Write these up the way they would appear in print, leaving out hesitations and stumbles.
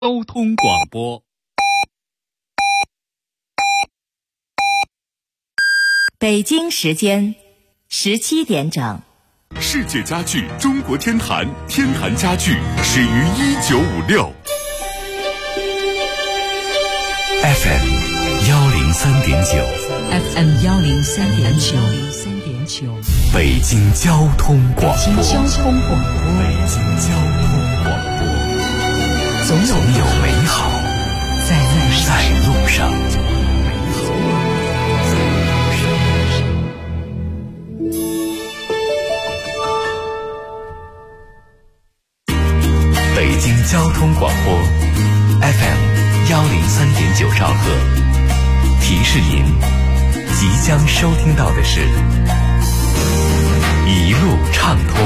交通广播。 北京时间17点整。 世界家具中国天坛，天坛家具始于1956。 FM 103.9 FM 103.9 北京交通广播。 北京交通广播，总有美好在路上。 北京交通广播 FM 103.9兆赫，提示您即将收听到的是一路畅通。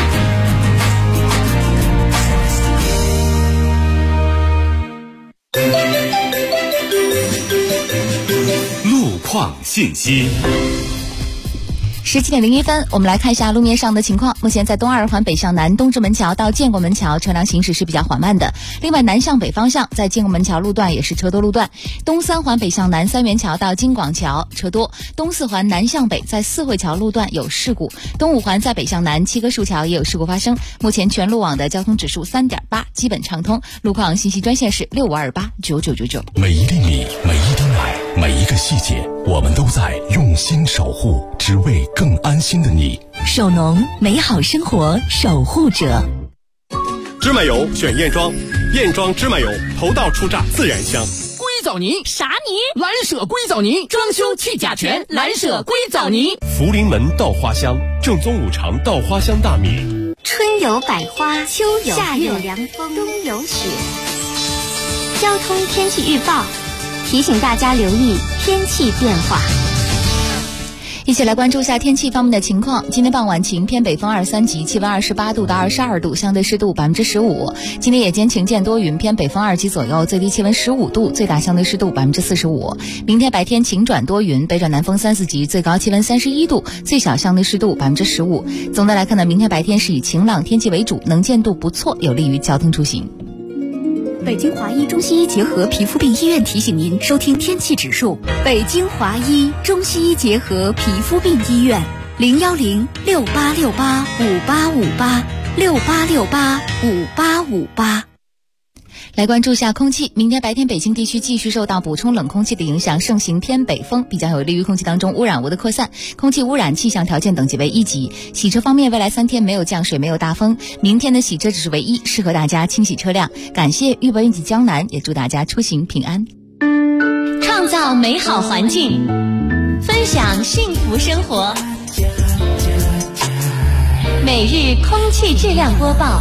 路况信息。 17点01分，我们来看一下路面上的情况。目前在东二环北向南东直门桥到建国门桥车辆行驶是比较缓慢的。另外南向北方向在建国门桥路段也是车多路段。东三环北向南三元桥到金广桥车多。东四环南向北在四惠桥路段有事故。东五环在北向南七棵树桥也有事故发生。目前全路网的交通指数3.8，基本畅通。路况信息专线是65289999。 每一粒米，每一滴奶，每一个细节，我们都在用心守护，只为更安心的你。 首农，美好生活守护者。 芝麻油选燕庄，燕庄芝麻油头道出榨，自然香。 硅藻泥啥泥？ 蓝舍硅藻泥，装修去甲醛，蓝舍硅藻泥。 福临门稻花香，正宗五常稻花香大米。 春有百花，秋有夏有凉风，冬有雪。交通天气预报提醒大家留意天气变化。 一起来关注一下天气方面的情况。今天傍晚晴，偏北风2、3级，气温28度到22度，相对湿度15%。今天夜间晴间多云，偏北风2级左右，最低气温15度，最大相对湿度45%。明天白天晴转多云，北转南风3、4级，最高气温31度，最小相对湿度15%。总的来看呢，明天白天是以晴朗天气为主，能见度不错，有利于交通出行。 北京华医中西医结合皮肤病医院提醒您收听天气指数。北京华医中西医结合皮肤病医院，01068685858，68685858。 来关注一下空气。明天白天北京地区继续受到补充冷空气的影响，盛行偏北风，比较有利于空气当中污染物的扩散。空气污染气象条件等级为1级。洗车方面，未来3天没有降水，没有大风。明天的洗车指数为1，适合大家清洗车辆。感谢豫博运吉江南，也祝大家出行平安。 创造美好环境，分享幸福生活。每日空气质量播报。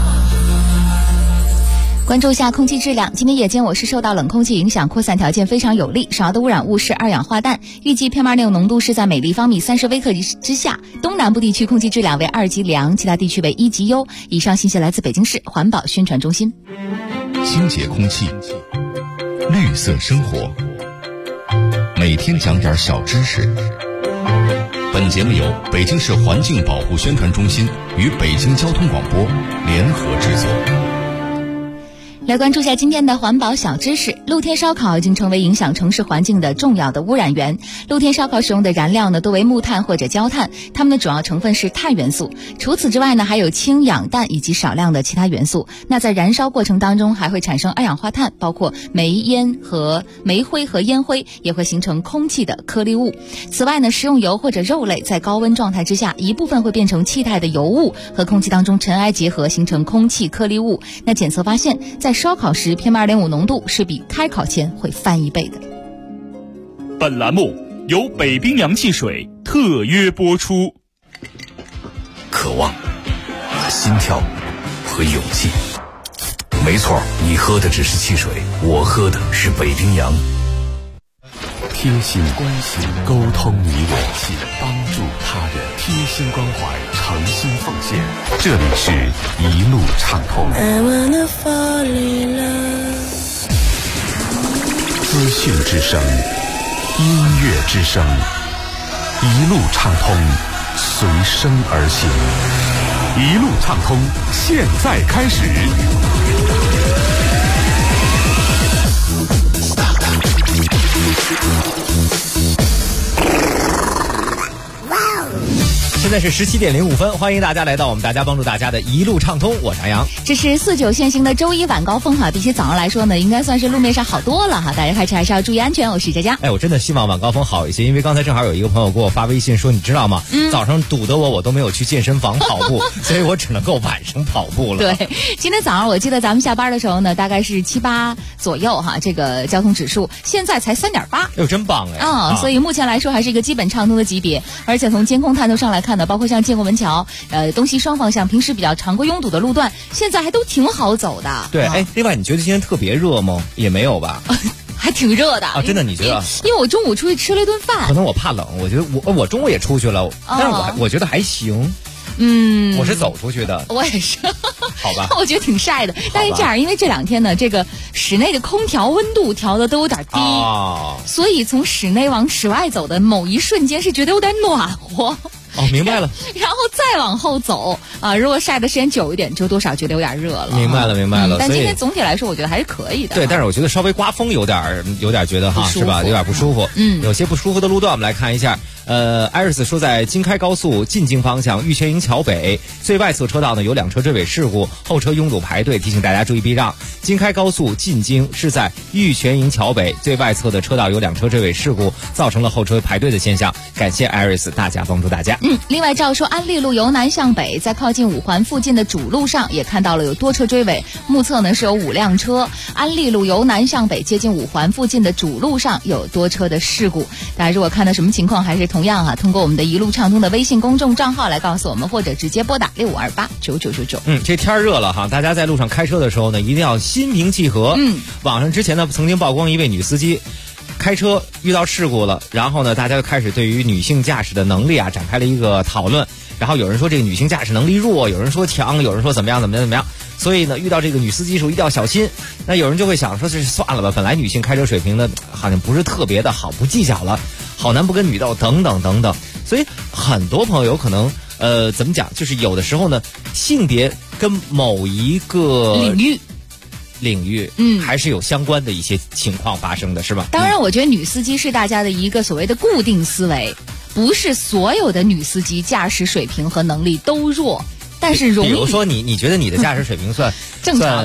关注一下空气质量。今天夜间我市受到冷空气影响，扩散条件非常有利，少的污染物是二氧化氮，预计 PM2.5 浓度是在每立方米30微克之下。东南部地区空气质量为2级良，其他地区为1级优。以上信息来自北京市环保宣传中心。 清洁空气，绿色生活，每天讲点小知识。本节目由北京市环境保护宣传中心与北京交通广播联合制作。 来关注一下今天的环保小知识。露天烧烤已经成为影响城市环境的重要的污染源。露天烧烤使用的燃料呢，多为木炭或者焦炭，它们的主要成分是碳元素。除此之外呢，还有氢、氧、氮以及少量的其他元素。那在燃烧过程当中还会产生二氧化碳，包括煤灰和烟灰，也会形成空气的颗粒物。此外呢，食用油或者肉类在高温状态之下，一部分会变成气态的油物，和空气当中尘埃结合，形成空气颗粒物。那检测发现，在烧烤时 PM2.5 浓度是比开烤前会翻1倍的。 本栏目由北冰洋汽水特约播出。 渴望、心跳和勇气。没错，你喝的只是汽水，我喝的是北冰洋。 贴心关心，沟通你我，帮助他人，贴心关怀，诚心奉献。这里是一路畅通。资讯之声，音乐之声，一路畅通，随声而行。一路畅通，现在开始。 在是17:05，欢迎大家来到我们大家帮助大家的一路畅通，我是杨洋。 这是49限行的周一晚高峰哈，比起早上来说呢，应该算是路面上好多了哈，大家开车还是要注意安全。我是佳佳。 我真的希望晚高峰好一些，因为刚才正好有一个朋友给我发微信说，你知道吗？早上堵得我都没有去健身房跑步，所以我只能够晚上跑步了。 对，今天早上我记得咱们下班的时候呢，大概是7、8左右哈，这个交通指数现在才3.8， 真棒哎！ 所以目前来说还是一个基本畅通的级别，而且从监控探头上来看呢，包括像建国门桥、东西双方向平时比较常规拥堵的路段，现在还都挺好走的。 对，另外你觉得今天特别热吗？也没有吧。 还挺热的真的？你觉得？ 因为我中午出去吃了一顿饭， 可能我怕冷，我觉得我中午也出去了，但是我觉得还行。我是走出去的。 我也是。 好吧。 我觉得挺晒的，但是这样，因为这2天呢，这个室内的空调温度调的都有点低，所以从室内往室外走的某一瞬间是觉得有点暖和。 明白了。 然后再往后走如果晒的时间久一点，就多少觉得有点热了。 明白了。 但今天总体来说，我觉得还是可以的。 对，但是我觉得稍微刮风有点觉得是吧？有点不舒服。有些不舒服的路段，我们来看一下。艾瑞斯说，在京开高速进京方向玉泉营桥北最外侧车道呢有2车追尾事故，后车拥堵排队，提醒大家注意避让。京开高速进京是在玉泉营桥北最外侧的车道有2车追尾事故，造成了后车排队的现象。感谢艾瑞斯，大家帮助大家。 另外照说，安利路由南向北，在靠近5环附近的主路上也看到了有多车追尾，目测呢是有5辆车。安利路由南向北接近5环附近的主路上有多车的事故，大家如果看到什么情况，还是同样通过我们的一路畅通的微信公众账号来告诉我们，或者直接拨打65289999。 这天热了哈，大家在路上开车的时候呢，一定要心平气和。网上之前呢曾经曝光一位女司机开车遇到事故了，然后呢大家就开始对于女性驾驶的能力展开了一个讨论。然后有人说这个女性驾驶能力弱，有人说强，有人说怎么样。所以呢遇到这个女司机时候一定要小心。那有人就会想说，这算了吧，本来女性开车水平呢好像不是特别的好，不计较了，好男不跟女斗等等。所以很多朋友可能怎么讲，就是有的时候呢性别跟某一个领域还是有相关的一些情况发生的，是吧？ 当然我觉得女司机是大家的一个所谓的固定思维，不是所有的女司机驾驶水平和能力都弱，但是容易。 比如说你觉得你的驾驶水平算正常？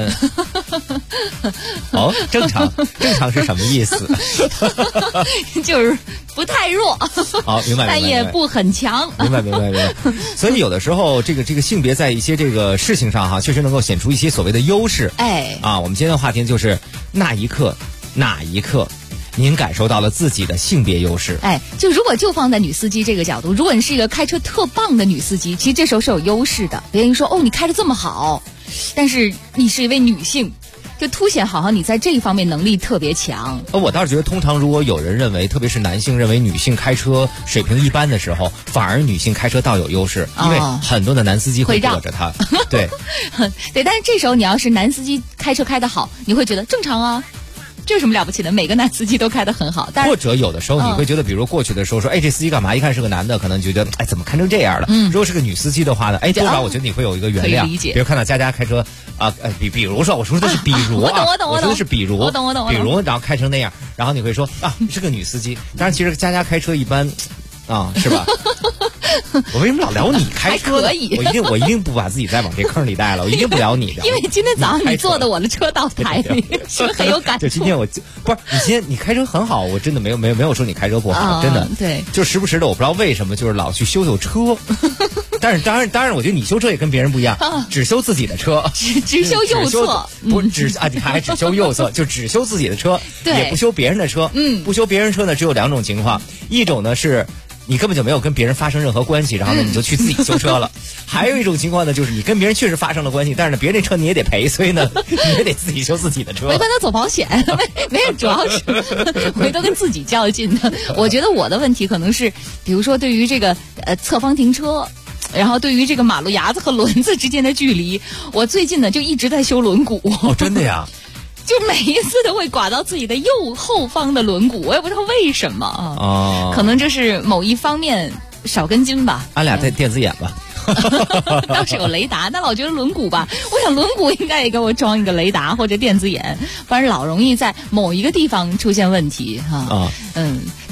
正常是什么意思？ 就是不太弱。 好，明白。 但也不很强。 明白。所以有的时候这个性别在一些这个事情上确实能够显出一些所谓的优势。我们今天的话题就是哪一刻您感受到了自己的性别优势？ 就如果就放在女司机这个角度，如果你是一个开车特棒的女司机，其实这时候是有优势的。别人说你开得这么好，但是你是一位女性，就凸显好像你在这一方面能力特别强。 我倒是觉得，通常如果有人认为，特别是男性认为女性开车水平一般的时候，反而女性开车倒有优势，因为很多的男司机会躲着她。对， 但是这时候你要是男司机开车开得好，你会觉得正常啊。这有什么了不起的？每个男司机都开得很好，但或者有的时候你会觉得，比如过去的时候说，这司机干嘛？一看是个男的，可能觉得，怎么开成这样了？如果是个女司机的话呢，多少我觉得你会有一个原谅。 可以理解。 比如看到佳佳开车比如说，我说的是比如我懂， 我说的是比如， 我懂。 比如然后开成那样，然后你会说是个女司机。当然，其实佳佳开车一般是吧？我为什么老聊你开车呢？我一定不把自己再往这坑里带了，我一定不聊你的。 因为今天早上你坐的我的车到台里，是很有感触。 就今天不是你开车很好，我真的没有说你开车不好，真的。 对， 就时不时的，我不知道为什么，就是老去修车。但是当然，我觉得你修车也跟别人不一样，只修自己的车， 只修右侧， 不只你看还只修右侧，就只修自己的车，也不修别人的车。不修别人车呢，只有2种情况，一种呢是你根本就没有跟别人发生任何关系，然后呢你就去自己修车了。还有一种情况呢，就是你跟别人确实发生了关系，但是呢别人这车你也得赔，所以呢你也得自己修自己的车。 我一般都走保险，没有，主要是我都跟自己较劲的。我觉得我的问题可能是，比如说对于这个侧方停车，然后对于这个马路牙子和轮子之间的距离，我最近呢就一直在修轮毂。 真的呀？ 就每一次都会刮到自己的右后方的轮毂，我也不知道为什么可能就是某一方面少根筋吧。 俺俩在电子眼吧。 倒是有雷达，但老觉得轮毂吧，我想轮毂应该也给我装一个雷达或者电子眼，不然老容易在某一个地方出现问题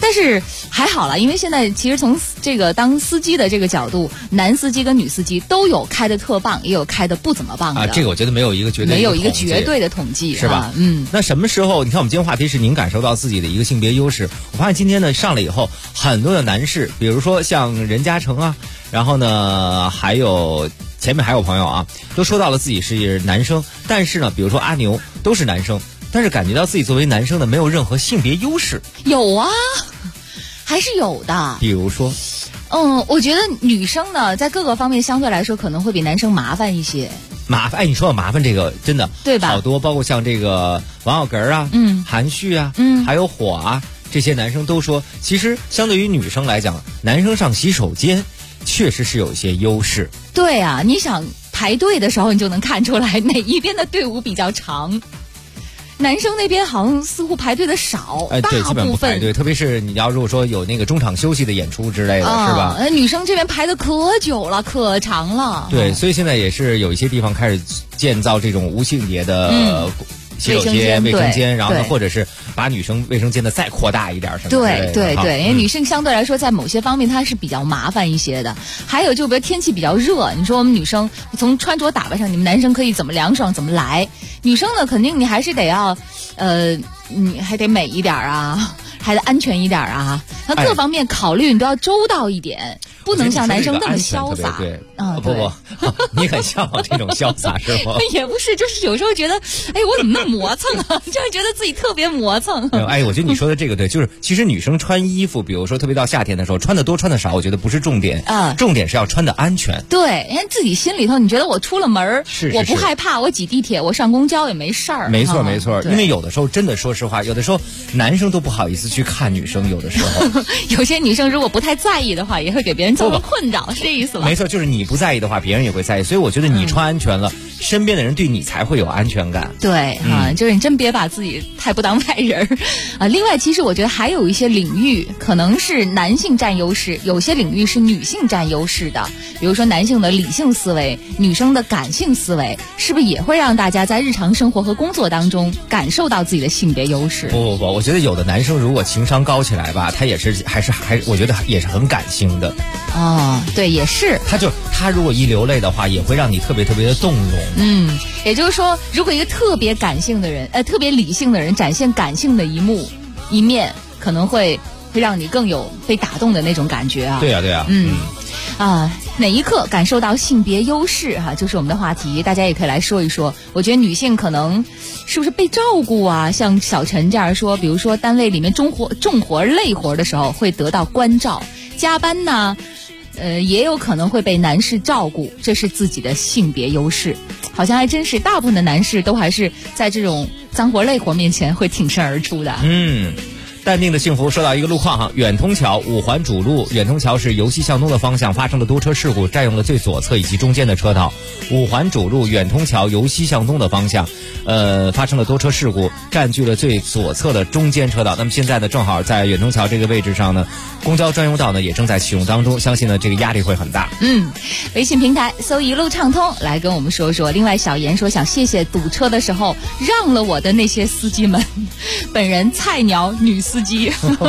但是还好了，因为现在其实从这个当司机的这个角度，男司机跟女司机都有开的特棒，也有开的不怎么棒的。 这个我觉得没有一个绝对的统计， 是吧？那什么时候？你看我们今天话题是您感受到自己的一个性别优势。我发现今天呢上来以后，很多的男士，比如说像任嘉诚啊，然后呢还有前面还有朋友啊，都说到了自己是男生，但是呢，比如说阿牛都是男生。但是感觉到自己作为男生呢，没有任何性别优势。 有啊，还是有的。 比如说， 我觉得女生呢，在各个方面相对来说可能会比男生麻烦一些。 麻烦，你说到麻烦这个真的对吧？ 好多，包括像这个王小根啊，韩旭啊，还有火啊，这些男生都说，其实相对于女生来讲，男生上洗手间确实是有一些优势。 对啊，你想排队的时候，你就能看出来哪一边的队伍比较长。男生那边好像似乎排队的少， 对，基本不排队，特别是你要如果说有那个中场休息的演出之类的，是吧？ 女生这边排的可久了，可长了。 对，所以现在也是有一些地方开始建造这种无性别的洗手间、卫生间，然后呢，或者是把女生卫生间的再扩大一点什么之类的。 对，因为女性相对来说在某些方面它是比较麻烦一些的。还有就比如天气比较热，你说我们女生从穿着打扮上，你们男生可以怎么凉爽怎么来，女生呢肯定你还是得要，你还得美一点啊，还得安全一点啊，那各方面考虑你都要周到一点。不能像男生那么潇洒， 对，不，你很向往这种潇洒是吗？ 也不是，就是有时候觉得，我怎么那么磨蹭啊？就觉得自己特别磨蹭。 我觉得你说的这个对，就是其实女生穿衣服，比如说特别到夏天的时候，穿的多穿的少，我觉得不是重点重点是要穿的安全。 对，因为自己心里头，你觉得我出了门我不害怕，我挤地铁，我上公交也没事儿。 没错，因为有的时候真的说实话，有的时候男生都不好意思去看女生，有的时候有些女生如果不太在意的话，也会给别人造成困扰，是这意思吧？ 没错，就是你不在意的话，别人也会在意。所以我觉得你穿安全了，身边的人对你才会有安全感。 对就是你真别把自己太不当外人另外，其实我觉得还有一些领域可能是男性占优势，有些领域是女性占优势的。比如说男性的理性思维，女生的感性思维，是不是也会让大家在日常生活和工作当中感受到自己的性别优势？ 不，我觉得有的男生如果情商高起来吧，他也是还我觉得也是很感性的。 对，也是。 他如果一流泪的话，也会让你特别特别的动容。 也就是说，如果一个特别感性的人，特别理性的人展现感性的一面，可能会让你更有被打动的那种感觉啊。 对啊。 哪一刻感受到性别优势就是我们的话题，大家也可以来说一说。我觉得女性可能是不是被照顾啊？像小陈这样说，比如说单位里面重活累活的时候会得到关照，加班呢也有可能会被男士照顾，这是自己的性别优势。好像还真是大部分的男士都还是在这种脏活累活面前会挺身而出的。 淡定的幸福说到一个路况远通桥5环主路，远通桥是由西向东的方向发生了多车事故，占用了最左侧以及中间的车道。5环主路远通桥由西向东的方向发生了多车事故，占据了最左侧的中间车道。那么现在呢，正好在远通桥这个位置上呢，公交专用道呢也正在启用当中，相信呢这个压力会很大。 微信平台搜一路畅通来跟我们说说。另外小严说想谢谢堵车的时候让了我的那些司机们，本人菜鸟女司机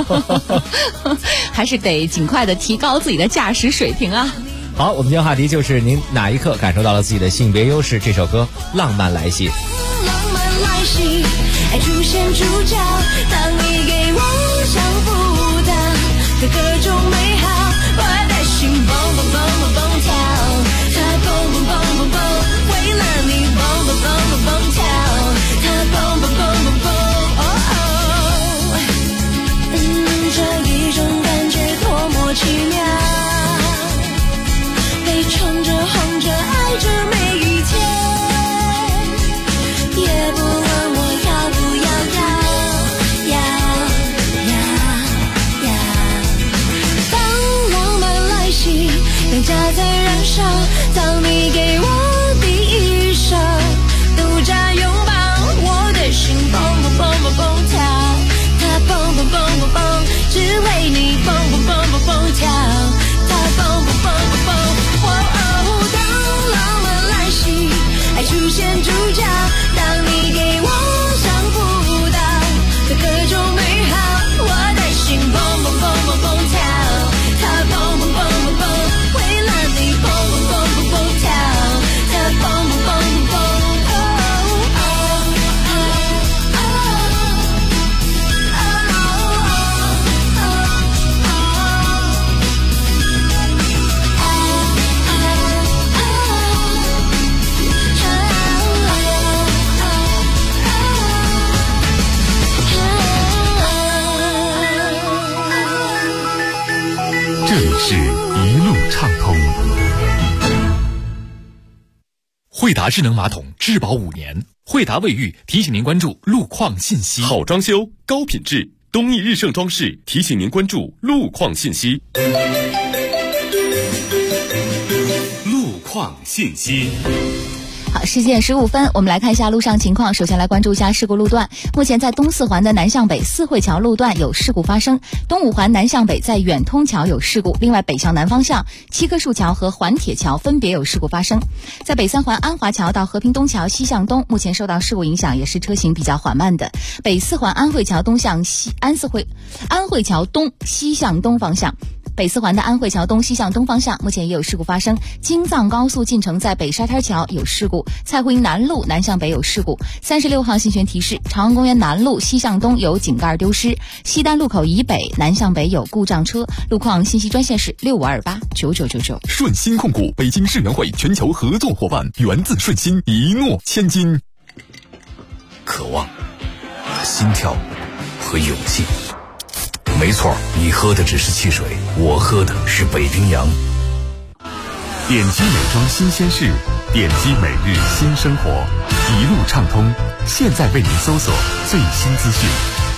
还是得尽快的提高自己的驾驶水平啊。 好，我们今天话题就是您哪一刻感受到了自己的性别优势？这首歌《浪漫来袭》。 浪漫来袭，爱出现主角，当你给梦想负担的各种美好，我的心蹦蹦蹦蹦蹦跳，它蹦蹦蹦蹦蹦，为了你蹦蹦蹦蹦蹦跳，它蹦蹦蹦蹦蹦。这一种感觉多么奇妙，被宠着哄着爱着每一天，也不问我要不要当是一路畅通。惠达智能马桶质保5年，惠达卫浴提醒您关注路况信息。 好装修，高品质，东义日盛装饰提醒您关注路况信息。路况信息。 好，10点15分，我们来看一下路上情况。首先来关注一下事故路段。目前在东四环的南向北四惠桥路段有事故发生，东五环南向北在远通桥有事故，另外北向南方向七棵树桥和环铁桥分别有事故发生。在北三环安华桥到和平东桥西向东，目前受到事故影响，也是车行比较缓慢的。北四环安慧桥东向西安慧桥东西向东方向。北四环的安慧桥东西向东方向目前也有事故发生，京藏高速进城在北沙滩桥有事故，蔡湖营南路南向北有事故。36号信悬提示，长安公园南路西向东有井盖丢失，西单路口以北南向北有故障车。路况信息专线是65289999。 顺心控股北京世园会全球合作伙伴，源自顺心，一诺千金。 渴望、心跳和勇气。没错，你喝的只是汽水，我喝的是北冰洋。 点击美妆新鲜事，点击每日新生活，一路畅通。现在为您搜索最新资讯。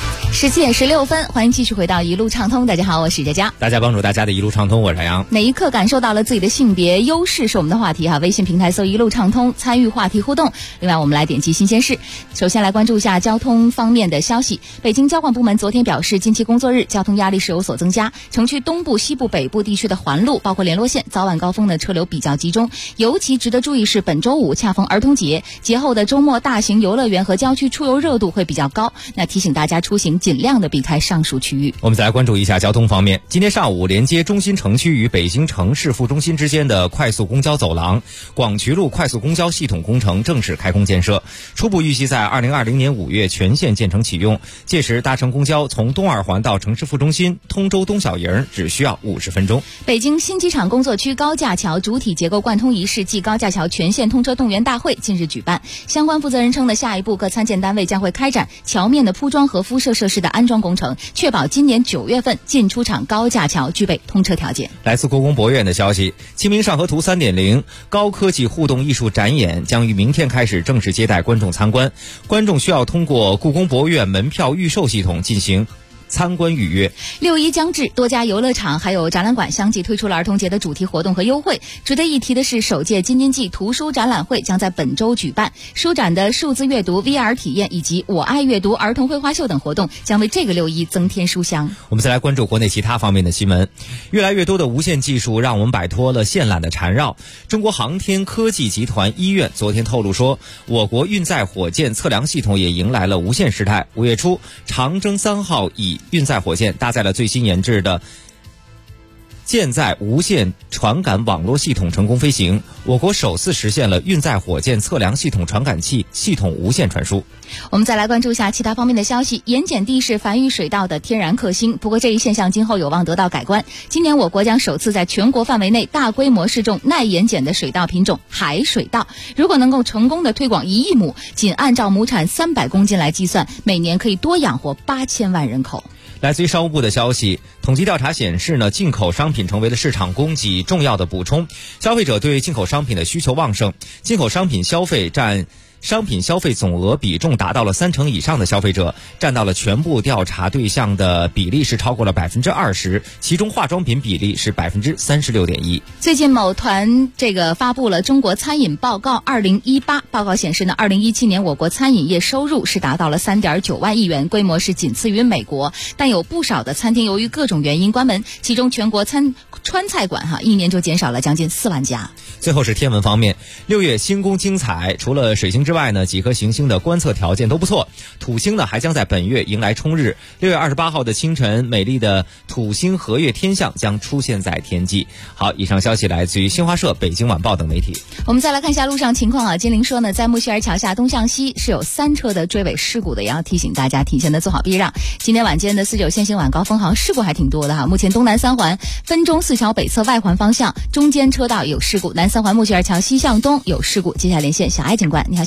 17点16分，欢迎继续回到一路畅通。大家好，我是佳佳。 大家帮助大家的一路畅通，我是杨。 哪一刻感受到了自己的性别优势是我们的话题哈，微信平台搜一路畅通，参与话题互动。另外我们来点击新鲜事。首先来关注一下交通方面的消息。北京交管部门昨天表示，近期工作日交通压力是有所增加，城区东部、西部、北部地区的环路包括联络线早晚高峰的车流比较集中。尤其值得注意是本周五恰逢儿童节，节后的周末大型游乐园和郊区出游热度会比较高，那提醒大家出行尽量的避开上述区域。 我们再来关注一下交通方面。今天上午，连接中心城区与北京城市副中心之间的快速公交走廊广渠路快速公交系统工程正式开工建设，初步预计在2020年5月全线建成启用。届时搭乘公交从东二环到城市副中心、通州东小营只需要50分钟。 北京新机场工作区高架桥主体结构贯通仪式暨高架桥全线通车动员大会近日举办。相关负责人称呢，下一步各参建单位将会开展桥面的铺装和敷设设施的安装工程，确保今年9月份进出厂高架桥具备通车条件。 来自故宫博物院的消息，清明上河图 3.0 高科技互动艺术展演将于明天开始正式接待观众参观，观众需要通过故宫博物院门票预售系统进行参观预约。 6·1将至，多家游乐场还有展览馆相继推出了儿童节的主题活动和优惠。值得一提的是，首届京津冀图书展览会将在本周举办，书展的数字阅读 VR 体验以及我爱阅读儿童绘画秀等活动将为这个6·1增添书香。 我们再来关注国内其他方面的新闻。越来越多的无线技术让我们摆脱了线缆的缠绕。中国航天科技集团医院昨天透露说，我国运载火箭测量系统也迎来了无线时代。5月初，长征3号乙运载火箭搭载了最新研制的舰载无线传感网络系统成功飞行，我国首次实现了运载火箭测量系统传感器系统无线传输。 我们再来关注一下其他方面的消息。盐碱地是繁育水稻的天然克星，不过这一现象今后有望得到改观。今年我国将首次在全国范围内大规模试种耐盐碱的水稻品种海水稻，如果能够成功的推广1亿亩，仅按照亩产300公斤来计算，每年可以多养活8000万人口。 来自于商务部的消息，统计调查显示呢，进口商品成为了市场供给重要的补充，消费者对进口商品的需求旺盛，进口商品消费占商品消费总额比重达到了30%以上的消费者，占到了全部调查对象的比例是超过了20%，其中化妆品比例是36.1%。 最近某团发布了中国餐饮报告2018，报告显示呢，2017年我国餐饮业收入是达到了3.9万亿元，规模是仅次于美国，但有不少的餐厅由于各种原因关门，其中全国川菜馆一年就减少了将近4万家。 最后是天文方面，6月星宫精彩，除了水星之外呢，几颗行星的观测条件都不错。土星呢还将在本月迎来冲日，6月28号的清晨，美丽的土星合月天象将出现在天际。好，以上消息来自于新华社、北京晚报等媒体。 我们再来看一下路上情况啊。金陵说呢，在木樨园桥下东向西是有3车的追尾事故的，也要提醒大家提前的做好避让。今天晚间的49线行晚高峰事故还挺多的哈。目前东南3环分钟4桥北侧外环方向中间车道有事故，南3环木樨园桥西向东有事故。接下来连线小艾警官，你好，小艾。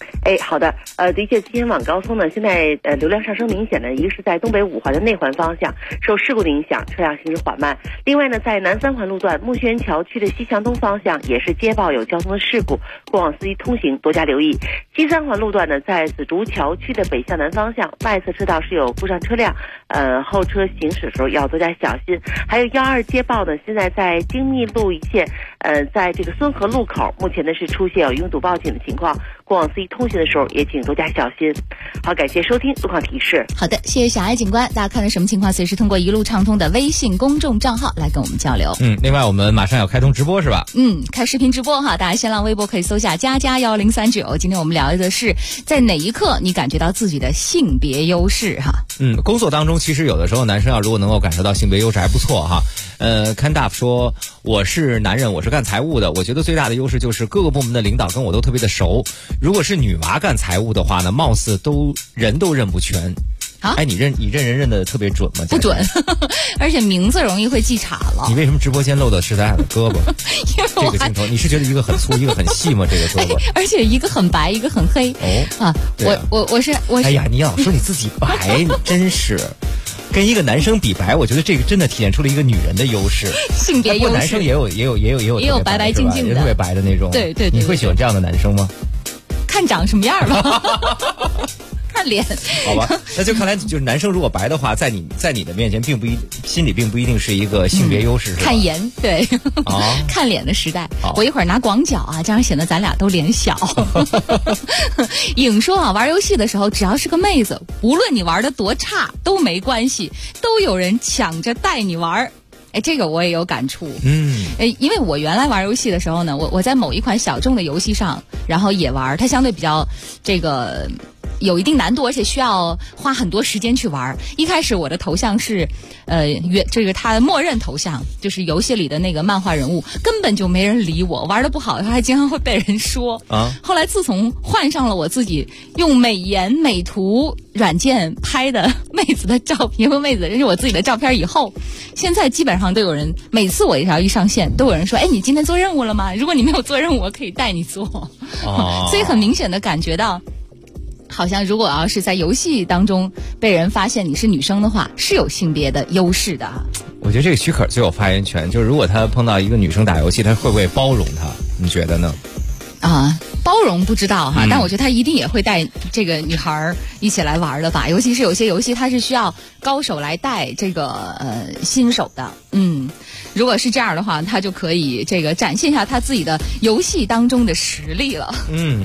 好的，的确，京广高速呢，现在流量上升明显的，一个是在东北五环的内环方向受事故的影响，车辆行驶缓慢。另外呢，在南三环路段木樨桥区的西向东方向也是接报有交通的事故，过往司机通行多加留意。西三环路段呢，在紫竹桥区的北向南方向外侧车道是有故障车辆，后车行驶的时候要多加小心。还有12接报呢，现在在精密路一线，在这个孙河路口，目前呢是出现有拥堵报警的情况，过往司机通行的时候也请多加小心。好，感谢收听路况提示。 好的，谢谢小艾警官。大家看到什么情况，随时通过一路畅通的微信公众账号来跟我们交流。 另外我们马上要开通直播是吧？ 开视频直播哈，大家新浪微博可以搜下++103.9。今天我们聊的是在哪一刻你感觉到自己的性别优势哈？ 工作当中其实有的时候男生如果能够感受到性别优势还不错哈。Kandaf 说我是男人，我是干财务的，我觉得最大的优势就是各个部门的领导跟我都特别的熟。如果是女娃干财务的话呢，貌似人都认不全。你认人认的特别准吗？ 不准，而且名字容易会记岔了。 你为什么直播间露的是咱俩的胳膊？ 因为这个镜头，你是觉得一个很粗，一个很细吗？这个胳膊， 而且一个很白，一个很黑。我是。 哎呀，你老说你自己白，你真是。跟一个男生比白，我觉得这个真的体现出了一个女人的优势， 性别优势。 男生也有白白净净的， 特别白的那种。 对， 你会喜欢这样的男生吗？ 看长什么样吧。看脸， 好吧，那就看来就是男生如果白的话，在你的面前心里并不一定是一个性别优势，是吧？ 看颜，对，看脸的时代。我一会儿拿广角啊，这样显得咱俩都脸小。颖说玩游戏的时候，只要是个妹子，无论你玩的多差都没关系，都有人抢着带你玩。这个我也有感触。因为我原来玩游戏的时候呢，我在某一款小众的游戏上，然后也玩，它相对比较这个。有一定难度，而且需要花很多时间去玩。一开始我的头像是，这个他的默认头像就是游戏里的那个漫画人物，根本就没人理我，玩得不好的话还经常会被人说。后来自从换上了我自己用美颜美图软件拍的妹子的照片和妹子这是我自己的照片以后，现在基本上都有人，每次我只要一上线，都有人说：“你今天做任务了吗？如果你没有做任务，我可以带你做。”所以很明显的感觉到。好像如果要是在游戏当中被人发现你是女生的话，是有性别的优势的。 我觉得这个许可最有发言权，就是如果他碰到一个女生打游戏，他会不会包容她？你觉得呢？ 包容不知道哈，但我觉得他一定也会带这个女孩一起来玩的吧。尤其是有些游戏它是需要高手来带这个新手的。如果是这样的话，他就可以这个展现一下他自己的游戏当中的实力了。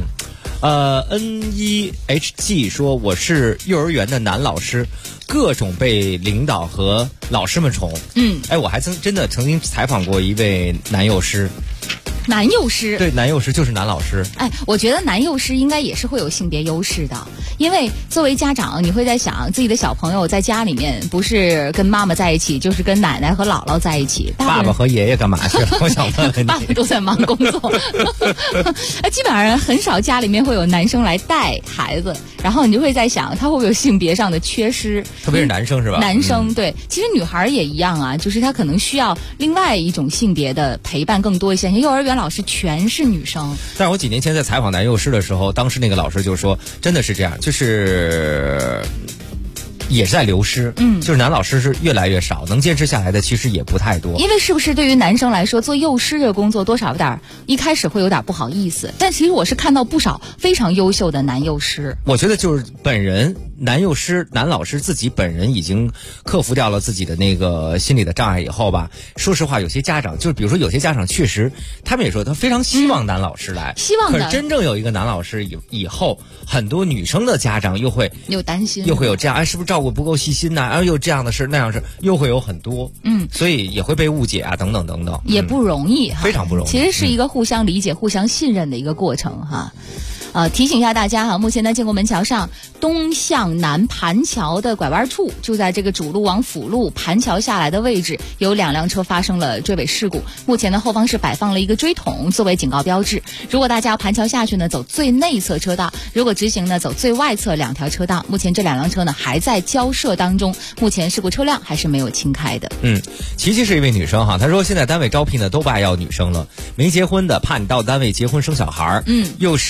NEHG 说我是幼儿园的男老师，各种被领导和老师们宠。我还真的曾经采访过一位男幼师。 男幼师， 对，男幼师就是男老师。 我觉得男幼师应该也是会有性别优势的，因为作为家长，你会在想自己的小朋友在家里面不是跟妈妈在一起，就是跟奶奶和姥姥在一起。 爸爸和爷爷干嘛去了？我想问问你。 爸爸都在忙工作，基本上很少家里面会有男生来带孩子，然后你就会在想，他会不会有性别上的缺失？ 特别是男生是吧？ 男生对，其实女孩也一样啊，就是他可能需要另外一种性别的陪伴更多一些。幼儿园老师全是女生， 但是我几年前在采访男幼师的时候，当时那个老师就说，真的是这样，就是也是在流失，就是男老师是越来越少，能坚持下来的其实也不太多。 因为是不是对于男生来说，做幼师这个工作多少有点一开始会有点不好意思，但其实我是看到不少非常优秀的男幼师。 我觉得就是本人男幼师、男老师自己本人已经克服掉了自己的那个心理的障碍以后吧，说实话，有些家长就是比如说有些家长确实，他们也说他非常希望男老师来， 希望的。 可是真正有一个男老师以后，很多女生的家长又会有担心， 又会有这样，是不是照顾不够细心呐？又这样的事那样事，又会有很多，所以也会被误解啊，等等等等， 也不容易哈， 非常不容易。 其实是一个互相理解、互相信任的一个过程哈。提醒一下大家哈，目前在建国门桥上东向南盘桥的拐弯处，就在这个主路往辅路盘桥下来的位置，有2辆车发生了追尾事故。目前呢，后方是摆放了一个锥桶作为警告标志。如果大家盘桥下去呢，走最内侧车道；如果直行呢，走最外侧2条车道。目前这2辆车呢还在交涉当中，目前事故车辆还是没有清开的。 琪琪是一位女生哈，她说现在单位招聘的都不爱要女生了，没结婚的怕你到单位结婚生小孩，又是婚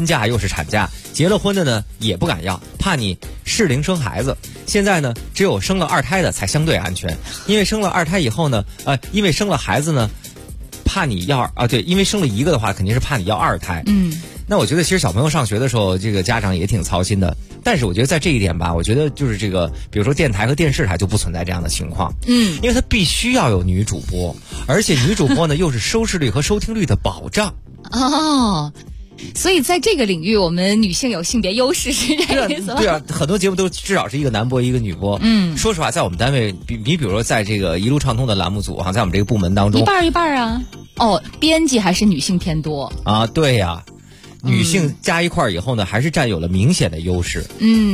婚假又是产假，结了婚的呢也不敢要，怕你适龄生孩子。现在呢，只有生了2胎的才相对安全，因为生了2胎以后呢，因为生了孩子呢，怕你要对，因为生了1个的话，肯定是怕你要2胎。那我觉得其实小朋友上学的时候，这个家长也挺操心的。但是我觉得在这一点吧，我觉得就是这个，比如说电台和电视台就不存在这样的情况。因为它必须要有女主播，而且女主播呢又是收视率和收听率的保障。 所以在这个领域，我们女性有性别优势，是这个意思吧？ 对啊，很多节目都至少是一个男播一个女播。说实话，在我们单位，你比如说在这个一路畅通的栏目组在我们这个部门当中， 一半啊。编辑还是女性偏多啊？对呀。女性加一块以后呢，还是占有了明显的优势。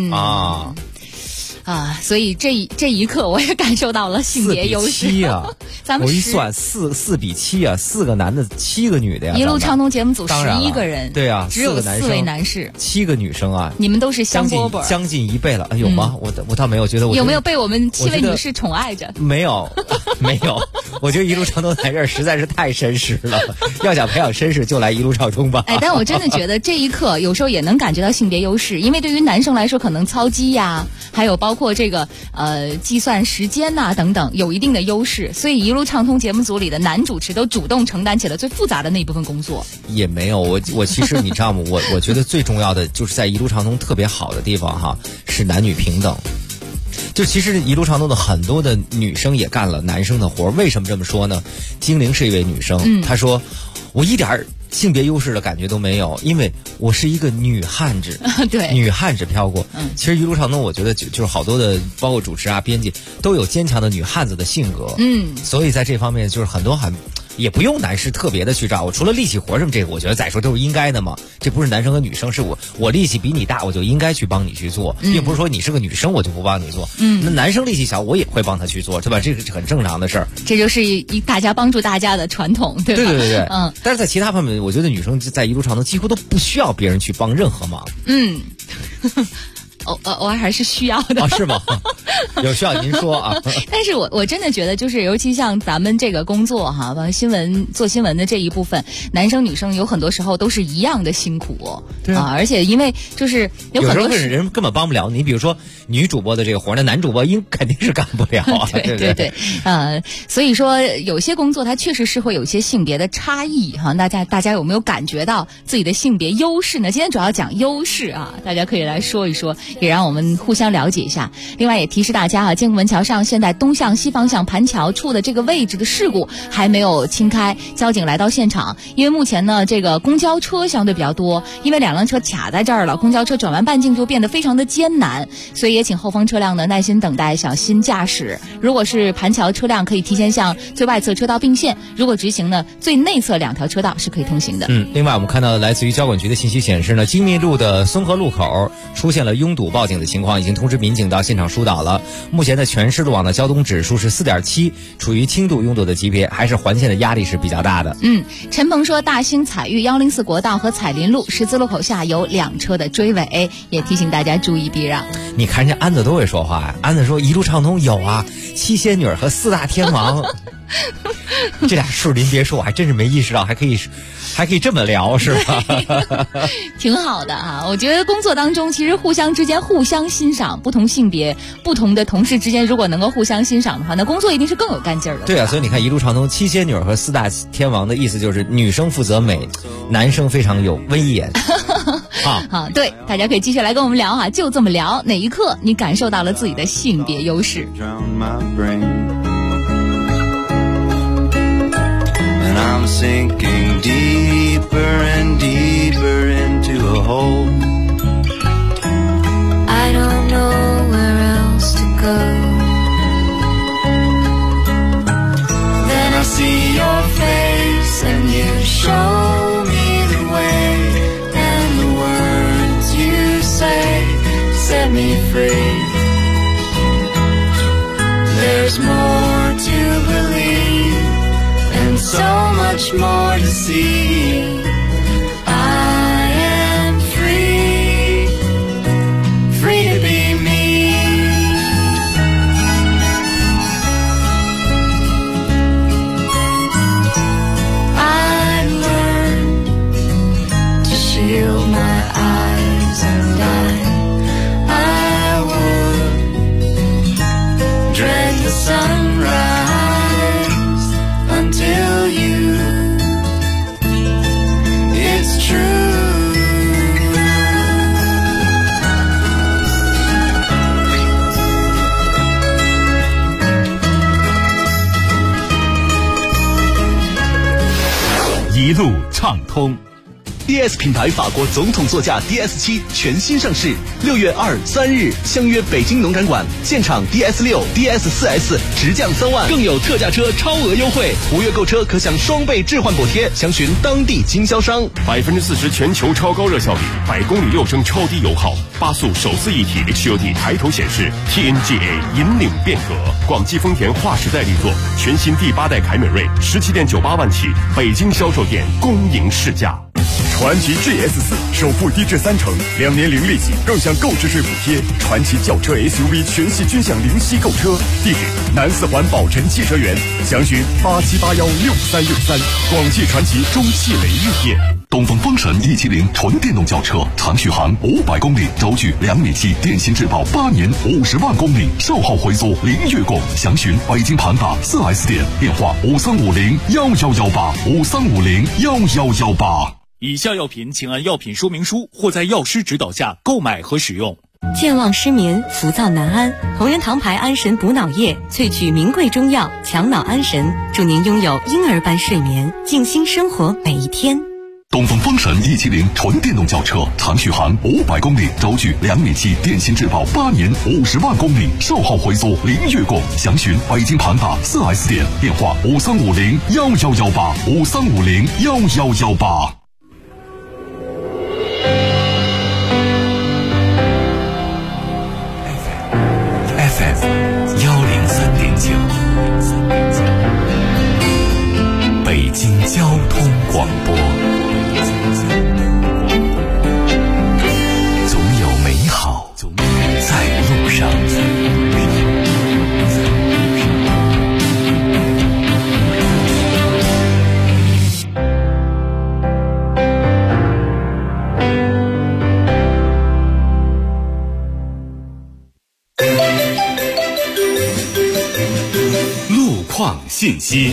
所以这一刻我也感受到了性别优势。 4比7啊！ 咱们我一算4比7啊，4个男的7个女的呀。 一路畅通节目组11个人， 对啊， 只有4位男士 ，7个女生啊。 你们都是香饽饽， 将近1倍了。有吗？我倒没有觉得。 有没有被我们7位女士宠爱着？ 没有，没有。我觉得一路畅通在这儿实在是太绅士了，要想培养绅士就来一路畅通吧。 但我真的觉得这一刻有时候也能感觉到性别优势，因为对于男生来说，可能操机呀，还有包括这个计算时间呐等等，有一定的优势，所以一路畅通节目组里的男主持都主动承担起了最复杂的那一部分工作。 也没有，我其实你知道吗？我觉得最重要的就是在一路畅通特别好的地方是男女平等。就其实一路畅通的很多的女生也干了男生的活，为什么这么说呢？精灵是一位女生，她说我一点性别优势的感觉都没有，因为我是一个女汉子。 对， 女汉子飘过。其实一路畅通我觉得就是好多的包括主持啊编辑都有坚强的女汉子的性格。所以在这方面就是很多也不用男士特别的去照顾，除了力气活什么这个我觉得再说都是应该的嘛，这不是男生和女生，是我力气比你大我就应该去帮你去做，并不是说你是个女生我就不帮你做。那男生力气小我也会帮他去做，对吧？这个是很正常的事儿， 这就是大家帮助大家的传统，对吧？ 对。但是在其他方面我觉得女生在一路畅通几乎都不需要别人去帮任何忙。 偶尔还是需要的。 是吗？有需要您说啊。 但是我真的觉得，就是尤其像咱们这个工作做新闻的这一部分，男生女生有很多时候都是一样的辛苦。 对啊， 而且因为就是有很多人根本帮不了你，比如说女主播的这个活，那男主播肯定是干不了啊。 对。所以说有些工作它确实是会有一些性别的差异大家有没有感觉到自己的性别优势呢？今天主要讲优势啊，大家可以来说一说，也让我们互相了解一下。另外也提示大家建国门桥上现在东向西方向盘桥处的这个位置的事故还没有清开，交警来到现场，因为目前呢这个公交车相对比较多，因为2辆车卡在这儿了，公交车转弯半径就变得非常的艰难，所以也请后方车辆呢耐心等待，小心驾驶。如果是盘桥车辆可以提前向最外侧车道并线，如果直行呢最内侧2条车道是可以通行的。 另外我们看到来自于交管局的信息显示呢，精密路的松河路口出现了拥堵报警的情况，已经通知民警到现场疏导了。目前的全市路网的交通指数是4.7，处于轻度拥堵的级别，还是环线的压力是比较大的。 陈鹏说大兴彩玉104国道和彩林路十字路口下有2车的追尾，也提醒大家注意避让。 你看人家安子都会说话呀，安子说一路畅通有啊，7仙女和4大天王。这俩数您别说，我还真是没意识到还可以这么聊，是吧？ 挺好的啊，我觉得工作当中其实之间互相欣赏，不同性别不同的同事之间如果能够互相欣赏的话，那工作一定是更有干劲儿的。 对啊，所以你看一路畅通7仙女和4大天王的意思就是女生负责美，男生非常有威严。 好，对，大家可以继续来跟我们聊就这么聊，哪一刻你感受到了自己的性别优势 And I'm sinking deeper and deeper into a hole. I don't know where else to go. Then I see your face and you show me the way, and the words you say set me free. There's more to believe, so much more to see. I am free, free to be me. I've learned to shield my 一路畅通。 DS 品牌法国总统座驾 DS7 全新上市，6月2、3日相约北京农展馆，现场 DS6、DS4S 直降3万，更有特价车超额优惠，5月购车可享双倍置换补贴，详询当地经销商。 40%全球超高热效率，100公里6升超低油耗，8速手自一体 HUD 抬头显示 ，TNGA 引领变革。广汽丰田划时代力作，全新第8代凯美瑞17.98万起，北京销售店公营试驾。 传祺 GS4 首付低至30%，2年零利息，更享购置税补贴。传祺轿车 SUV 全系均享零息购车。地址：南四环宝辰汽车园，详询87816363。广汽传祺中汽雷日店。 东风风神170纯电动轿车，长续航500公里，轴距2.7米，电信质保8年50万公里，售后回租零月供。详询北京庞大4S店，电话53501118，53501118。 以下药品请按药品说明书或在药师指导下购买和使用。 健忘失眠、浮躁难安，同仁堂牌安神补脑液萃取名贵中药，强脑安神，祝您拥有婴儿般睡眠，静心生活每一天。 东风风神170纯电动轿车，长续航500公里，轴距2.7米，电信质保8年50万公里，售后回租零月供。详询北京庞大4S店，电话53501118，53501118。 103.9，北京交通广播，总有美好在路上。 信息。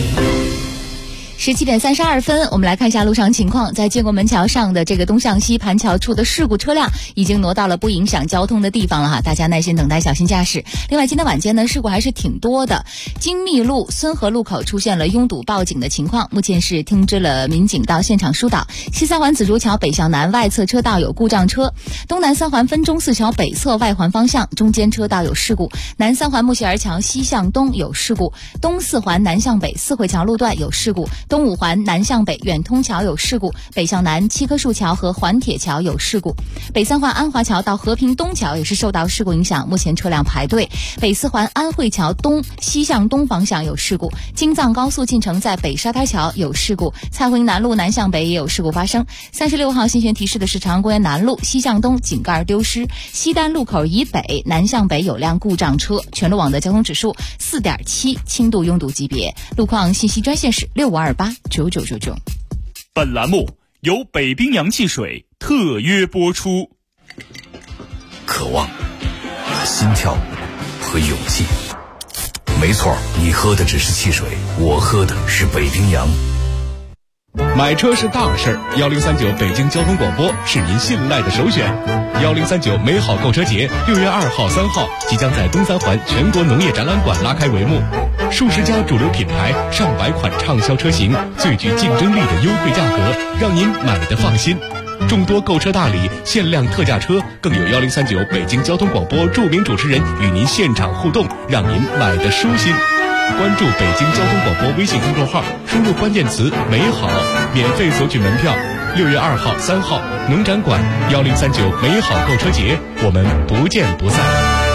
17点32分，我们来看一下路上情况。在建国门桥上的这个东向西盘桥处的事故车辆已经挪到了不影响交通的地方了哈，大家耐心等待，小心驾驶。另外，今天晚间呢，事故还是挺多的。金密路孙河路口出现了拥堵报警的情况，目前是通知了民警到现场疏导。西三环紫竹桥北向南外侧车道有故障车，东南三环分钟寺桥北侧外环方向中间车道有事故，南三环木樨儿桥西向东有事故，东四环南向北四惠桥路段有事故，东五环南向北远通桥有事故，北向南七棵树桥和环铁桥有事故，北三环安华桥到和平东桥也是受到事故影响，目前车辆排队。北四环安慧桥东西向东方向有事故，京藏高速进城在北沙滩桥有事故，蔡回南路南向北也有事故发生。36号新鲜提示的是长安公园南路西向东井盖丢失，西单路口以北南向北有辆故障车，全路网的交通指数 4.7， 轻度拥堵级别。路况信息专线是65289999。 本栏目由北冰洋汽水特约播出。 渴望、心跳和勇气。没错，你喝的只是汽水，我喝的是北冰洋。 买车是大事儿，1039北京交通广播是您信赖的首选。1039美好购车节6月2号、3号即将在东三环全国农业展览馆拉开帷幕，数十家主流品牌、上百款畅销车型，最具竞争力的优惠价格，让您买得放心。众多购车大礼、限量特价车，更有1039北京交通广播著名主持人与您现场互动，让您买得舒心。关注北京交通广播微信公众号，输入关键词美好，免费索取门票。6月2号、3号农展馆1039美好购车节，我们不见不散。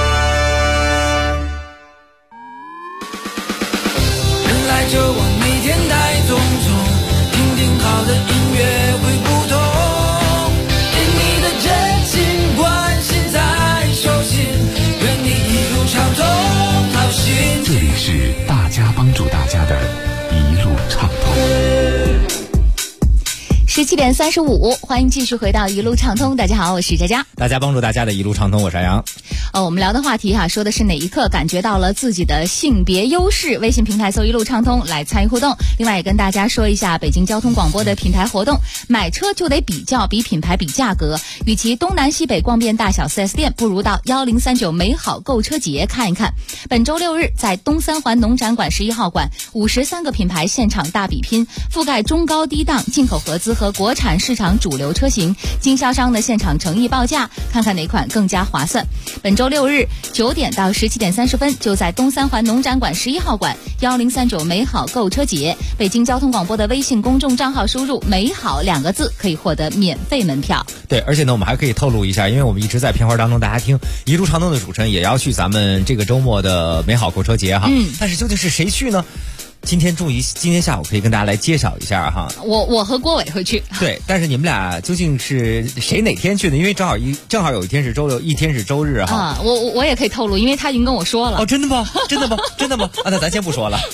人来车往，每天带匆匆，听听好的音乐会不同，对你的真心关心在手心，愿你一路畅通，好心情。 这里是大家帮助大家的一路畅通。 17点35，欢迎继续回到一路畅通。大家好，我是佳佳。 大家帮助大家的一路畅通，我是杨洋。 我们聊的话题说的是哪一刻感觉到了自己的性别优势？微信平台搜一路畅通来参与互动。另外也跟大家说一下北京交通广播的品牌活动，买车就得比较，比品牌比价格。与其东南西北逛遍大小 4S 店，不如到1039美好购车节看一看。本周6日在东三环农展馆11号馆，53个品牌现场大比拼，覆盖中高低档、进口合资和国产市场主流车型，经销商的现场诚意报价，看看哪款更加划算。本周6日9点到17点30分，就在东三环农展馆11号馆1039美好购车节，北京交通广播的微信公众账号输入美好2个字，可以获得免费门票。 对，而且呢我们还可以透露一下，因为我们一直在片花当中大家听一路畅通的主持人也要去咱们这个周末的美好购车节哈。但是究竟是谁去呢？今天下午可以跟大家来揭晓一下哈。 我和郭伟会去。 对，但是你们俩究竟是谁哪天去呢？因为正好有一天是周六，一天是周日哈。 啊，我也可以透露，因为他已经跟我说了。 哦，真的吗？真的吗？真的吗？啊，那咱先不说了。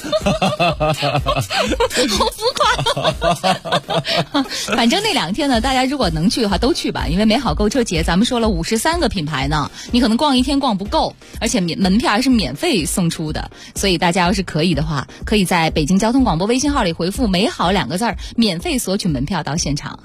好浮夸。反正那2天呢，大家如果能去的话都去吧，因为美好购车节咱们说了53个品牌呢，你可能逛一天逛不够，而且门票还是免费送出的，所以大家要是可以的话，可以在北京交通广播微信号里回复美好2个字，免费索取门票到现场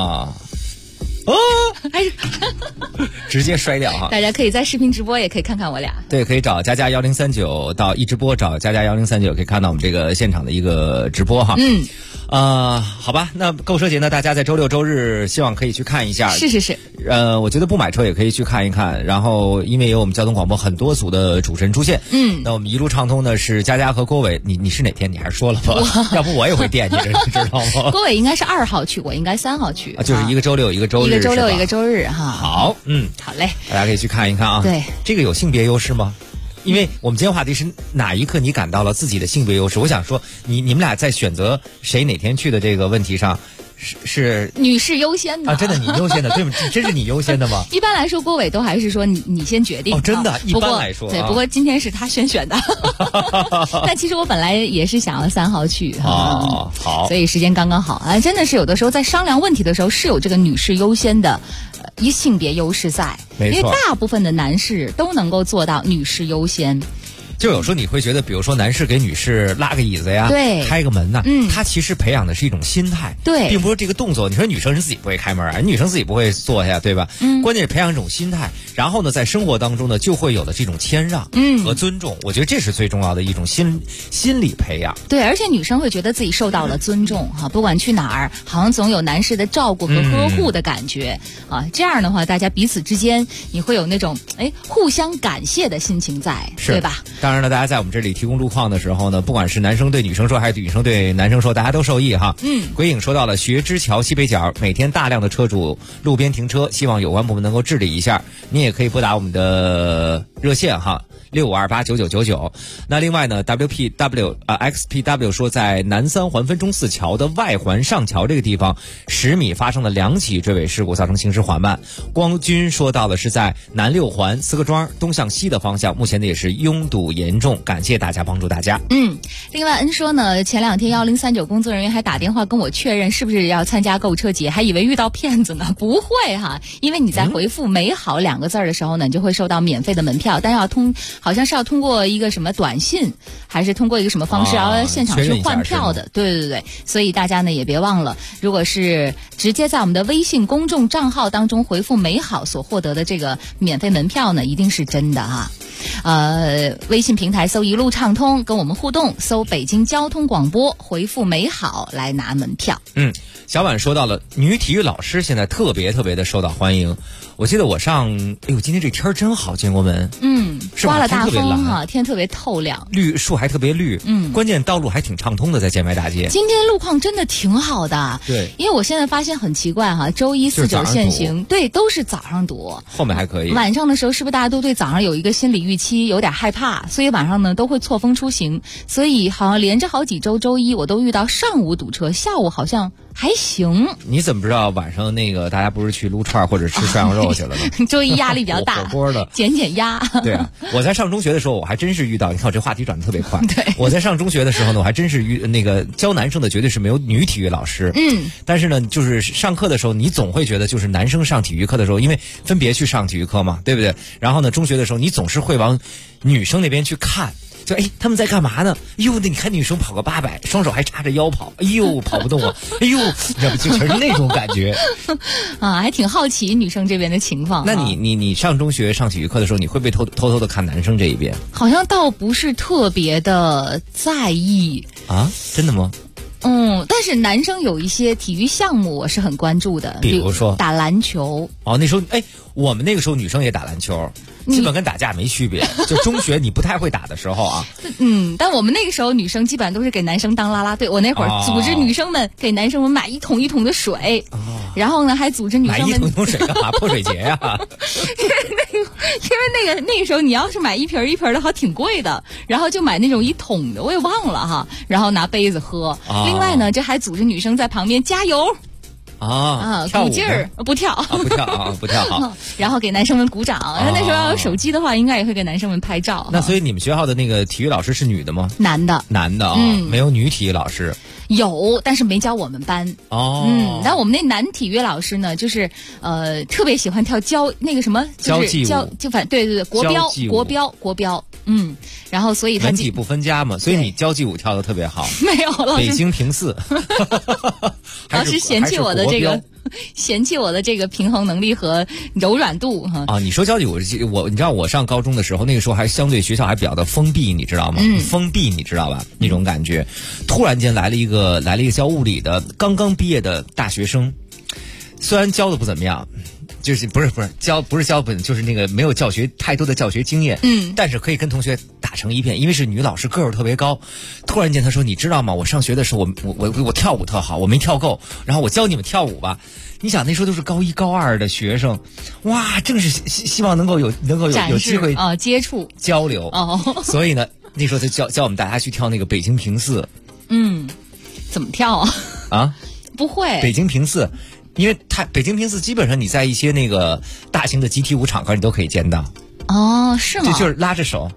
还是直接摔掉哈！ 大家可以在视频直播，也可以看看我俩。 对，可以找佳佳1039到一直播，找佳佳1039可以看到我们这个现场的一个直播哈。好吧，那购车节呢，大家在周六周日希望可以去看一下。 是。 我觉得不买车也可以去看一看。然后因为有我们交通广播很多组的主持人出现，那我们一路畅通的是佳佳和郭伟。你是哪天？你还是说了吧？要不我也会惦记着，你知道吗？ 郭伟应该是2号去，我应该3号去。 就是一个周六，一个周日， 一个周六，一个周日哈。 好， 好嘞， 大家可以去看一看啊。 对， 这个有性别优势吗？因为我们今天话题是哪一刻你感到了自己的性别优势？我想说，你们俩在选择谁哪天去的这个问题上，是女士优先的啊？真的，你优先的，对吗？真是你优先的吗？ 一般来说，郭伟都还是说你先决定。 真的，一般来说， 对。不过今天是他先选的，但其实我本来也是想要3号去好， 所以时间刚刚好啊。真的是有的时候在商量问题的时候是有这个女士优先的一性别优势在， 没错， 因为大部分的男士都能够做到女士优先。 就有时候你会觉得，比如说男士给女士拉个椅子呀， 对， 开个门呐，他其实培养的是一种心态， 对， 并不是这个动作。你说女生是自己不会开门啊，女生自己不会坐下，对吧？关键是培养一种心态，然后呢，在生活当中呢，就会有的这种谦让，和尊重。我觉得这是最重要的一种心理培养。 对，而且女生会觉得自己受到了尊重哈，不管去哪儿，好像总有男士的照顾和呵护的感觉啊。这样的话，大家彼此之间你会有那种互相感谢的心情在，对吧？ 当然了，大家在我们这里提供路况的时候呢，不管是男生对女生说还是女生对男生说，大家都受益哈。鬼影说到了学之桥西北角每天大量的车主路边停车，希望有关部门能够治理一下。你也可以拨打我们的热线哈。65289999。那另外呢 XPW 说，在南三环分钟寺桥的外环上桥这个地方10米发生了2起追尾事故，造成行驶缓慢。光军说到的是在南6环四个庄东向西的方向，目前呢也是拥堵严重，感谢大家帮助大家。 另外恩说呢，前2天1039工作人员还打电话跟我确认是不是要参加购车节，还以为遇到骗子呢。不会哈，因为你在回复美好2个字的时候呢，你就会收到免费的门票，但好像是要通过一个什么短信，还是通过一个什么方式，然后现场去换票的。对，所以大家呢也别忘了，如果是直接在我们的微信公众账号当中回复美好所获得的这个免费门票呢，一定是真的啊。微信平台搜一路畅通跟我们互动，搜北京交通广播回复美好来拿门票。 小婉说到了女体育老师现在特别的受到欢迎。我记得我今天这天真好，建国门刮了大风哈，天特别透亮， 树还特别绿，关键道路还挺畅通的，在建外大街。 今天路况真的挺好的， 对， 因为我现在发现很奇怪哈，周一49限行，对，都是早上堵， 后面还可以。 晚上的时候是不是大家都对早上有一个心理预期，有点害怕，所以晚上呢都会错峰出行，所以好像连着好几周周一我都遇到上午堵车，下午好像还行。 你怎么知道晚上那个大家不是去撸串或者吃涮羊肉去了呢？ 周一压力比较大， 火锅的减压。 对啊，我在上中学的时候，我还真是遇到，你看我这话题转得特别快。对，我在上中学的时候呢，我还真是那个教男生的绝对是没有女体育老师。但是呢，就是上课的时候，你总会觉得就是男生上体育课的时候，因为分别去上体育课嘛，对不对？然后呢，中学的时候，你总是会往女生那边去看。就他们在干嘛呢？哎呦，你看女生跑个800，双手还叉着腰跑，哎呦，跑不动啊！哎呦，要不就全是那种感觉啊，还挺好奇女生这边的情况。 那你上中学上体育课的时候，你会不会偷偷的看男生这一边？ 好像倒不是特别的在意啊，真的吗？ 但是男生有一些体育项目我是很关注的， 比如说打篮球。 那时候我们那个时候女生也打篮球，基本跟打架没区别。就中学你不太会打的时候啊， 但我们那个时候女生基本上都是给男生当啦啦队。我那会儿组织女生们给男生们买一桶一桶的水，然后呢还组织女生们买一桶一桶水干嘛？泼水节呀？ 因为那个时候你要是买一瓶一瓶的，好挺贵的，然后就买那种一桶的，我也忘了哈，然后拿杯子喝。另外呢，这还组织女生在旁边加油。鼓劲儿不跳好，然后给男生们鼓掌。然后那时候要有手机的话，应该也会给男生们拍照。 那所以你们学校的那个体育老师是女的吗？ 男的没有女体育老师。 有，但是没教我们班。但我们那男体育老师呢，就是特别喜欢跳那个什么，就是对国标。然后所以他文体不分家嘛，所以你交际舞跳得特别好。 没有，老师北京平4。 老师嫌弃我的这个平衡能力和柔软度哈。 你说交际舞，你知道我上高中的时候，那个时候还相对学校还比较的封闭，你知道吗？封闭你知道吧？那种感觉，突然间来了一个教物理的刚刚毕业的大学生，虽然教的不怎么样。就是不是教本，就是那个没有太多的教学经验，但是可以跟同学打成一片，因为是女老师个儿特别高。突然间她说：“你知道吗？我上学的时候，我跳舞特好，我没跳够，然后我教你们跳舞吧。”你想那时候都是高1、高2的学生，哇，正是希望能够有机会接触交流所以呢，那时候就教我们大家去跳那个北京平4。 怎么跳啊？不会。 北京平4。因为北京平4基本上你在一些那个大型的集体舞场合你都可以见到。 是吗？ 就是拉着手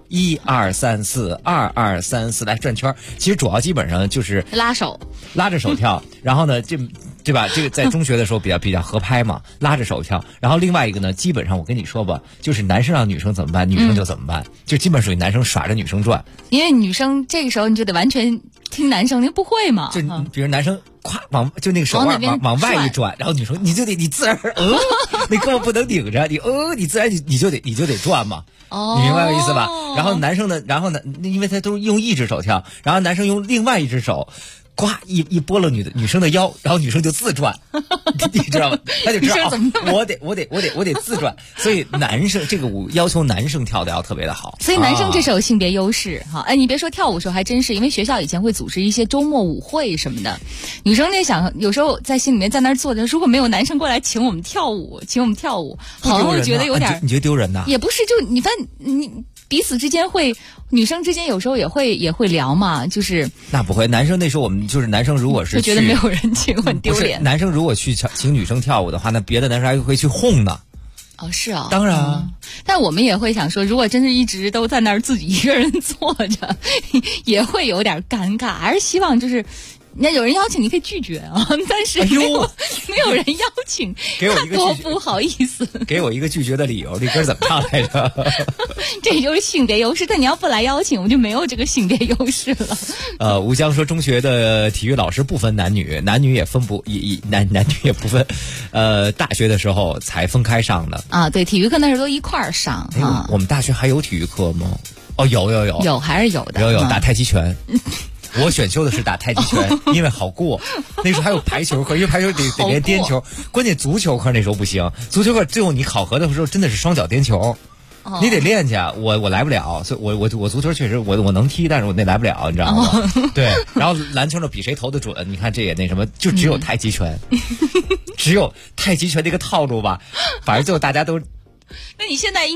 1、2、3、4，1、2、3、4来转圈。其实主要基本上就是拉着手跳，然后呢对吧？这个在中学的时候比较合拍嘛，拉着手跳。然后另外一个呢，基本上我跟你说吧，就是男生让女生怎么办，女生就怎么办，就基本属于男生耍着女生转。 因为女生这个时候你就得完全听男生，你不会嘛？ 就比如男生就那个手腕往外一转，然后女生你自然你胳膊不能顶着，你自然你就得转嘛。你明白我意思吧？然后男生呢，因为他都用一只手跳，然后男生用另外一只手。呱一拨了女生的腰，然后女生就自转，你知道吗？他就知道我得自转，所以男生这个舞要求男生跳的要特别的好， 所以男生这是有性别优势哈。你别说跳舞的时候还真是，因为学校以前会组织一些周末舞会什么的，女生有时候在心里面在那儿坐着，如果没有男生过来请我们跳舞，好像会觉得有点， 你觉得丢人呐？ 也不是，就你彼此之间女生之间有时候也会聊嘛，就是那不会，男生那时候我们就是男生如果是就觉得没有人请很丢脸。 男生如果去请女生跳舞的话，那别的男生还会去哄呢。 是啊， 当然但我们也会想说，如果真是一直都在那儿自己一个人坐着，也会有点尴尬。还是希望就是那有人邀请你可以拒绝啊，但是没有人邀请， 给我一个多不好意思， 给我一个拒绝的理由。这歌怎么唱来着？ 这就是性别优势，但你要不来邀请，我们就没有这个性别优势了。 吴江说，中学的体育老师不分男女，男女也分不男女也不分，大学的时候才分开上的啊。对，体育课那时候都一块儿上啊。 我们大学还有体育课吗？有还是有的， 有打太极拳。我选修的是打太极拳，因为好过。那时候还有排球课，因为排球得练颠球，关键足球课那时候不行。足球课最后你考核的时候真的是双脚颠球，你得练去。我来不了，所以我足球确实我能踢，但是我那来不了，你知道吗？对。然后篮球呢比谁投的准，你看这也那什么，就只有太极拳，只有太极拳这个套路吧，反正最后大家都。 那你现在应该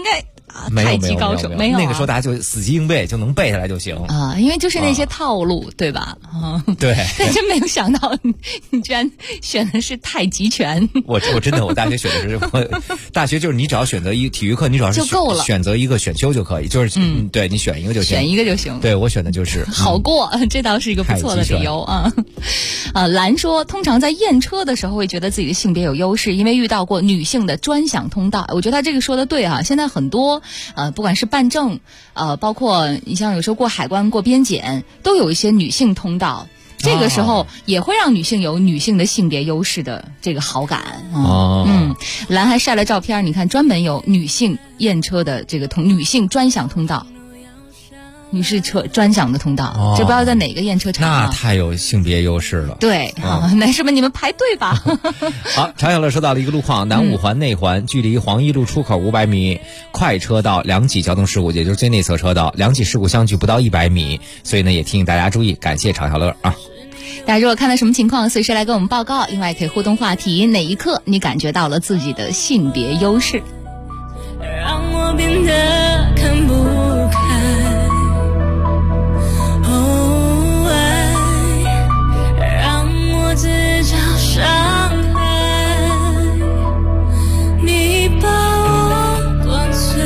太极高手没有、 那个时候大家就死记硬背，就能背下来就行啊，因为就是那些套路，对吧？ 对。 但真没有想到你居然选的是太极拳。 我真的，我大学选的是大学就是你只要选择一体育课，你只要是就够了， 选择一个选修就可以，就是对你选一个就行， 选一个就行。 对我选的就是好过，这倒是一个不错的理由啊。兰说，通常在验车的时候会觉得自己的性别有优势，因为遇到过女性的专享通道。我觉得他这个说的对啊，现在很多不管是办证包括你像有时候过海关过边检都有一些女性通道，这个时候也会让女性有女性的性别优势的这个好感。兰还晒了照片，你看专门有女性验车的这个女性专享通道，女士车专享的通道，这不知道在哪个验车场那太有性别优势了。 对男士们你们排队吧。 好，常小乐收到了一个路况，南五环内环距离黄一路出口500米，快车道两起交通事故，也就是最内侧车道两起事故相距不到100米，所以呢也提醒大家注意，感谢常小乐啊。 大家如果看到什么情况，随时来跟我们报告。另外可以互动话题，哪一刻你感觉到了自己的性别优势？ 让我变得看不开，让我自找伤害，你把我灌醉，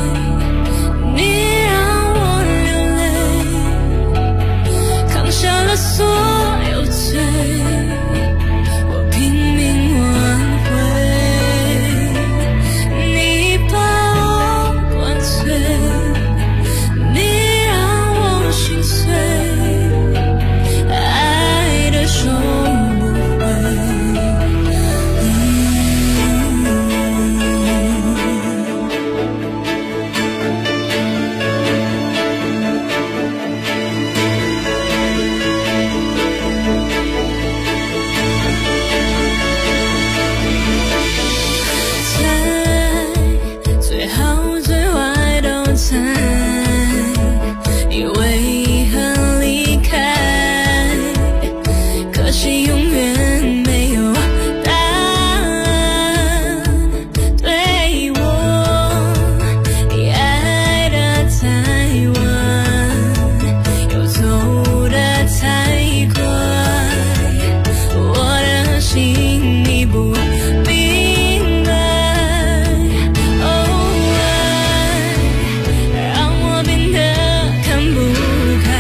你让我流泪，扛下了所有罪，我拼命挽回，你把我灌醉，你让我心碎，爱的收不回。猜最好最坏都猜，以为很离开，可惜永远没有答案。对我，你爱的太晚，又走得太快，我的心你不明白。爱让我变得看不开，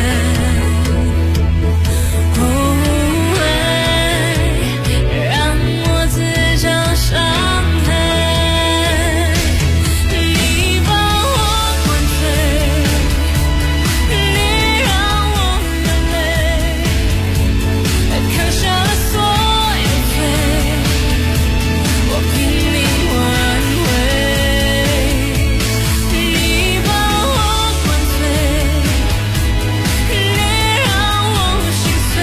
爱让我自找伤害，你把我灌醉，你让我流泪，扛下了所有罪，我拼命挽回，你把我灌醉，你让我心碎，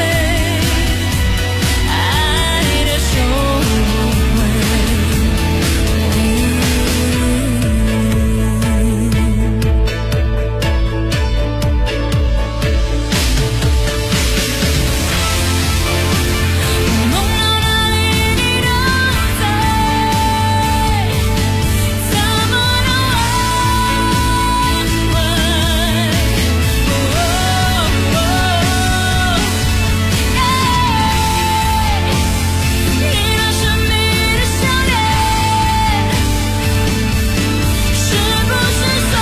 爱的收不回。梦到哪里你都在，怎么能挽回？你那神秘的项链，是不是碎？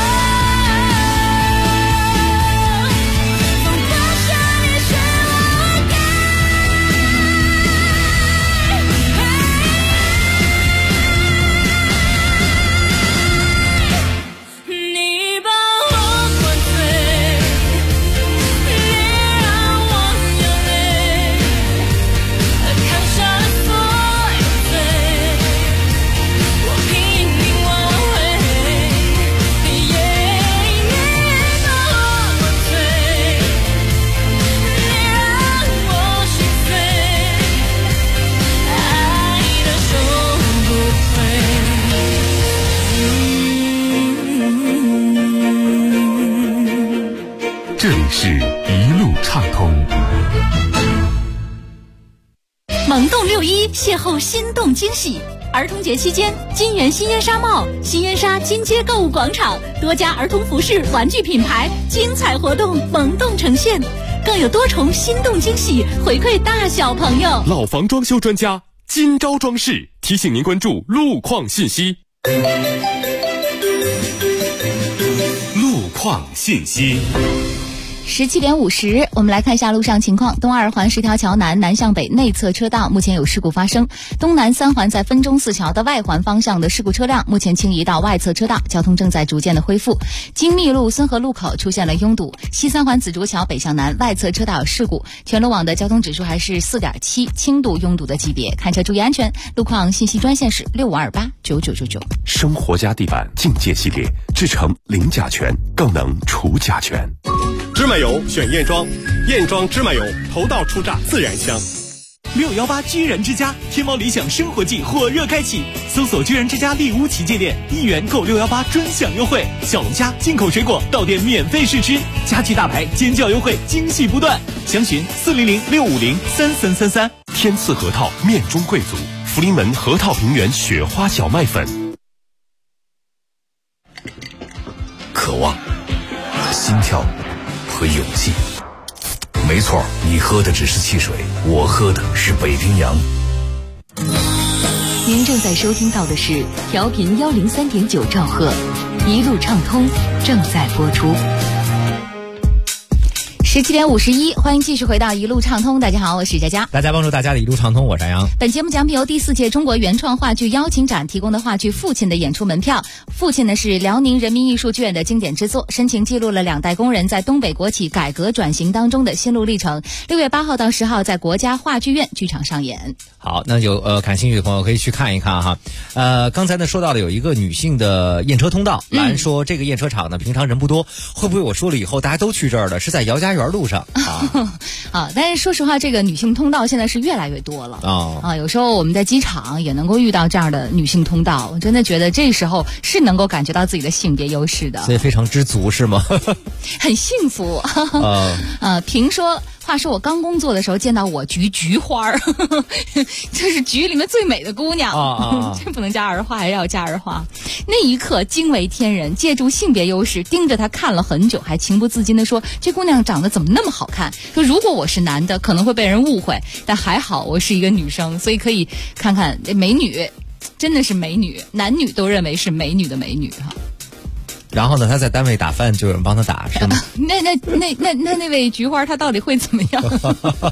放不下你却忘开，你把我灌醉，你让我流泪，扛下了所有罪，我拼命挽回，你把我灌醉，你让我心碎，爱的收不这里是一路畅通。 萌动61邂逅心动惊喜， 儿童节期间，金源新烟纱帽、新烟纱金街购物广场多家儿童服饰、玩具品牌精彩活动萌动呈现，更有多重心动惊喜回馈大小朋友。 老房装修专家金招装饰提醒您关注路况信息。路况信息。 17点50，我们来看一下路上情况。东二环10条桥南向北内侧车道目前有事故发生，东南3环在分钟寺桥的外环方向的事故车辆目前清移到外侧车道，交通正在逐渐的恢复。金密路孙河路口出现了拥堵，西3环紫竹桥北向南外侧车道有事故，全路网的交通指数还是4.7，轻度拥堵的级别，开车注意安全。路况信息专线是65289999。 生活家地板境界系列，制成零甲醛，更能除甲醛。 芝麻油选燕庄，燕庄芝麻油头道出榨自然香。 618居然之家天猫理想生活季火热开启，搜索居然之家丽屋旗舰店，1元购618专享优惠，小龙虾进口水果到店免费试吃，佳琦大牌尖叫优惠惊喜不断，详询400-650-3333。 天赐核桃面中贵族，福临门核桃平原雪花小麦粉。 渴望、心跳和勇气。没错，你喝的只是汽水，我喝的是北冰洋。 您正在收听到的是调频103.9兆赫，一路畅通正在播出。 17点51，欢迎继续回到一路畅通。大家好，我是佳佳。 大家帮助大家的一路畅通，我是杨。 本节目奖品由第4届中国原创话剧邀请展提供的话剧《父亲》的演出门票。父亲呢是辽宁人民艺术剧院的经典之作，深情记录了2代工人在东北国企改革转型当中的心路历程。6月8号到10号在国家话剧院剧场上演。 好，那有感兴趣的朋友可以去看一看哈。刚才呢说到了有一个女性的验车通道，兰说这个验车场呢平常人不多，会不会我说了以后大家都去这儿了？是在姚家园路上啊。但是说实话，这个女性通道现在是越来越多了有时候我们在机场也能够遇到这样的女性通道，我真的觉得这时候是能够感觉到自己的性别优势的， 所以非常知足是吗？ 很幸福评说。话说我刚工作的时候见到我局菊花这是局里面最美的姑娘这不能加儿化，还是要加儿化。那一刻惊为天人，借助性别优势盯着她看了很久，还情不自禁地说这姑娘长得怎么那么好看，说如果我是男的可能会被人误会，但还好我是一个女生，所以可以看看这美女真的是美女，男女都认为是美女的美女哈。 然后呢，他在单位打饭就有人帮他打是吗？ 那位菊花他到底会怎么样？读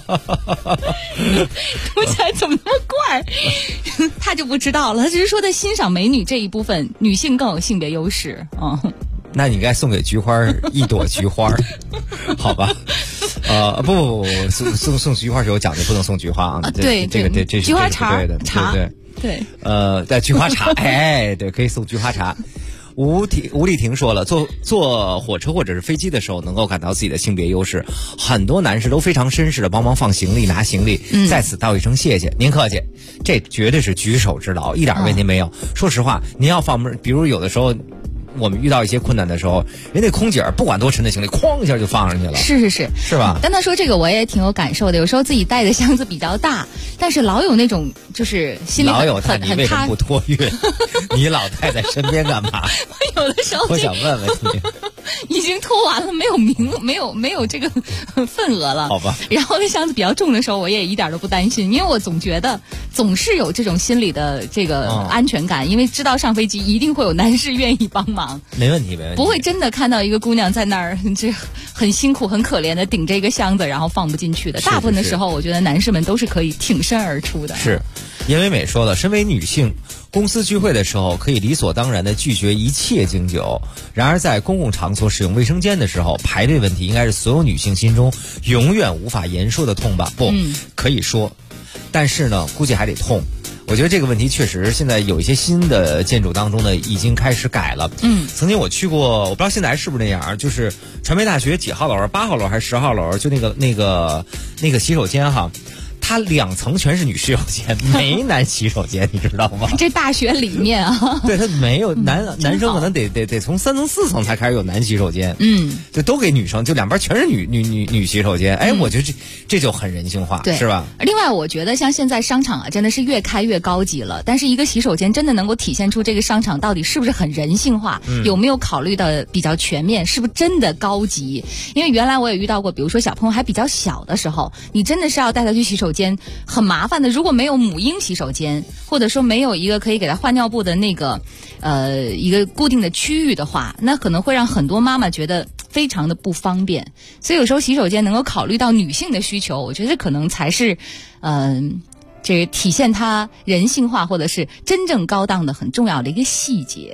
起来怎么那么怪？他就不知道了，他只是说在欣赏美女这一部分，女性更有性别优势那你该送给菊花一朵菊花，好吧？不，送菊花是有讲究，不能送菊花啊。 对， 这是菊花茶对的， 茶对。在菊花茶，对，可以送菊花茶。吴丽婷说了，坐火车或者是飞机的时候能够感到自己的性别优势，很多男士都非常绅士的帮忙放行李拿行李，在此道一声谢谢，您客气，这绝对是举手之劳，一点问题没有。说实话，您要放比如有的时候我们遇到一些困难的时候，人家空姐不管多沉的行李哐一下就放上去了，是吧？ 但他说这个我也挺有感受的，有时候自己带的箱子比较大，但是老有那种就是心里老有他，你为什么不托运？你老带在身边干嘛？ 有的时候我想问问你， 已经拖完了，没有这个份额了， 好吧？ 然后那箱子比较重的时候，我也一点都不担心，因为我总觉得总是有这种心理的这个安全感，因为知道上飞机一定会有男士愿意帮忙， 没问题， 不会真的看到一个姑娘在那儿这很辛苦很可怜的顶着一个箱子然后放不进去的。大部分的时候我觉得男士们都是可以挺身而出的。 是严唯美说了，身为女性，公司聚会的时候可以理所当然的拒绝一切敬酒，然而在公共场所使用卫生间的时候，排队问题应该是所有女性心中永远无法言说的痛吧？不可以说，但是呢估计还得痛。我觉得这个问题确实现在有一些新的建筑当中呢已经开始改了。曾经我去过，我不知道现在还是不是那样，就是传媒大学几号楼，8号楼还是10号楼，就那个洗手间哈， 它2层全是女洗手间，没男洗手间，你知道吗？ 这大学里面啊， 对，它没有男生可能得从3层4层才开始有男洗手间，就都给女生，就两边全是女洗手间。哎，我觉得这就很人性化，是吧？ 另外，我觉得像现在商场啊，真的是越开越高级了。但是一个洗手间真的能够体现出这个商场到底是不是很人性化，有没有考虑的比较全面，是不是真的高级？因为原来我也遇到过，比如说小朋友还比较小的时候，你真的是要带他去洗手间，很麻烦的。如果没有母婴洗手间，或者说没有一个可以给他换尿布的那个一个固定的区域的话，那可能会让很多妈妈觉得非常的不方便。所以有时候洗手间能够考虑到女性的需求，我觉得这可能才是这体现它人性化或者是真正高档的很重要的一个细节。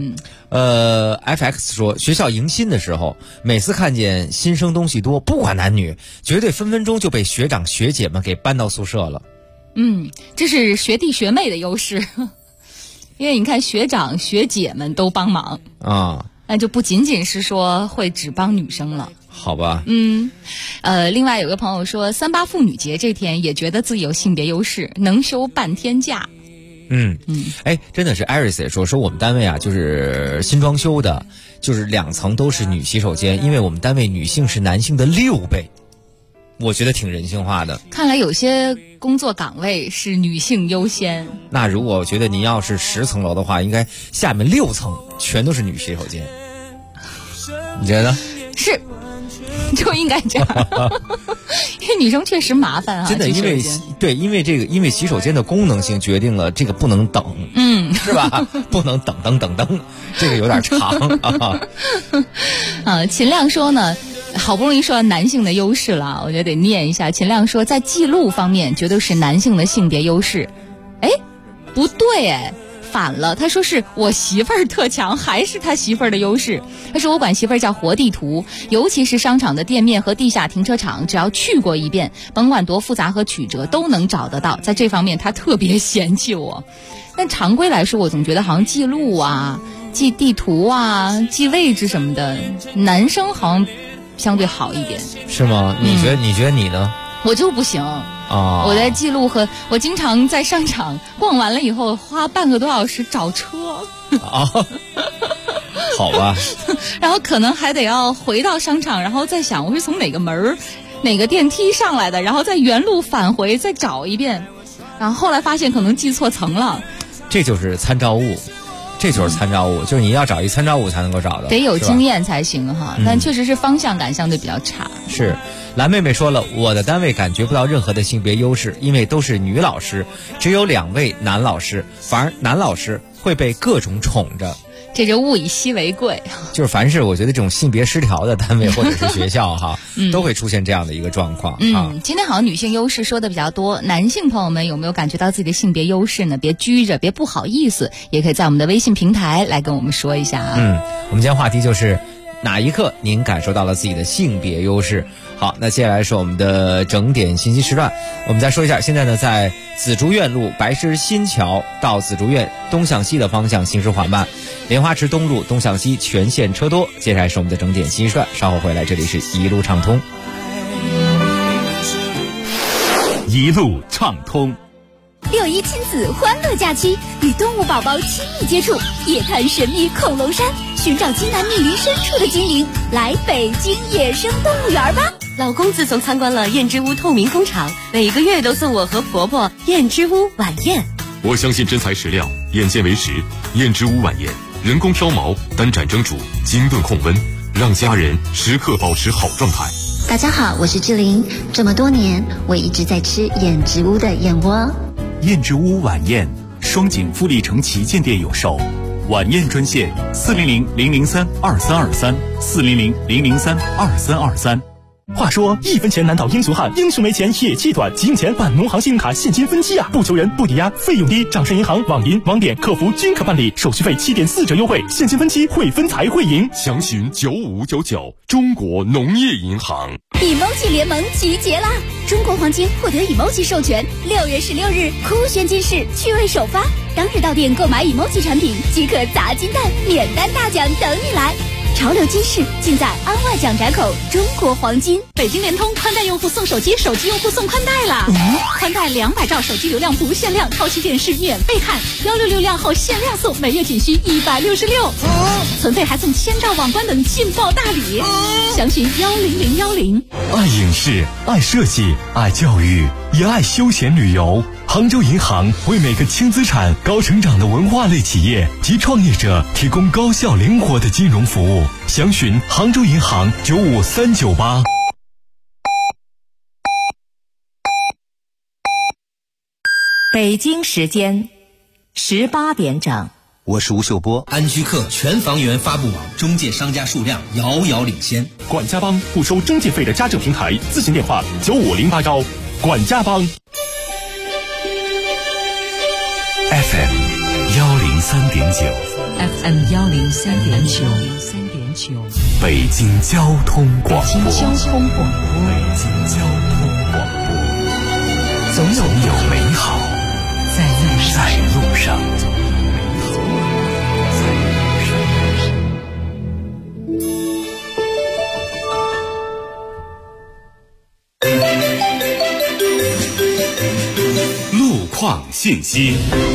FX 说，学校迎新的时候，每次看见新生东西多，不管男女，绝对分分钟就被学长学姐们给搬到宿舍了。 这是学弟学妹的优势，因为你看学长学姐们都帮忙啊，那就不仅仅是说会只帮女生了。 好吧， 另外有个朋友说，38妇女节这天也觉得自己有性别优势，能休半天假。 哎，真的是 Iris 也说我们单位啊，就是新装修的，就是2层都是女洗手间，因为我们单位女性是男性的6倍，我觉得挺人性化的。 看来有些工作岗位是女性优先。 那如果我觉得您要是10层楼的话，应该下面6层全都是女洗手间，你觉得？ 是。就应该这样，因为女生确实麻烦啊。 真的，因为洗手间的功能性决定了这个不能等，是吧？不能等，这个有点长啊。秦亮说呢，好不容易说到男性的优势了，我觉得得念一下。秦亮说，在记录方面绝对是男性的性别优势。哎，不对哎。反了，他说是我媳妇儿特强，还是他媳妇儿的优势。他说我管媳妇儿叫活地图，尤其是商场的店面和地下停车场，只要去过一遍，甭管多复杂和曲折都能找得到。在这方面他特别嫌弃我。但常规来说，我总觉得好像记录啊、记地图啊、记位置什么的，男生好像相对好一点。 是吗？你觉得你呢？ 我就不行。我在记录和我经常在商场逛完了以后花半个多小时找车好吧然后可能还得要回到商场，然后再想我是从哪个门哪个电梯上来的，然后再原路返回再找一遍，然后后来发现可能记错层了。 这就是参照物，就是你要找一参照物才能够找到， 得有经验才行哈。但确实是方向感相对比较差。 是蓝妹妹说了，我的单位感觉不到任何的性别优势，因为都是女老师，只有2位男老师，反而男老师会被各种宠着。 这就物以稀为贵。 就是凡是我觉得这种性别失调的单位或者是学校哈，都会出现这样的一个状况啊。 今天好像女性优势说的比较多，男性朋友们有没有感觉到自己的性别优势呢？别拘着，别不好意思，也可以在我们的微信平台来跟我们说一下啊。 我们今天话题就是哪一刻您感受到了自己的性别优势？好，那接下来是我们的整点信息时段。我们再说一下，现在呢，在紫竹院路白石新桥到紫竹院东向西的方向行驶缓慢，莲花池东路东向西全线车多。接下来是我们的整点信息时段，稍后回来，这里是一路畅通。 一路畅通。 6·1亲子欢乐假期，与动物宝宝亲密接触，夜探神秘恐龙山，寻找津南密林深处的精灵，来北京野生动物园吧！ 老公自从参观了燕之屋透明工厂，每个月都送我和婆婆燕之屋晚宴。 我相信真材实料，眼见为实。燕之屋晚宴，人工挑毛，单盏蒸煮，精炖控温，让家人时刻保持好状态。 大家好，我是志玲。这么多年，我一直在吃燕之屋的燕窝。 燕之屋晚宴，双井富力城旗舰店有售。晚宴专线400-003-2323，400-003-2323。话说1分钱难倒英雄汉，英雄没钱铁气短，急用钱办农行信用卡现金分期啊！不求人，不抵押，费用低，掌声银行、网银、网点客服均可办理，手续费7.4折优惠，现金分期会分才会赢。 详询9599，中国农业银行。 emoji 联盟集结啦！中国黄金获得 emoji 授权，6月16日酷炫金市趣味首发，当日到店购买 emoji 产品即可砸金蛋，免单大奖等你来。 潮流今市尽在安外蒋宅口中国黄金。北京联通宽带用户送手机，手机用户送宽带啦！宽带200兆手机流量不限量，超级电视免费看，166量后限量送，每月仅需166，存费还送1000兆网关等劲爆大礼，详询10010。 爱影视，爱设计，爱教育，也爱休闲旅游。杭州银行为每个轻资产、高成长的文化类企业及创业者提供高效灵活的金融服务。详询杭州银行95398。 北京时间18点整。 我是吴秀波。 安居客全房源发布网中介商家数量遥遥领先。 管家帮不收中介费的家政平台，咨询电话9508高。管家帮。 FM 103.9 FM 103.9 北京交通广播。 北京交通广播，总有美好在路上。 路况信息。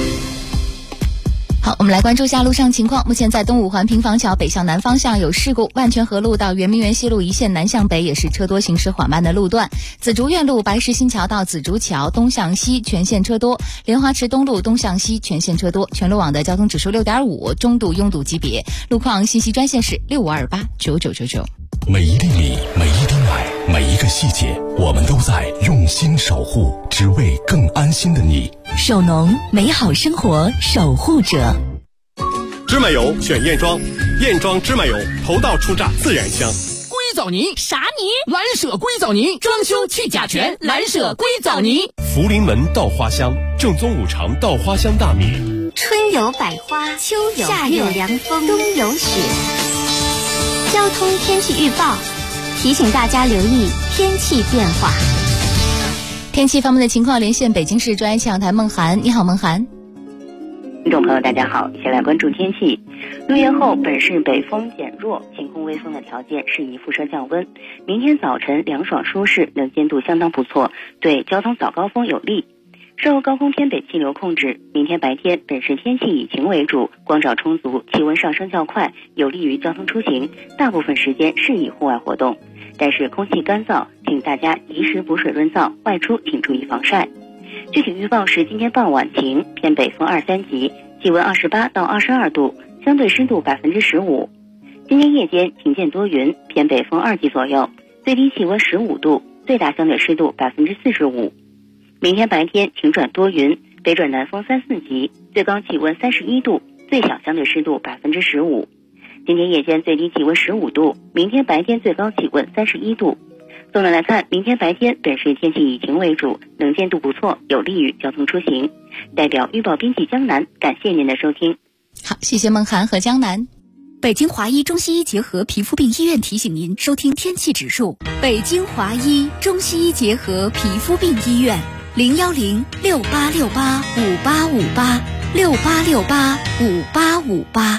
好，我们来关注一下路上情况。目前在东五环平房桥北向南方向有事故，万泉河路到圆明园西路一线南向北也是车多行驶缓慢的路段。紫竹院路白石新桥到紫竹桥东向西全线车多，莲花池东路东向西全线车多。全路网的交通指数6.5，中度拥堵级别。路况信息专线是65289999。 每一粒米，每一滴奶，每一个细节，我们都在用心守护，只为更安心的你。 首农，美好生活守护者。 芝麻油选燕庄，燕庄芝麻油头道出榨自然香。 硅藻泥啥泥？ 蓝舍硅藻泥，装修去甲醛，蓝舍硅藻泥。 福临门稻花香，正宗五常稻花香大米。 春有百花，秋有夏有凉风，冬有雪。交通天气预报提醒大家留意天气变化。 天气方面的情况，连线北京市专业气象台孟涵。你好，孟涵。 听众朋友大家好，先来关注天气。6月后本市北风减弱，晴空微风的条件适宜辐射降温。明天早晨凉爽舒适，能见度相当不错，对交通早高峰有利。受高空偏北气流控制，明天白天本市天气以晴为主，光照充足，气温上升较快，有利于交通出行，大部分时间适宜户外活动。但是空气干燥，请大家及时补水润燥，外出请注意防晒。具体预报是今天傍晚晴，偏北风2、3级，气温28到22度，相对湿度15%。今天夜间晴见多云，偏北风2级左右，最低气温15度，最大相对湿度45%。明天白天晴转多云，北转南风3、4级，最高气温31度，最小相对湿度15%。今天夜间最低气温15度，明天白天最高气温31度。总的来看，明天白天本市天气以晴为主，能见度不错，有利于交通出行。代表预报编辑江南，感谢您的收听。 好，谢谢孟涵和江南。 北京华医中西医结合皮肤病医院提醒您收听天气指数。北京华医中西医结合皮肤病医院，01068685858686858。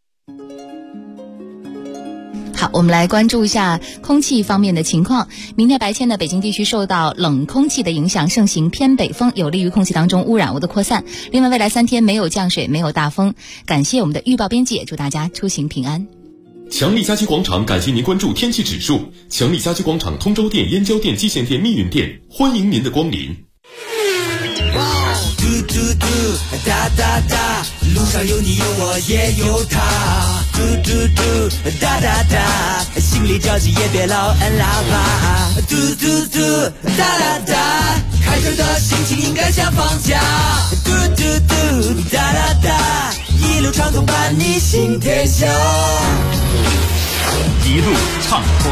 好，我们来关注一下空气方面的情况。明天白天呢，北京地区受到冷空气的影响，盛行偏北风，有利于空气当中污染物的扩散。另外，未来3天没有降水，没有大风。感谢我们的预报编辑，祝大家出行平安。 强力家居广场感谢您关注天气指数。强力家居广场通州店、燕郊店、蓟县店、密云店，欢迎您的光临。 嘟嘟嘟，哒哒哒，路上有你有我也有他。嘟嘟嘟，哒哒哒，心里着急也别老按喇叭。嘟嘟嘟，哒哒哒，开车的心情应该像放假。嘟嘟嘟，哒哒哒，一路畅通伴你行天下。 一路畅通。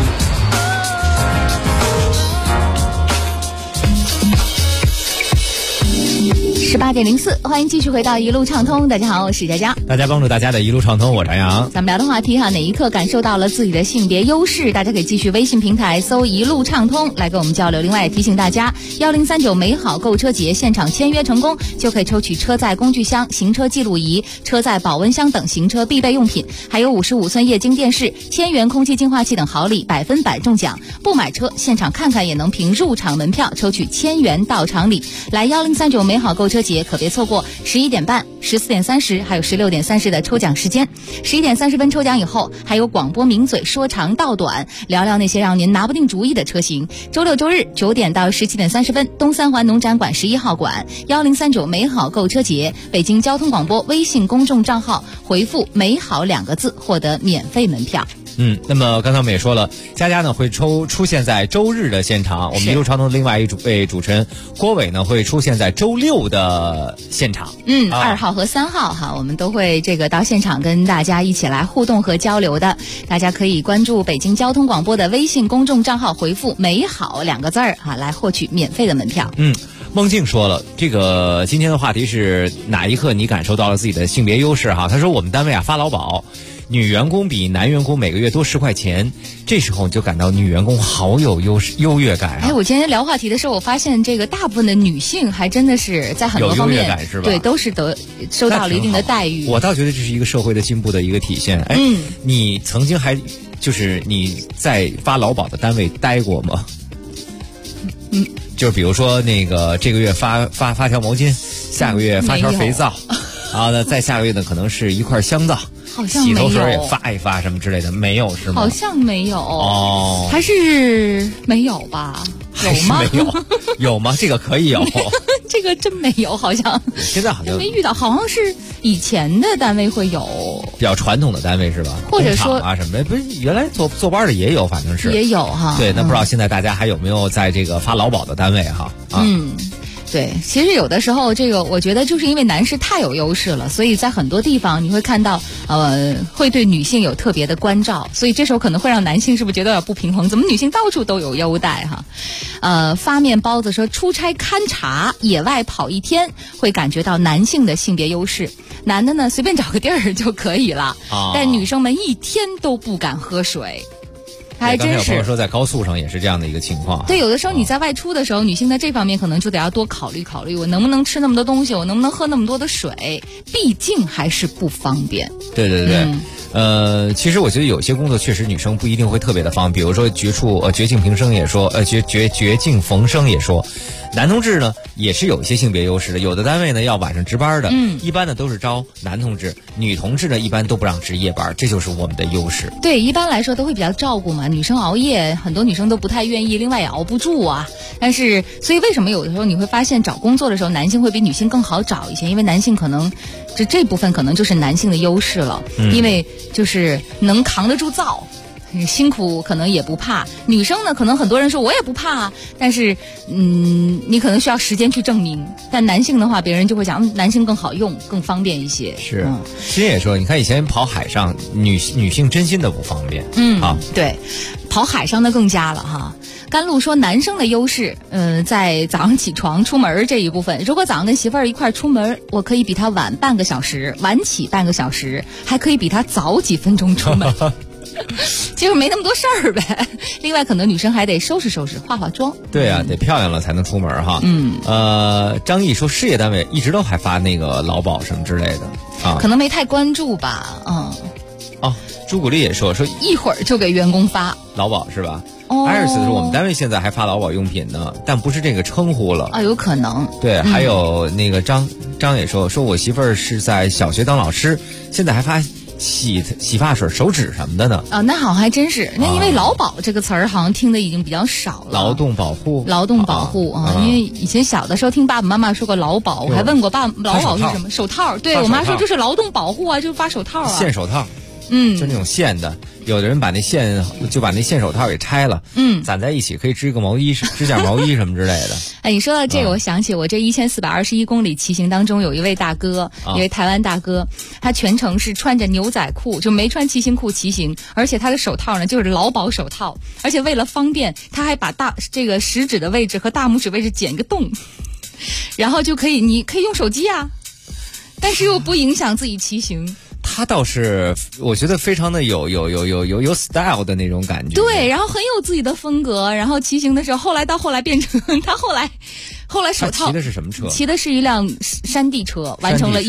18 8:04，欢迎继续回到一路畅通。大家好，我是佳佳。 大家帮助大家的一路畅通，我是杨洋。 咱们聊的话题哪一刻感受到了自己的性别优势？大家可以继续微信平台搜一路畅通来跟我们交流。另外也提醒大家，1039美好购车节现场签约成功，就可以抽取车载工具箱、行车记录仪、车载保温箱等行车必备用品，还有55寸液晶电视、1000元空气净化器等好礼，100%中奖。不买车现场看看也能凭入场门票抽取1000元到场礼。来1039美好购车节可别错过11点半、14点30还有16点30的抽奖时间。11点30分抽奖以后，还有广播名嘴说长道短，聊聊那些让您拿不定主意的车型。周六周日9点到17点30分，东三环农展馆11号馆1039美好购车节，北京交通广播微信公众账号回复美好2个字获得免费门票。 那么刚才我们也说了，佳佳呢会出现在周日的现场，我们一路畅通的另外一位主持人郭伟呢会出现在周六的现场。 2号和3号哈，我们都会到现场跟大家一起来互动和交流的。大家可以关注北京交通广播的微信公众账号，回复美好2个字来获取免费的门票。 孟静说了，今天的话题是哪一刻你感受到了自己的性别优势哈？他说我们单位发劳保，女员工比男员工每个月多10块钱，这时候你就感到女员工好有优越感我今天聊话题的时候，我发现大部分的女性还真的是在很多方面有优越感是吧？ 对，都是受到了一定的待遇。 我倒觉得这是一个社会的进步的一个体现。你曾经你在发劳保的单位待过吗？就是比如说这个月发条毛巾，下个月发条肥皂，然后呢再下个月呢可能是一块香皂， 好像没有， 洗头水也发一发什么之类的，没有是吗？ 好像没有还是没有吧？有吗？ 有吗？这个可以有这个真没有，好像现在好像没遇到，好像是以前的单位会有， 比较传统的单位是吧？ 或者说什么的，不是原来坐班的也有，反正是也有哈。 对，那不知道现在大家还有没有在发劳保的单位哈？ 对，其实有的时候我觉得就是因为男士太有优势了，所以在很多地方你会看到会对女性有特别的关照，所以这时候可能会让男性是不是觉得有点不平衡？怎么女性到处都有优待哈？发面包子说出差勘察野外跑1天会感觉到男性的性别优势，男的呢随便找个地儿就可以了，但女生们1天都不敢喝水。还真是， 刚才有朋友说在高速上也是这样的一个情况。 对，有的时候你在外出的时候，女性在这方面可能就得要多考虑考虑，我能不能吃那么多东西，我能不能喝那么多的水，毕竟还是不方便。 对，其实我觉得有些工作确实女生不一定会特别的方便，比如说绝境逢生也说，绝境逢生也说，男同志呢也是有一些性别优势的，有的单位呢要晚上值班的，一般呢都是招男同志，女同志呢一般都不让值夜班，这就是我们的优势。 对，一般来说都会比较照顾嘛，女生熬夜，很多女生都不太愿意，另外也熬不住啊。但是，所以为什么有的时候你会发现找工作的时候，男性会比女性更好找一些？因为男性可能这部分可能就是男性的优势了，因为就是能扛得住燥。辛苦可能也不怕，女生呢可能很多人说我也不怕，但是你可能需要时间去证明。但男性的话，别人就会讲男性更好用，更方便一些。 是，其实也说，你看以前跑海上，女性真心的不方便。 对，跑海上的更加了哈。甘露说，男生的优势，在早上起床出门这一部分。如果早上跟媳妇儿一块出门，我可以比他晚半个小时，晚起半个小时，还可以比他早几分钟出门。其实没那么多事儿呗。另外，可能女生还得收拾收拾，化化妆。 对啊，得漂亮了才能出门哈。张毅说，事业单位一直都还发劳保什么之类的可能没太关注吧。 朱古力也说一会儿就给员工发劳保是吧？艾尔斯说我们单位现在还发劳保用品呢，但不是这个称呼了有可能。 对，还有张也说我媳妇儿是在小学当老师，现在还发洗发水、手纸什么的呢。 那好像还真是。那因为劳保这个词儿好像听的已经比较少了。 劳动保护因为以前小的时候听爸爸妈妈说过劳保，我还问过劳保是什么？手套。对，我妈说就是劳动保护啊，就是发手套啊。 线手套。就那种线的，有的人把那线手套给拆了，攒在一起可以织个毛衣、织件毛衣什么之类的。 你说到这个，我想起我这1421公里骑行当中有一位大哥，一位台湾大哥，他全程是穿着牛仔裤，就没穿骑行裤骑行，而且他的手套呢就是劳保手套，而且为了方便，他还把这个食指的位置和大拇指位置剪一个洞。 然后就可以，你可以用手机啊，但是又不影响自己骑行。 他倒是我觉得非常的有 style 的那种感觉。 对，然后很有自己的风格。然后骑行的时候，后来变成他后来手套。 他骑的是什么车？ 骑的是一辆山地车，完成了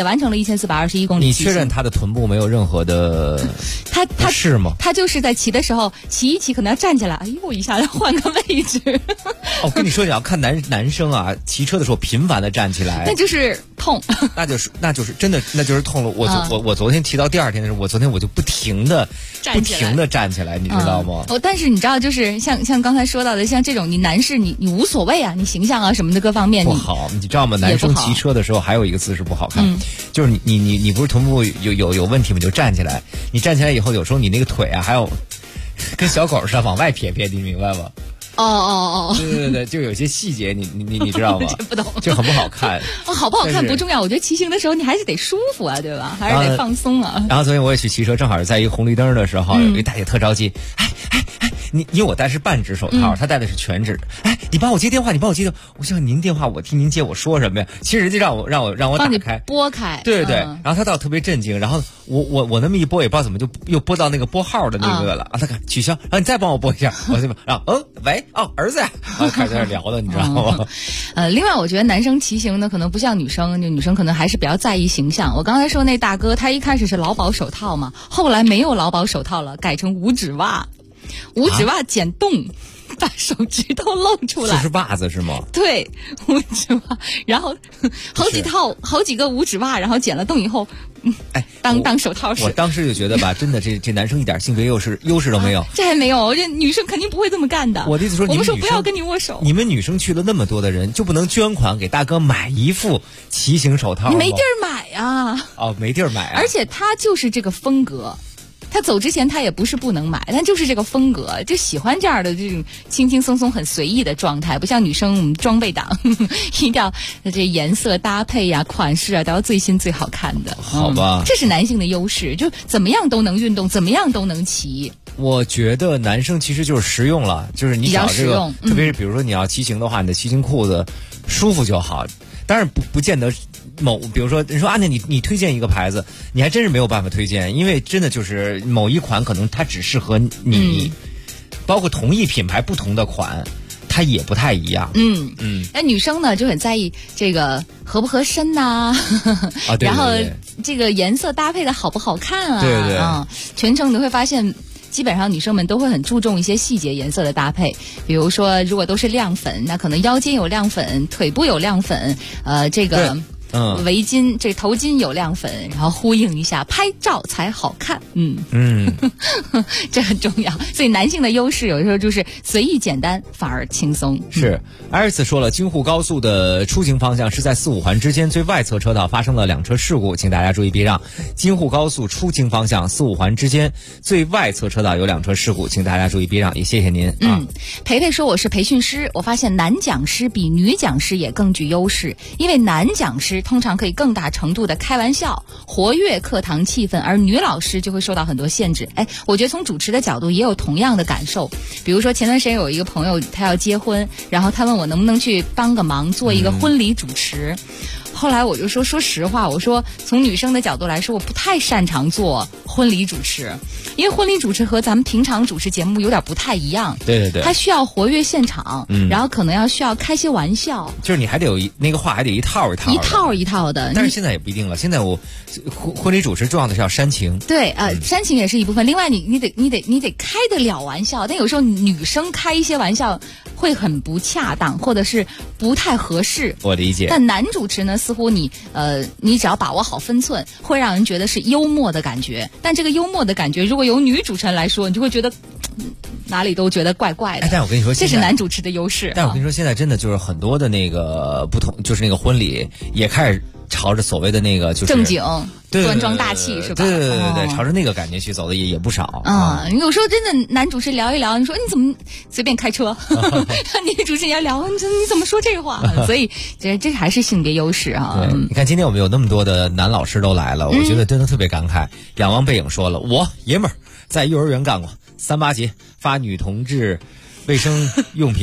1421公里。 你确认他的臀部没有任何的他是吗？ 他就是在骑的时候骑一骑可能要站起来，哎呦一下要换个位置。 我跟你说，你要看男生啊，骑车的时候频繁的站起来， 那就是痛。 那就是真的，那就是痛了。我昨天骑到第二天的时候，我就不停的站起来，你知道吗？ 但是你知道，就是像刚才说到的，像这种你男士你无所谓啊，你形象啊什么的各方面不好，你知道吗？男生骑车的时候还有一个姿势不好看，就是你不是臀部有问题吗？就站起来，你站起来以后，有时候你那个腿啊，还有跟小狗似的往外撇，你明白吗？ 哦， 对，就有些细节你知道吗？ 不懂， 就很不好看。 好不好看不重要，我觉得骑行的时候你还是得舒服啊，对吧？还是得放松啊。 然后昨天我也去骑车，正好是在一个红绿灯的时候，有一个大姐特着急，你因为我戴是半只手套，她戴的是全指。你帮我接电话，我想您电话，我听您接，我说什么呀？其实人家让我打开拨开， 对，然后她倒特别震惊，然后我那么一拨也不知道怎么就又拨到那个拨号的那个了啊，她看取消，然后你再帮我拨一下，我这边，然后喂儿子呀，然后开始在那聊的，你知道吗？ 另外我觉得男生骑行呢可能不像女生，就女生可能还是比较在意形象。我刚才说那大哥他一开始是劳保手套嘛，后来没有劳保手套了，改成五指袜剪洞，把手指头露出来， 就是袜子是吗？ 对，五指袜，然后好几个五指袜，然后剪了洞以后，当手套使。 我当时就觉得吧，真的这男生一点性别优势都没有。 这还没有，这女生肯定不会这么干的。 我的意思说， 我们说不要跟你握手。 你们女生去了那么多的人，就不能捐款给大哥买一副骑行手套吗？ 你没地儿买啊！ 哦，没地儿买啊！ 而且他就是这个风格。他走之前他也不是不能买，但就是这个风格，就喜欢这样的这种轻轻松松很随意的状态，不像女生我们装备党一定要这颜色搭配呀、款式啊都要最新最好看的。 好吧， 这是男性的优势，就怎么样都能运动，怎么样都能骑。 我觉得男生其实就是实用了，就是你找这个，特别是比如说你要骑行的话，你的骑行裤子舒服就好，当然不见得。比如说你说你推荐一个牌子，你还真是没有办法推荐，因为真的就是某一款可能它只适合你，包括同一品牌不同的款它也不太一样。 那女生呢就很在意这个合不合身呐、 对， 然后这个颜色搭配的好不好看啊？ 对， 全程你会发现基本上女生们都会很注重一些细节颜色的搭配，比如说如果都是亮粉，那可能腰间有亮粉，腿部有亮粉，这个围巾这头巾有亮粉，然后呼应一下，拍照才好看。这很重要。所以男性的优势有的时候就是随意简单反而轻松。 是艾尔斯说了，京沪高速的出行方向是在4、5环之间最外侧车道发生了2车事故，请大家注意避让。京沪高速出行方向4、5环之间最外侧车道有2车事故，请大家注意避让，也谢谢您。 培培说我是培训师，我发现男讲师比女讲师也更具优势，因为男讲师通常可以更大程度的开玩笑，活跃课堂气氛，而女老师就会受到很多限制。我觉得从主持的角度也有同样的感受。比如说前段时间有一个朋友他要结婚，然后他问我能不能去帮个忙做一个婚礼主持。后来我就说实话，我说从女生的角度来说，我不太擅长做婚礼主持，因为婚礼主持和咱们平常主持节目有点不太一样。 对， 它需要活跃现场，然后可能需要开些玩笑， 就是你还得有那个话还得一套一套的。 但是现在也不一定了，现在我婚礼主持重要的是要煽情。 对，煽情也是一部分。另外你得开得了玩笑，但有时候女生开一些玩笑会很不恰当，或者是不太合适。 我理解。 但男主持呢，似乎你只要把握好分寸，会让人觉得是幽默的感觉。但这个幽默的感觉，如果由女主持人来说，你就会觉得哪里都觉得怪怪的。 但我跟你说， 这是男主持的优势。 但我跟你说，现在真的就是很多的那个不同，就是那个婚礼也开始朝着所谓的那个就是正经。端庄大气是吧？ 对，朝着那个感觉去走的也不少。 有时候真的男主持聊一聊，你说你怎么随便开车？女主持人聊，你怎么说这话？所以这还是性别优势啊。 你看今天我们有那么多的男老师都来了，我觉得真的特别感慨。仰望背影说了，我爷们儿在幼儿园干过，3、8节发女同志卫生用品。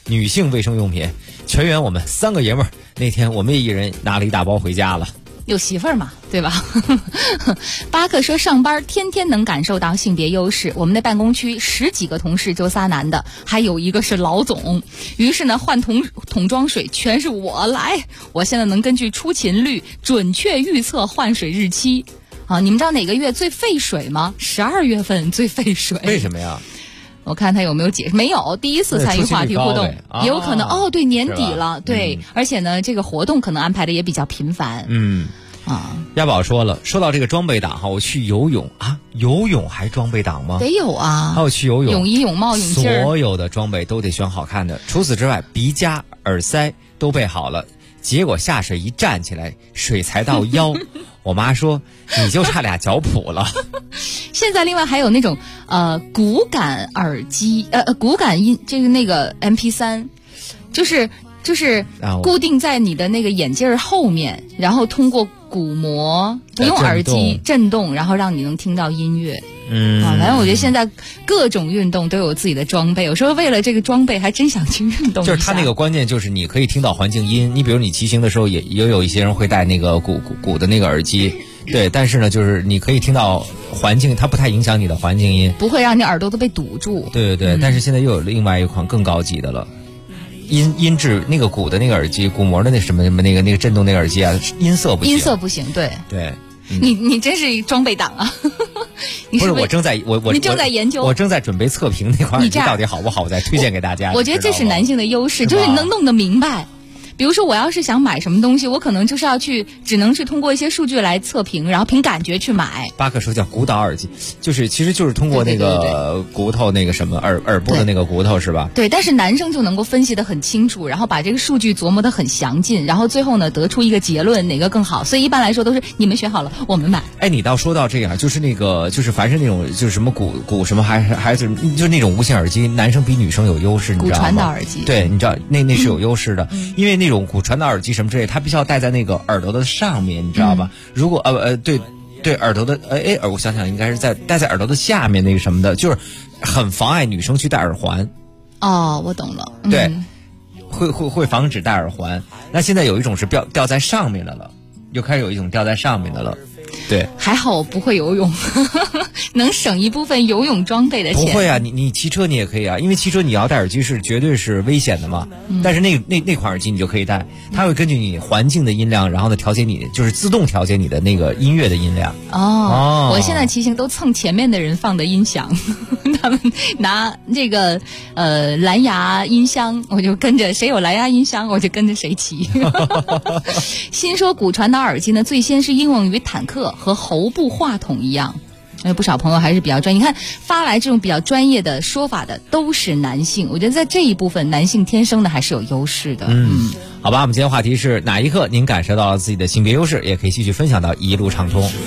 女性卫生用品，全员我们3个爷们儿，那天我们也一人拿了一大包回家了。 有媳妇儿嘛，对吧？巴克说上班天天能感受到性别优势，我们的办公区10几个同事就仨男的，还有一个是老总。于是呢，换桶装水全是我来，我现在能根据出勤率准确预测换水日期。啊，你们知道哪个月最费水吗？12月份最费水。 为什么呀？ 我看他有没有解释，没有，第一次参与话题互动，也有可能对，年底了，对，而且呢，这个活动可能安排的也比较频繁。 亚宝说了，说到这个装备党哈，我去游泳啊，游泳还装备党吗？ 得有啊， 还有去游泳， 泳衣、泳帽、泳镜， 所有的装备都得选好看的。除此之外，鼻夹、耳塞都备好了。结果下水一站起来，水才到腰。我妈说你就差俩脚蹼了。 现在另外还有那种骨感耳机，骨感音，这个那个 MP3，就是固定在你的那个眼镜后面，然后通过鼓膜不用耳机震动，然后让你能听到音乐。反正我觉得现在各种运动都有自己的装备，有时候为了这个装备还真想去运动一下。 就是它那个关键就是你可以听到环境音，你比如你骑行的时候也有一些人会戴那个鼓的那个耳机，对，但是呢就是你可以听到环境，它不太影响你的环境音， 不会让你耳朵都被堵住。 对，但是现在又有另外一款更高级的了。音质那个鼓的那个耳机，鼓膜的那什么那个震动那个耳机啊，音色不行，对。你真是装备党啊！不是， 你正在研究， 我正在准备测评那款耳机到底好不好，我再推荐给大家。 我觉得这是男性的优势，就是你能弄得明白。比如说我要是想买什么东西，我可能就是只能去通过一些数据来测评，然后凭感觉去买。 巴克说叫骨导耳机，其实就是通过那个骨头那个什么耳部的那个骨头是吧？ 对，但是男生就能够分析得很清楚，然后把这个数据琢磨得很详尽，然后最后呢得出一个结论，哪个更好。所以一般来说都是你们选好了我们买。 哎，你倒说到这样，就是凡是那种就是什么骨什么还是就是那种无线耳机，男生比女生有优势，你知道吗？ 骨传导耳机， 对，你知道那是有优势的，因为那种骨传导耳机什么之类，它必须要戴在那个耳朵的上面，你知道吧？如果对耳朵的我想想应该是戴在耳朵的下面那个什么的，就是很妨碍女生去戴耳环。 哦，我懂了。 对，会防止戴耳环。那现在有一种是吊在上面的了，又开始有一种吊在上面的了。对， 还好我不会游泳，能省一部分游泳装备的钱。 不会啊，你骑车你也可以啊，因为骑车你要戴耳机是绝对是危险的嘛。但是那款耳机你就可以戴，它会根据你环境的音量，然后呢调节你，就是自动调节你的那个音乐的音量。 我现在骑行都蹭前面的人放的音响，他们拿这个蓝牙音箱，我就跟着谁有蓝牙音箱我就跟着谁骑。新说骨传导耳机呢，最先是应用于坦克和喉部话筒一样。不少朋友还是比较专业，你看发来这种比较专业的说法的都是男性，我觉得在这一部分男性天生的还是有优势的。 好吧，我们今天话题是哪一刻您感受到了自己的性别优势，也可以继续分享到一路畅通。 吹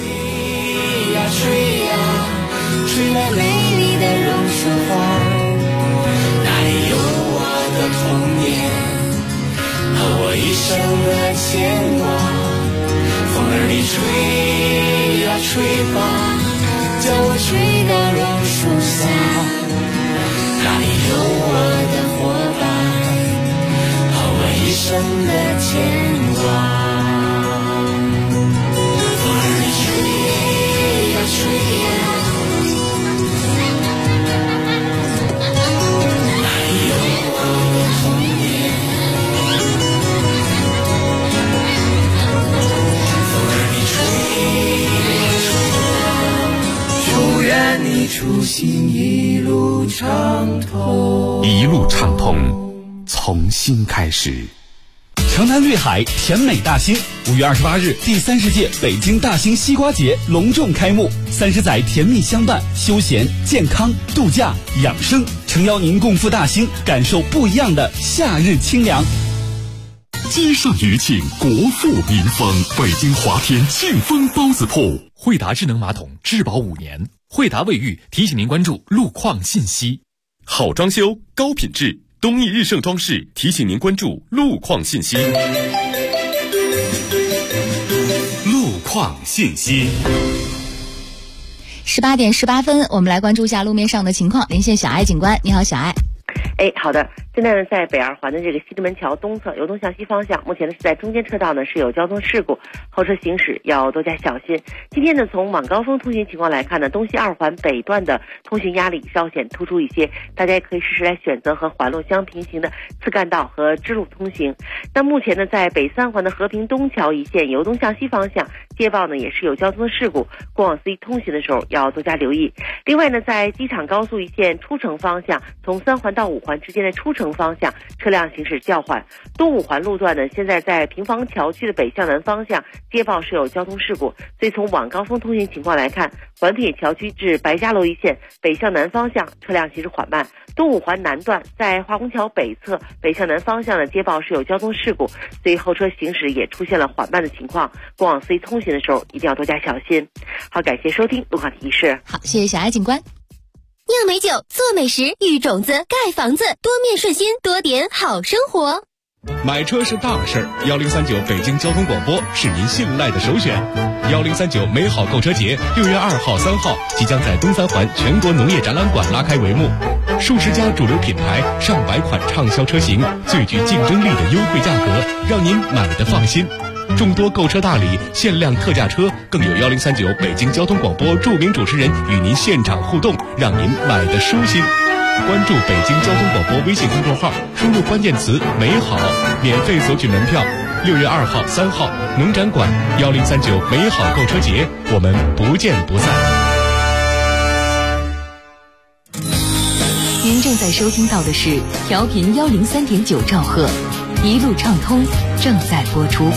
来美丽的榕树花，那里有我的童年和我一生的牵挂。风儿你吹呀吹吧，叫我吹到榕树下，那里有我的伙伴和我一生的牵挂。风儿你吹呀吹呀，你出行一路畅通， 一路畅通，从新开始。 城南绿海甜美大兴，5月28日第30届北京大兴西瓜节隆重开幕，30载甜蜜相伴，休闲、健康、度假、养生，诚邀您共赴大兴，感受不一样的夏日清凉。 街上余庆，国富民丰，北京华天庆丰包子铺。 惠达智能马桶质保5年。惠达卫浴提醒您关注路况信息。 好装修高品质，东义日盛装饰提醒您关注路况信息。路况信息。 18点18分，我们来关注一下路面上的情况。连线小艾警官，你好，小艾。 好的， 现在呢，在北二环的这个西直门桥东侧由东向西方向，目前呢是在中间车道呢是有交通事故，后车行驶要多加小心。今天呢，从晚高峰通行情况来看呢，东西二环北段的通行压力稍显突出一些，大家也可以试试来选择和环路相平行的次干道和支路通行。那目前呢，在北三环的和平东桥一线由东向西方向接报呢也是有交通事故，过往司机通行的时候要多加留意。另外呢，在机场高速一线出城方向，从3环到5环之间的出城方向车辆行驶较缓。东5环路段呢，现在在平房桥区的北向南方向接报是有交通事故，所以从晚高峰通行情况来看，环铁桥区至白家楼一线北向南方向车辆行驶缓慢。东5环南段在华虹桥北侧北向南方向的接报是有交通事故，所以后车行驶也出现了缓慢的情况，过往司机通行的时候一定要多加小心。好，感谢收听路况提示。 好，谢谢小爱警官。 酿美酒，做美食，育种子，盖房子，多面顺心，多点好生活。 买车是大事，1039北京交通广播是您信赖的首选。1039美好购车节6月2号、3号即将在东三环全国农业展览馆拉开帷幕，数十家主流品牌、上百款畅销车型，最具竞争力的优惠价格，让您买得放心。众多购车大礼、限量特价车，更有1039北京交通广播著名主持人与您现场互动，让您买得舒心。关注北京交通广播微信公众号，输入关键词“美好”，免费索取门票。6月2号、3号，农展馆1039美好购车节，我们不见不散。 您正在收听到的是调频103.9兆赫，一路畅通正在播出。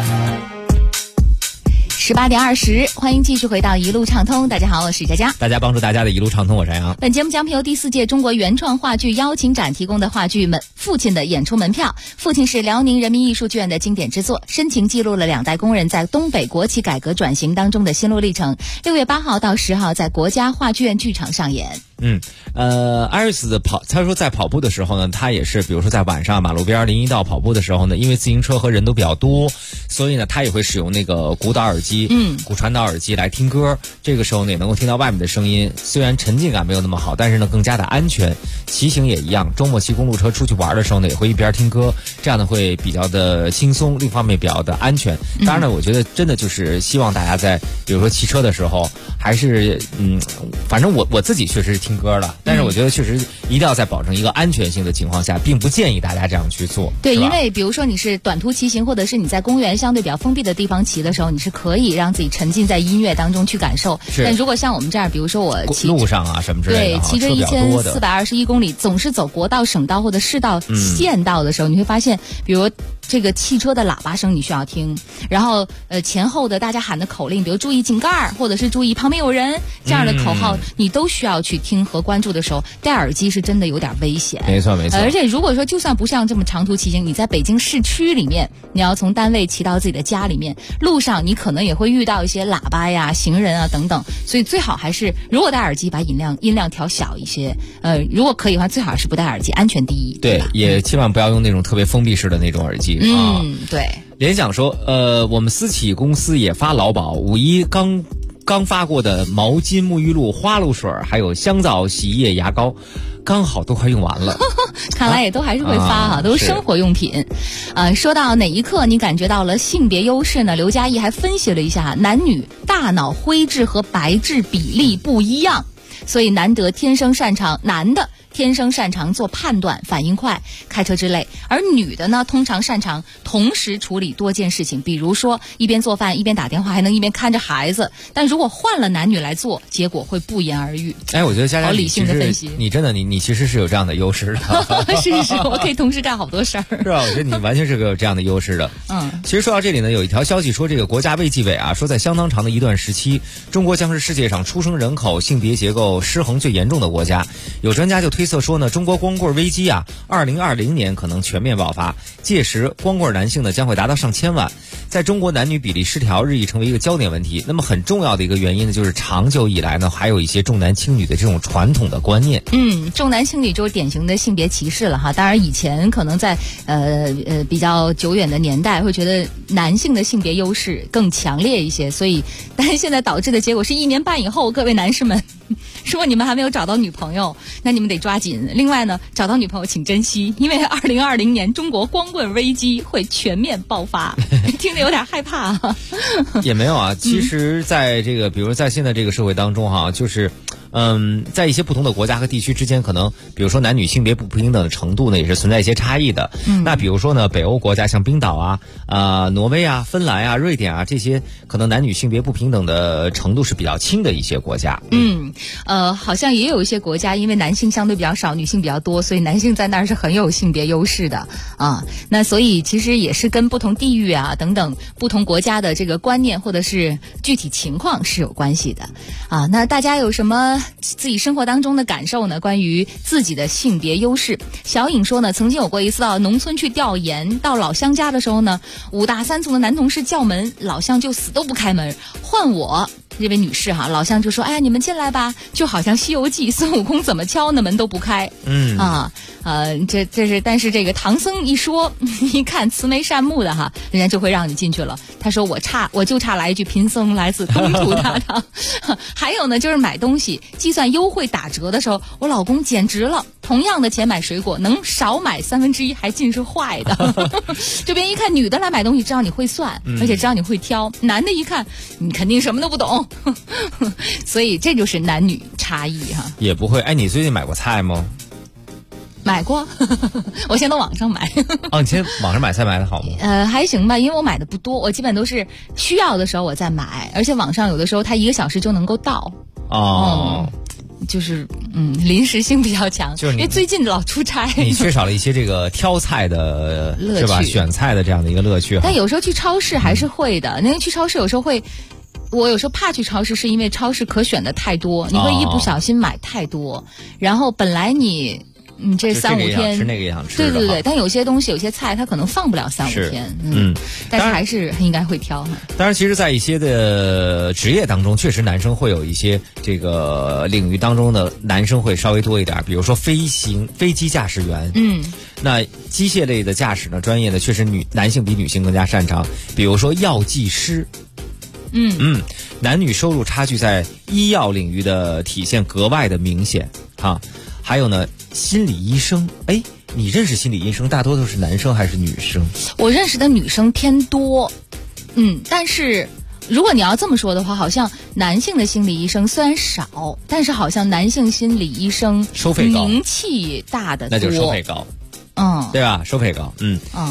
18点20，欢迎继续回到一路畅通。大家好，我是佳佳。 大家帮助大家的一路畅通，我是杨洋。 本节目奖品由第4届中国原创话剧邀请展提供的话剧《父亲的演出门票》。父亲是辽宁人民艺术剧院的经典之作，深情记录了2代工人在东北国企改革转型当中的心路历程。6月8号到10号在国家话剧院剧场上演。 艾瑞斯他说在跑步的时候呢，他也是比如说在晚上马路边林荫道跑步的时候呢，因为自行车和人都比较多，所以呢他也会使用那个骨导耳机、骨传导耳机来听歌。这个时候呢也能够听到外面的声音，虽然沉浸感没有那么好，但是呢更加的安全。骑行也一样，周末骑公路车出去玩的时候呢，也会一边听歌，这样呢会比较的轻松，另一方面比较的安全。当然呢，我觉得真的就是希望大家在比如说骑车的时候，还是反正我自己确实是听歌了，但是我觉得确实一定要在保证一个安全性的情况下，并不建议大家这样去做。 对，因为比如说你是短途骑行，或者是你在公园相对比较封闭的地方骑的时候，你是可以让自己沉浸在音乐当中去感受。但如果像我们这样，比如说我骑路上啊什么之类的， 对，骑着1421公里，总是走国道、省道或者市道、县道的时候，你会发现，比如这个汽车的喇叭声你需要听，然后前后的大家喊的口令，比如注意井盖，或者是注意旁边有人这样的口号，你都需要去听和关注的时候，戴耳机是真的有点危险。 没错没错。 而且如果说就算不像这么长途骑行，你在北京市区里面，你要从单位骑到自己的家里面，路上你可能也会遇到一些喇叭呀、行人啊等等，所以最好还是如果戴耳机把音量调小一些，如果可以的话，最好是不戴耳机，安全第一。 对，也千万不要用那种特别封闭式的那种耳机。 对。 联想说，我们私企公司也发劳保，5·1刚发过的毛巾、沐浴露、花露水，还有香皂、洗衣液、牙膏，刚好都快用完了。 看来也都还是会发哈，都是生活用品。说到哪一刻你感觉到了性别优势呢？刘嘉译还分析了一下，男女大脑灰质和白质比例不一样，所以男的天生擅长做判断，反应快，开车之类，而女的呢，通常擅长同时处理多件事情，比如说一边做饭一边打电话，还能一边看着孩子。但如果换了男女来做，结果会不言而喻。 我觉得佳佳好理性的分析， 你真的你其实是有这样的优势的。 是，我可以同时干好多事儿。 是吧？我觉得你完全是个有这样的优势的。其实说到这里呢，有一条消息说，这个国家卫计委啊，说在相当长的一段时期，中国将是世界上出生人口性别结构失衡最严重的国家。有专家就推测说呢，中国光棍危机啊，2020年可能全面爆发，届时光棍男性呢将会达到上千万。在中国男女比例失调日益成为一个焦点问题。那么很重要的一个原因呢，就是长久以来呢，还有一些重男轻女的这种传统的观念。 重男轻女就是典型的性别歧视了哈。当然以前可能在比较久远的年代会觉得男性的性别优势更强烈一些，所以但是现在导致的结果是1年半以后，各位男士们如果你们还没有找到女朋友，那你们得抓紧。另外呢，找到女朋友请珍惜，因为2020年中国光棍危机会全面爆发，听得有点害怕啊。 也没有啊，其实在这个比如在现在这个社会当中哈，就是在一些不同的国家和地区之间，可能比如说男女性别不平等的程度呢，也是存在一些差异的。那比如说呢，北欧国家像冰岛啊、挪威啊、芬兰啊、瑞典啊这些，可能男女性别不平等的程度是比较轻的一些国家。 好像也有一些国家，因为男性相对比较少，女性比较多，所以男性在那儿是很有性别优势的啊。那所以其实也是跟不同地域啊等等不同国家的这个观念或者是具体情况是有关系的啊。那大家有什么自己生活当中的感受呢？关于自己的性别优势，小颖说呢，曾经有过一次到农村去调研，到老乡家的时候呢，5大3粗的男同事叫门，老乡就死都不开门，换我这位女士哈，老乡就说：“哎呀，你们进来吧。”就好像《西游记》孙悟空怎么敲那门都不开。这是，但是这个唐僧一说，一看慈眉善目的哈，人家就会让你进去了。他说我就差来一句贫僧来自东土大唐。还有呢，就是买东西计算优惠打折的时候，我老公简直了，同样的钱买水果能少买1/3，还尽是坏的。这边一看女的来买东西，知道你会算，而且知道你会挑；男的一看你肯定什么都不懂。所以这就是男女差异哈。 也不会，哎，你最近买过菜吗？ 买过，我现在都网上买。 你现在网上买菜买的好吗？ 还行吧，因为我买的不多，我基本都是需要的时候我再买，而且网上有的时候它1个小时就能够到。就是临时性比较强，就是因为最近老出差， 你缺少了一些这个挑菜的乐趣， 是吧？选菜的这样的一个乐趣。 但有时候去超市还是会的，那个去超市有时候会。我有时候怕去超市，是因为超市可选的太多，你会一不小心买太多，然后本来你这3-5天吃那个也想吃， 对，但有些东西有些菜它可能放不了3-5天，但是还是应该会挑。 当然，其实，在一些的职业当中，确实男生会有一些这个领域当中的男生会稍微多一点，比如说飞机驾驶员，那机械类的驾驶呢专业呢，确实男性比女性更加擅长，比如说药剂师。男女收入差距在医药领域的体现格外的明显哈。还有呢，心理医生，你认识心理医生大多都是男生还是女生？ 我认识的女生偏多，但是如果你要这么说的话，好像男性的心理医生虽然少，但是好像男性心理医生收费高， 名气大的多， 那就是收费高，对吧？收费高，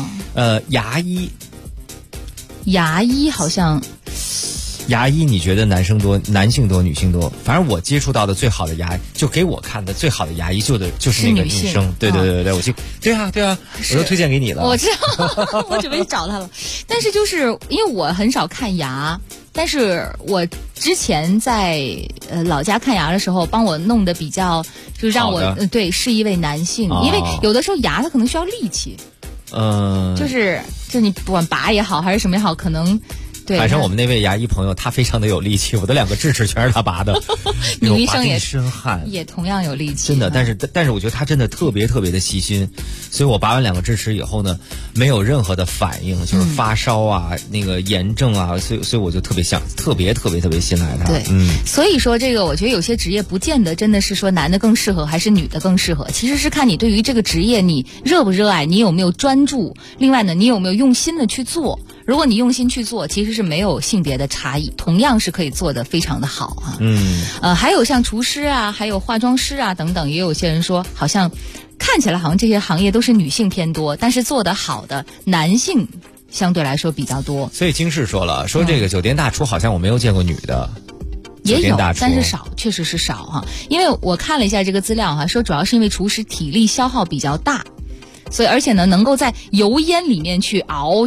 牙医好像。 牙医你觉得男性多女性多？反正我接触到的最好的牙医，就给我看的最好的牙医就是那个女生。对，我去，对啊，我都推荐给你了。 我知道，我准备找他了。但是就是因为我很少看牙，但是我之前在老家看牙的时候，帮我弄得比较，就让我是一位男性，因为有的时候牙它可能需要力气，就是你不管拔也好还是什么也好，可能。 反正我们那位牙医朋友他非常的有力气，我的2个智齿全是他拔的。 女医生也身汗， 也同样有力气， 真的。但是我觉得他真的特别特别的细心，所以我拔完2个智齿以后呢，没有任何的反应，就是发烧啊、那个炎症啊，所以我就特别信赖他。 对，所以说这个我觉得有些职业不见得真的是说男的更适合还是女的更适合，其实是看你对于这个职业你热不热爱，你有没有专注，另外呢你有没有用心的去做。如果你用心去做，其实是没有性别的差异，同样是可以做得非常的好啊。还有像厨师啊，还有化妆师啊等等，也有些人说好像看起来好像这些行业都是女性偏多，但是做得好的男性相对来说比较多。 所以金氏说了，说这个酒店大厨好像我没有见过女的。 也有，但是少，确实是少哈。因为我看了一下这个资料哈，说主要是因为厨师体力消耗比较大，所以而且呢能够在油烟里面去熬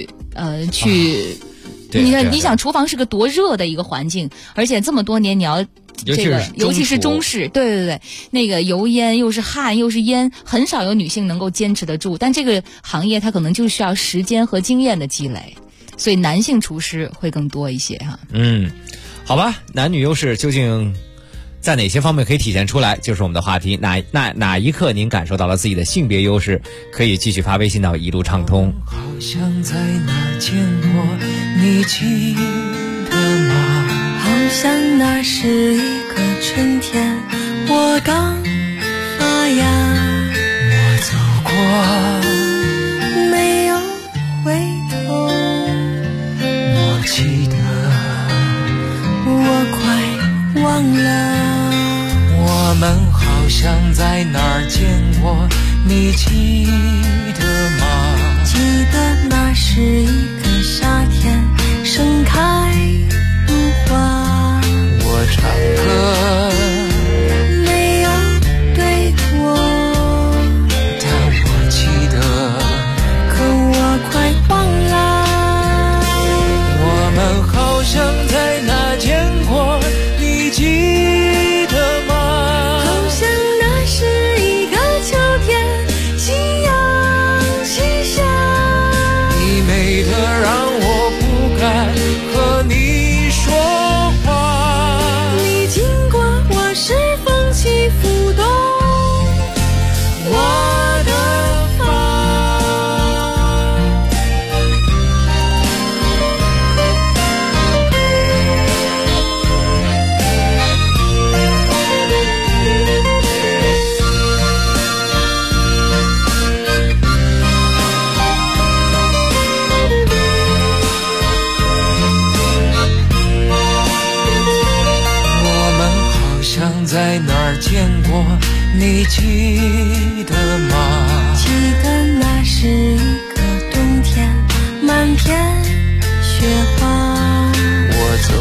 你想厨房是个多热的一个环境，而且这么多年你要尤其是中式，对，那个油烟又是汗又是烟，很少有女性能够坚持得住。但这个行业它可能就需要时间和经验的积累，所以男性厨师会更多一些哈。 好吧，男女优势究竟在哪些方面可以体现出来，就是我们的话题。哪一刻您感受到了自己的性别优势，可以继续发微信到一路畅通。 好像在哪见过，你记得吗？好像那是一个春天，我刚发芽。我走过，没有回头。 我记得， 我快忘了。 我们好像在哪儿见过，你记得吗？ 记得那是一个夏天，盛开如花。 我唱歌没有对过， 但我记得， 可我快忘了。 我们好像在哪见过，你记得吗？ 好像那是一个秋天，夕阳西下。 你美得让我不敢和你说话。 你经过我时，风起拂动我的发。 在哪儿见过，你记得吗？ 记得那是一个冬天，满天雪花。 我走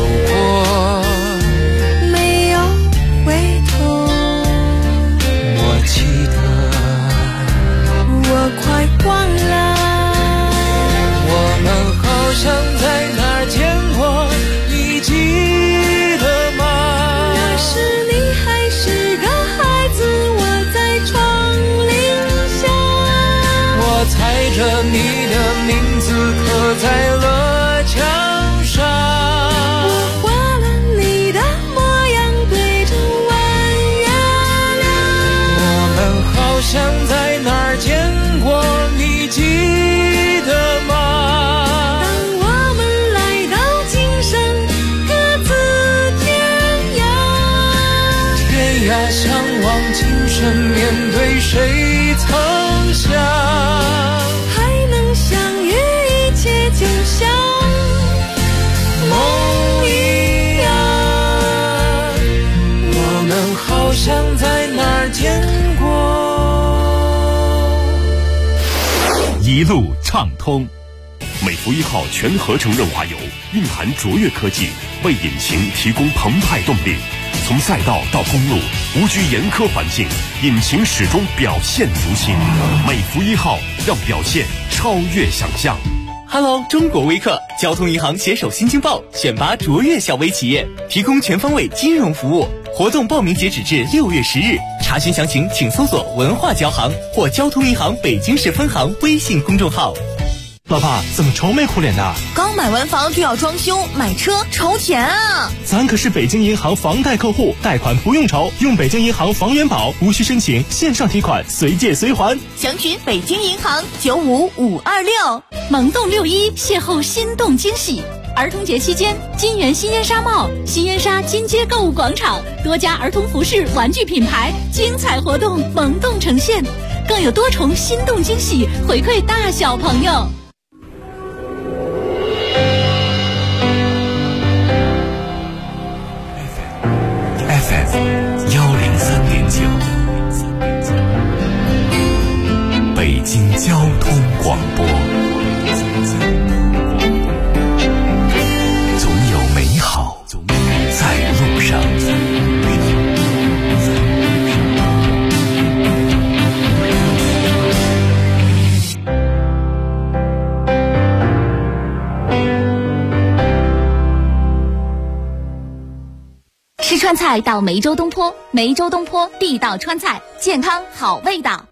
过， 没有回头。 我记得， 我快忘了。 我们好像在哪儿见过，你记得吗？ 那时你还是个孩子，我在窗棂下。 我踩着你的名字刻在了墙上。 我画了你的模样，对着弯月亮。 我们好像在哪儿见过，你记得吗？ 当我们来到今生，各自天涯。 天涯相望，今生面对谁曾想？ 还能相遇，一切就像梦一样。 我们好像在哪儿见过。 一路畅通，美孚1号全合成润滑油蕴含卓越科技，为引擎提供澎湃动力。从赛道到公路，无惧严苛环境，引擎始终表现如新。美孚1号让表现超越想象。 Hello， 中国微客交通银行携手新京报选拔卓越小微企业，提供全方位金融服务。活动报名截止至6月10日，查询详情请搜索文化交行或交通银行北京市分行微信公众号。 老爸，怎么愁眉苦脸的？ 刚买完房就要装修，买车愁钱啊！ 咱可是北京银行房贷客户，贷款不用愁，用北京银行房源保，无需申请，线上提款，随借随还。 详询北京银行95526。 萌动61邂逅心动惊喜。儿童节期间，金源新烟纱帽、新烟纱金街购物广场多家儿童服饰、玩具品牌精彩活动萌动呈现，更有多重心动惊喜回馈大小朋友。 FM103.9，北京交通广播。总有美好在路上。 吃川菜到梅州东坡，梅州东坡地道川菜，健康好味道。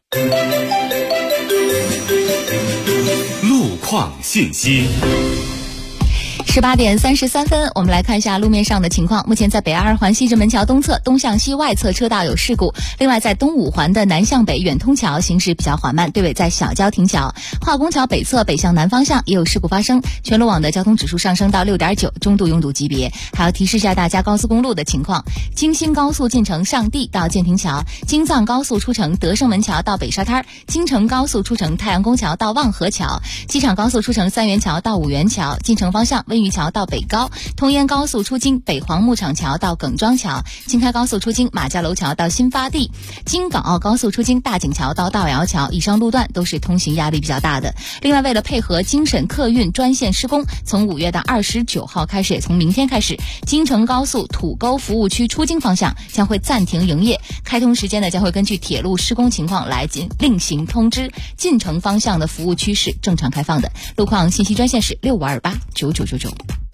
路况信息。 18点33分，我们来看一下路面上的情况。目前在北2环西直门桥东侧东向西外侧车道有事故，另外在东5环的南向北远通桥行驶比较缓慢，对尾在小交停桥。化工桥北侧北向南方向也有事故发生，全路网的交通指数上升到 6.9， 中度拥堵级别。还要提示一下大家高速公路的情况：京新高速进城上地到建平桥，京藏高速出城德胜门桥到北沙滩，京承高速出城太阳宫桥到望河桥，机场高速出城三元桥到五元桥，进城方向温榆桥到北高，通燕高速出京北黄牧场桥到耿庄桥，京开高速出京马家楼桥到新发地，京港澳高速出京大井桥到道瑶桥，以上路段都是通行压力比较大的。另外，为了配合京沈客运专线施工，从5月的29号开始，也从明天开始，京承高速土沟服务区出京方向将会暂停营业，开通时间呢将会根据铁路施工情况来另行通知。进城方向的服务区是正常开放的。路况信息专线是65289999。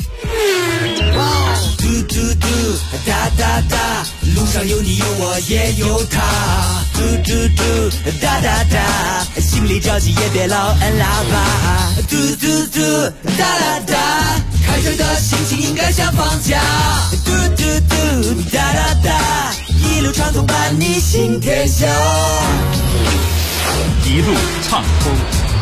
嘟嘟嘟哒哒哒，路上有你有我也有他，嘟嘟嘟哒哒哒，心里着急也别老按喇叭，嘟嘟嘟哒哒哒，开车的心情应该像放假，嘟嘟嘟哒哒哒，一路畅通伴你行天下， 一路畅通。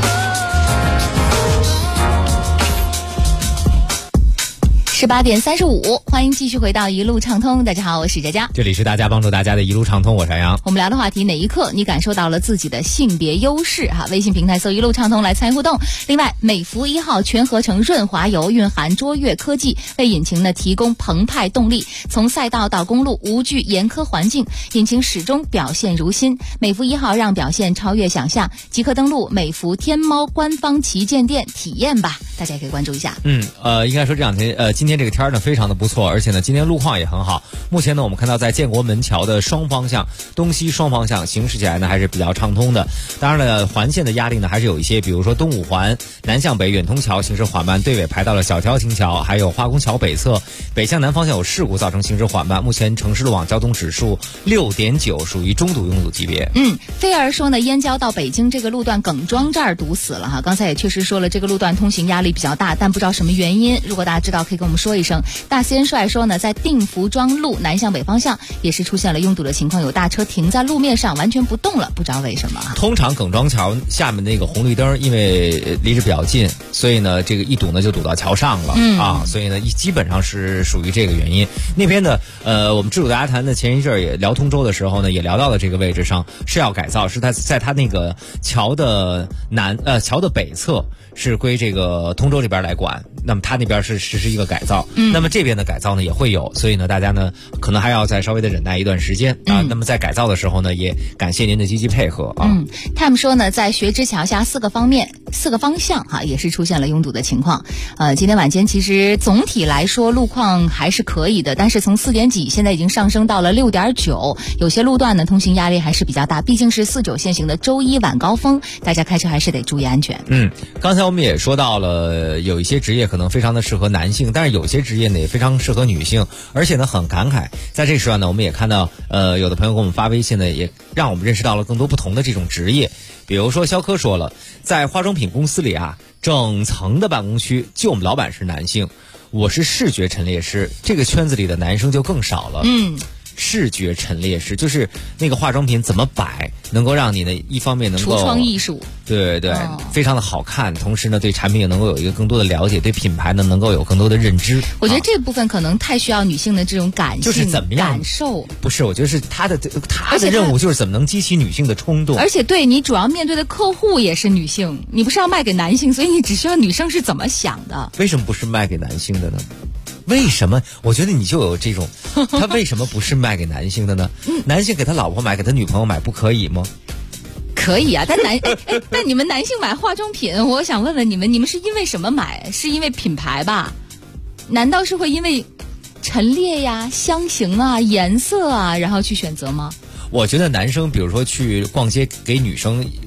18点35，欢迎继续回到一路畅通。大家好，我是佳佳， 这里是大家帮助大家的一路畅通，我是杨。 我们聊的话题，哪一刻你感受到了自己的性别优势？微信平台搜一路畅通来参与互动。另外，美孚1号全合成润滑油蕴含卓越科技，为引擎呢提供澎湃动力，从赛道到公路无惧严苛环境，引擎始终表现如新。美孚1号让表现超越想象，即刻登录美孚天猫官方旗舰店体验吧，大家也可以关注一下。 应该说这两天今天这个天呢非常的不错，而且呢今天路况也很好。目前呢我们看到在建国门桥的双方向东西双方向行驶起来呢还是比较畅通的。当然了，环线的压力呢还是有一些，比如说东5环南向北远通桥行驶缓慢，对尾排到了小交停桥，还有化工桥北侧北向南方向有事故造成行驶缓慢。目前城市路网交通指数 6.9， 属于中度拥堵级别。 菲儿说呢，燕郊到北京这个路段耿庄这儿堵死了哈。刚才也确实说了，这个路段通行压力比较大，但不知道什么原因。如果大家知道，可以跟我们说一声。大仙帅说呢，在定福庄路南向北方向也是出现了拥堵的情况，有大车停在路面上完全不动了，不知道为什么。 通常耿庄桥下面那个红绿灯，因为离着比较近，所以呢这个一堵呢就堵到桥上了所以呢基本上是属于这个原因。那边的我们知主大家谈的前一阵也聊通州的时候呢，也聊到了这个位置上是要改造，是在它那个桥的桥的北侧是归这个通州这边来管，那么它那边是实施一个改造，那么这边的改造呢也会有，所以呢大家呢可能还要再稍微的忍耐一段时间那么在改造的时候呢，也感谢您的积极配合他们说呢，在学之桥下4个方向也是出现了拥堵的情况。今天晚间其实总体来说路况还是可以的，但是从4点几现在已经上升到了 6.9， 有些路段呢通行压力还是比较大，毕竟是49限行的周一晚高峰，大家开车还是得注意安全。 刚才我们也说到了，有一些职业可能非常的适合男性，但是有些职业呢也非常适合女性，而且呢很感慨。在这时段呢，我们也看到有的朋友给我们发微信呢，也让我们认识到了更多不同的这种职业。比如说肖科说了，在化妆品公司里整层的办公区就我们老板是男性，我是视觉陈列师，这个圈子里的男生就更少了。视觉陈列师就是那个化妆品怎么摆能够让你呢一方面能够橱窗艺术， 对，非常的好看，同时呢对产品也能够有一个更多的了解，对品牌呢能够有更多的认知。 我觉得这部分可能太需要女性的这种感性， 就是怎么样感受。 不是，我觉得是他的任务就是怎么能激起女性的冲动。 而且对你主要面对的客户也是女性，你不是要卖给男性，所以你只需要女生是怎么想的。 为什么不是卖给男性的呢？为什么？我觉得你就有这种，他为什么不是卖给男性的呢？男性给他老婆买，给他女朋友买，不可以吗？ 可以啊，但但你们男性买化妆品，我想问问你们是因为什么买？是因为品牌吧？难道是会因为陈列呀、香型啊、颜色啊，然后去选择吗？ 我觉得男生比如说去逛街给女生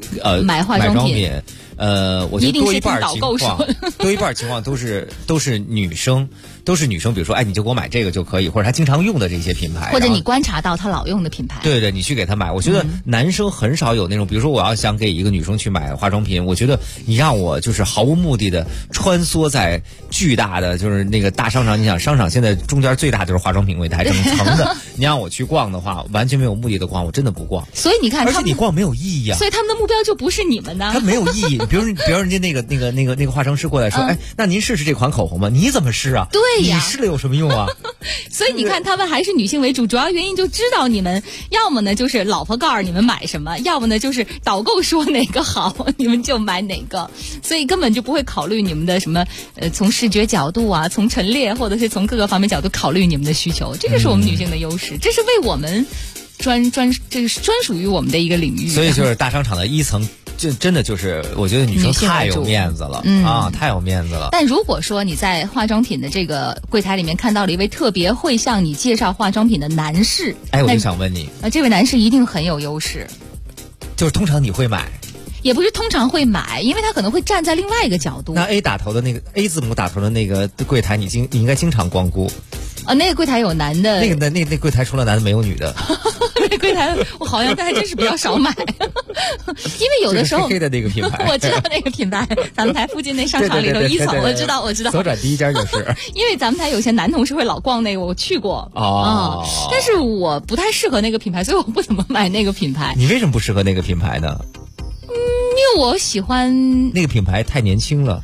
买化妆品。 我觉得多一半情况都是女生，比如说，你就给我买这个就可以，或者他经常用的这些品牌， 或者你观察到他老用的品牌， 对，你去给他买。我觉得男生很少有那种，比如说我要想给一个女生去买化妆品，我觉得你让我就是毫无目的的穿梭在巨大的就是那个大商场，你想商场现在中间最大就是化妆品柜台整层的，你让我去逛的话，完全没有目的的逛，我真的不逛。 所以你看， 而且你逛没有意义啊。 所以他们的目标就不是你们呢， 他没有意义。比如人家那个化妆师过来说，那您试试这款口红吗？你怎么试啊？ 对呀， 你试了有什么用啊？ 所以你看，他们还是女性为主，主要原因就知道你们要么呢就是老婆告诉你们买什么，要么呢就是导购说哪个好，你们就买哪个，所以根本就不会考虑你们的什么从视觉角度啊，从陈列或者是从各个方面角度考虑你们的需求，这就是我们女性的优势，这是为我们这是专属于我们的一个领域。 所以就是大商场的一层。这真的就是，我觉得女生太有面子了太有面子了。 但如果说你在化妆品的这个柜台里面看到了一位特别会向你介绍化妆品的男士， 我就想问你， 这位男士一定很有优势。 就是通常你会买？ 也不是通常会买，因为他可能会站在另外一个角度。 那 A 字母打头的那个柜台，你应该经常光顾。 那个柜台有男的， 那柜台除了男的没有女的。 那柜台我好像还真是比较少买，因为有的时候黑的那个品牌， 我知道那个品牌，咱们台附近那商场里头一层，我知道。 左转第一家就是。 因为咱们台有些男同事会老逛那个，我去过但是我不太适合那个品牌，所以我不怎么买那个品牌。 你为什么不适合那个品牌呢？ 因为我喜欢那个品牌太年轻了。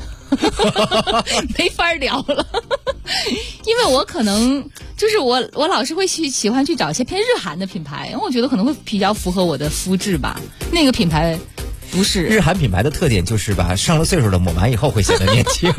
没法聊了，因为我可能就是我老是会喜欢去找一些偏日韩的品牌，因为我觉得可能会比较符合我的肤质吧。那个品牌不是日韩品牌的特点，就是吧，上了岁数的抹完以后会显得年轻。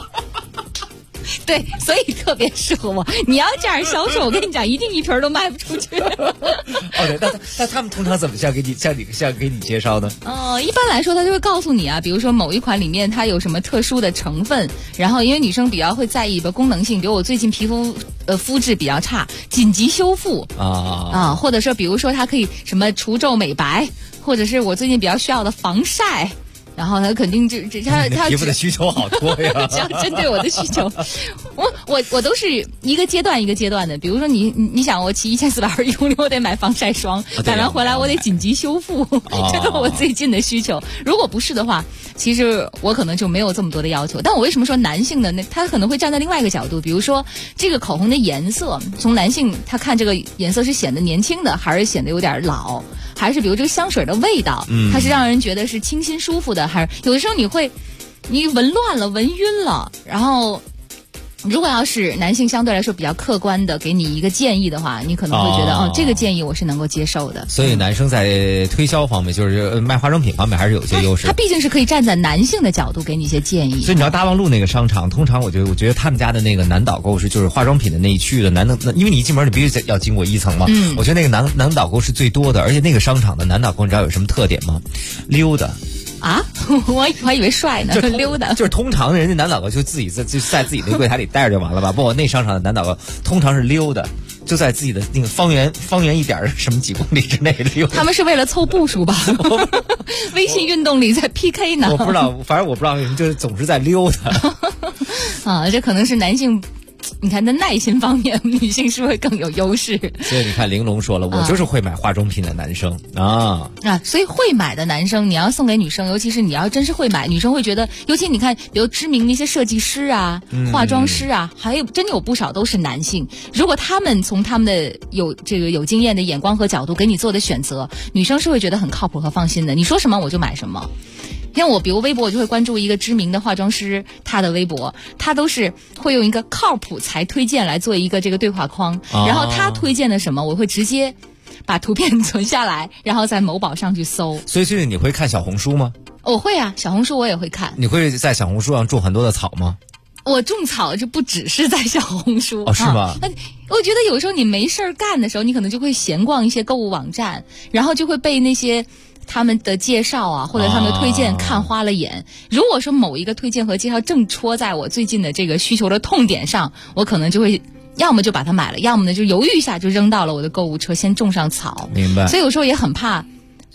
对，所以特别适合我。你要这样销售，我跟你讲，一定一瓶都卖不出去。 对，那他们通常怎么像给你介绍呢？ 一般来说，他就会告诉你啊，比如说某一款里面它有什么特殊的成分，然后因为女生比较会在意的功能性，比如我最近皮肤肤质比较差，紧急修复或者说比如说它可以什么除皱美白，或者是我最近比较需要的防晒。然后他肯定他皮肤的需求好多呀， 只要针对我的需求，我都是一个阶段一个阶段的。比如说你想我骑1420公里，我得买防晒霜，买完回来我得紧急修复，这是我最近的需求。如果不是的话，其实我可能就没有这么多的要求。但我为什么说男性呢？他可能会站在另外一个角度，比如说这个口红的颜色，从男性他看这个颜色是显得年轻的，还是显得有点老，还是比如这个香水的味道，它是让人觉得是清新舒服的。还是有的时候你闻乱了，闻晕了，然后如果要是男性相对来说比较客观的给你一个建议的话，你可能会觉得这个建议我是能够接受的。 所以男生在推销方面，就是卖化妆品方面还是有些优势。 他毕竟是可以站在男性的角度给你一些建议。 所以你知道大望路那个商场，通常我觉得他们家的那个男导购是就是化妆品的那一区域的男的，因为你一进门你必须要经过一层嘛。我觉得那个男导购是最多的，而且那个商场的男导购你知道有什么特点吗？溜达。 我还以为帅呢，溜达。 就是通常人家男导购就自己在自己的柜台里待着就完了吧？不，那商场的男导购通常是溜达，就在自己的那个方圆一点什么几公里之内溜达。 他们是为了凑步数吧？微信运动里在 PK 呢。 我不知道，反正我不知道为什么，就是总是在溜达。这可能是男性。你看在耐心方面，女性是会更有优势。 所以你看玲珑说了，我就是会买化妆品的男生所以会买的男生你要送给女生，尤其是你要真是会买，女生会觉得，尤其你看比如知名的一些设计师啊、化妆师啊，还有真的有不少都是男性。如果他们从他们的有经验的眼光和角度给你做的选择，女生是会觉得很靠谱和放心的。你说什么我就买什么。像我比如微博，我就会关注一个知名的化妆师，他的微博他都是会用一个靠谱才推荐来做一个这个对话框，然后他推荐的什么我会直接把图片存下来，然后在某宝上去搜。 所以最近你会看小红书吗？ 我会啊，小红书我也会看。 你会在小红书上种很多的草吗？ 我种草就不只是在小红书是吗？ 我觉得有时候你没事干的时候，你可能就会闲逛一些购物网站，然后就会被那些他们的介绍啊，或者他们的推荐看花了眼。如果说某一个推荐和介绍正戳在我最近的这个需求的痛点上，我可能就会要么就把它买了，要么呢就犹豫一下就扔到了我的购物车，先种上草。 明白。 所以有时候也很怕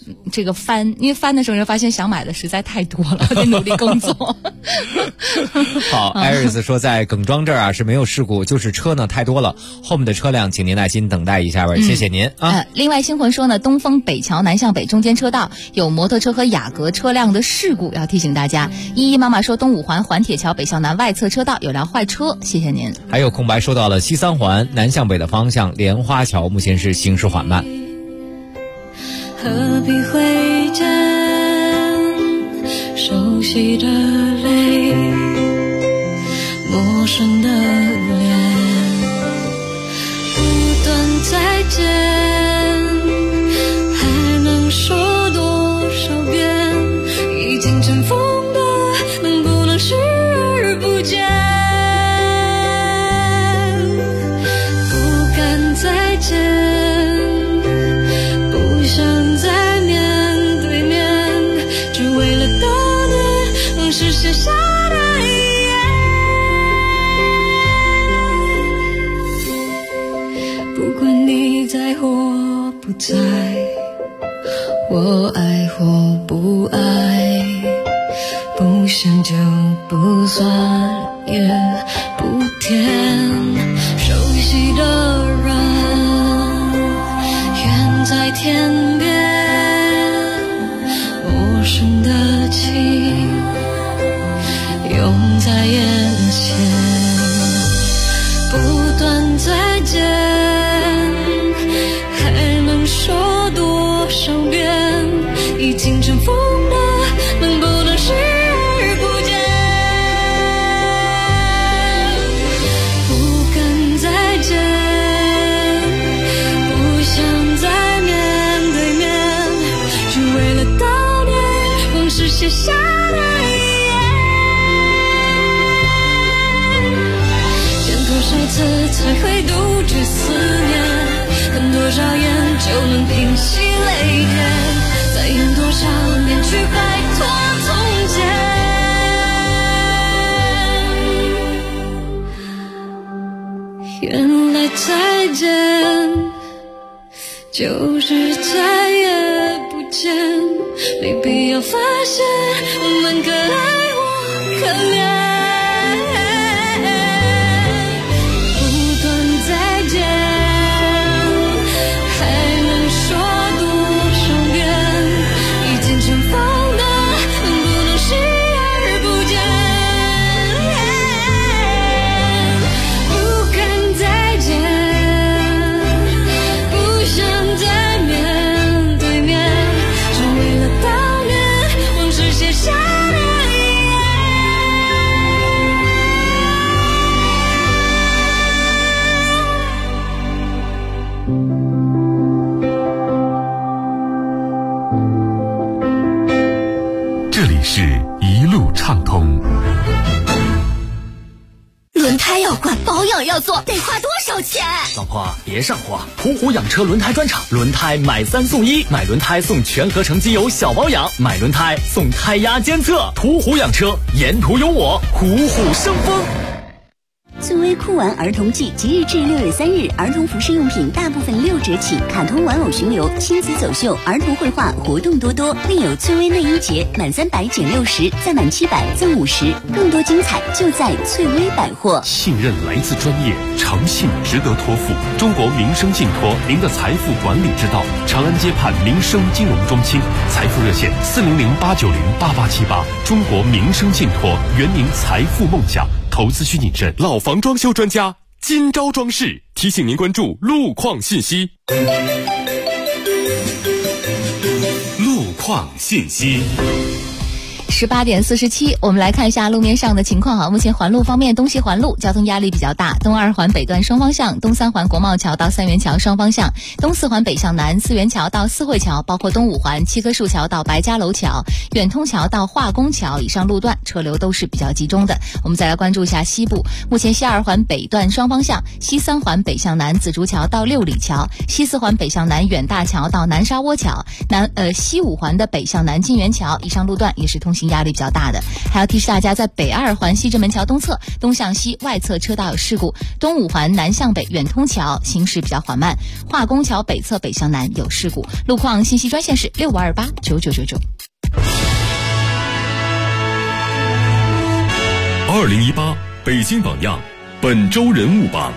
这个翻，因为翻的时候就发现想买的实在太多了，得努力工作。 好，艾瑞斯说在耿庄这儿啊是没有事故，就是车呢太多了，后面的车辆请您耐心等待一下吧，谢谢您啊。 另外星魂说呢，东风北桥南向北中间车道有摩托车和雅阁车辆的事故，要提醒大家。依依妈妈说东五环环铁桥北向南外侧车道有辆坏车，谢谢您。 还有空白说到了西三环南向北的方向莲花桥目前是行驶缓慢。 何必挥剑，熟悉的泪，陌生的脸，不断再见，还能说多少遍？已经尘封的，能不能视而不见？不敢再见。写下的遗言，不管你在或不在，我爱或不爱，不想就不算也不甜。熟悉的人远在天边，陌生的情拥在眼前，不断再见，还能说多少遍？已经尘封的，能不能视而不见？不敢再见，不想再面对面，只为了悼念往事写下的多少次才会杜绝思念？恨多少眼就能平息泪点？再演多少年去摆脱从前？原来再见就是再也不见，没必要发现我们可爱或可怜。 这里是一路畅通。 轮胎要换，保养要做，得花多少钱？ 老婆别上火，途虎养车轮胎专场，轮胎买3送1，买轮胎送全合成机油小保养，买轮胎送胎压监测。途虎养车，沿途有我，虎虎生风。 翠微酷玩儿童季即日至6月3日，儿童服饰用品大部分6折起，卡通玩偶巡游、亲子走秀、儿童绘画活动多多，另有翠微内衣节，满300减60，再满700赠50，更多精彩就在翠微百货。 信任来自专业，诚信值得托付。中国民生信托，您的财富管理之道。长安街畔民生金融中心，财富热线400-890-8878。中国民生信托，圆您财富梦想。投资需谨慎。老房装修专家金招装饰提醒您关注路况信息。路况信息。 18点47，我们来看一下路面上的情况哈。目前环路方面，东西环路交通压力比较大，东2环北段双方向，东3环国贸桥到三元桥双方向，东4环北向南，四元桥到四惠桥，包括东5环七棵树桥到白家楼桥，远通桥到化工桥以上路段车流都是比较集中的。我们再来关注一下西部，目前西2环北段双方向，西3环北向南紫竹桥到六里桥，西4环北向南远大桥到南沙窝桥，西5环的北向南金源桥以上路段也是通行压力比较大的。还要提示大家，在北二环西直门桥东侧东向西外侧车道有事故，东五环南向北远通桥行驶比较缓慢，化工桥北侧北向南有事故。路况信息专线是65289999。 2018北京榜样本周人物榜。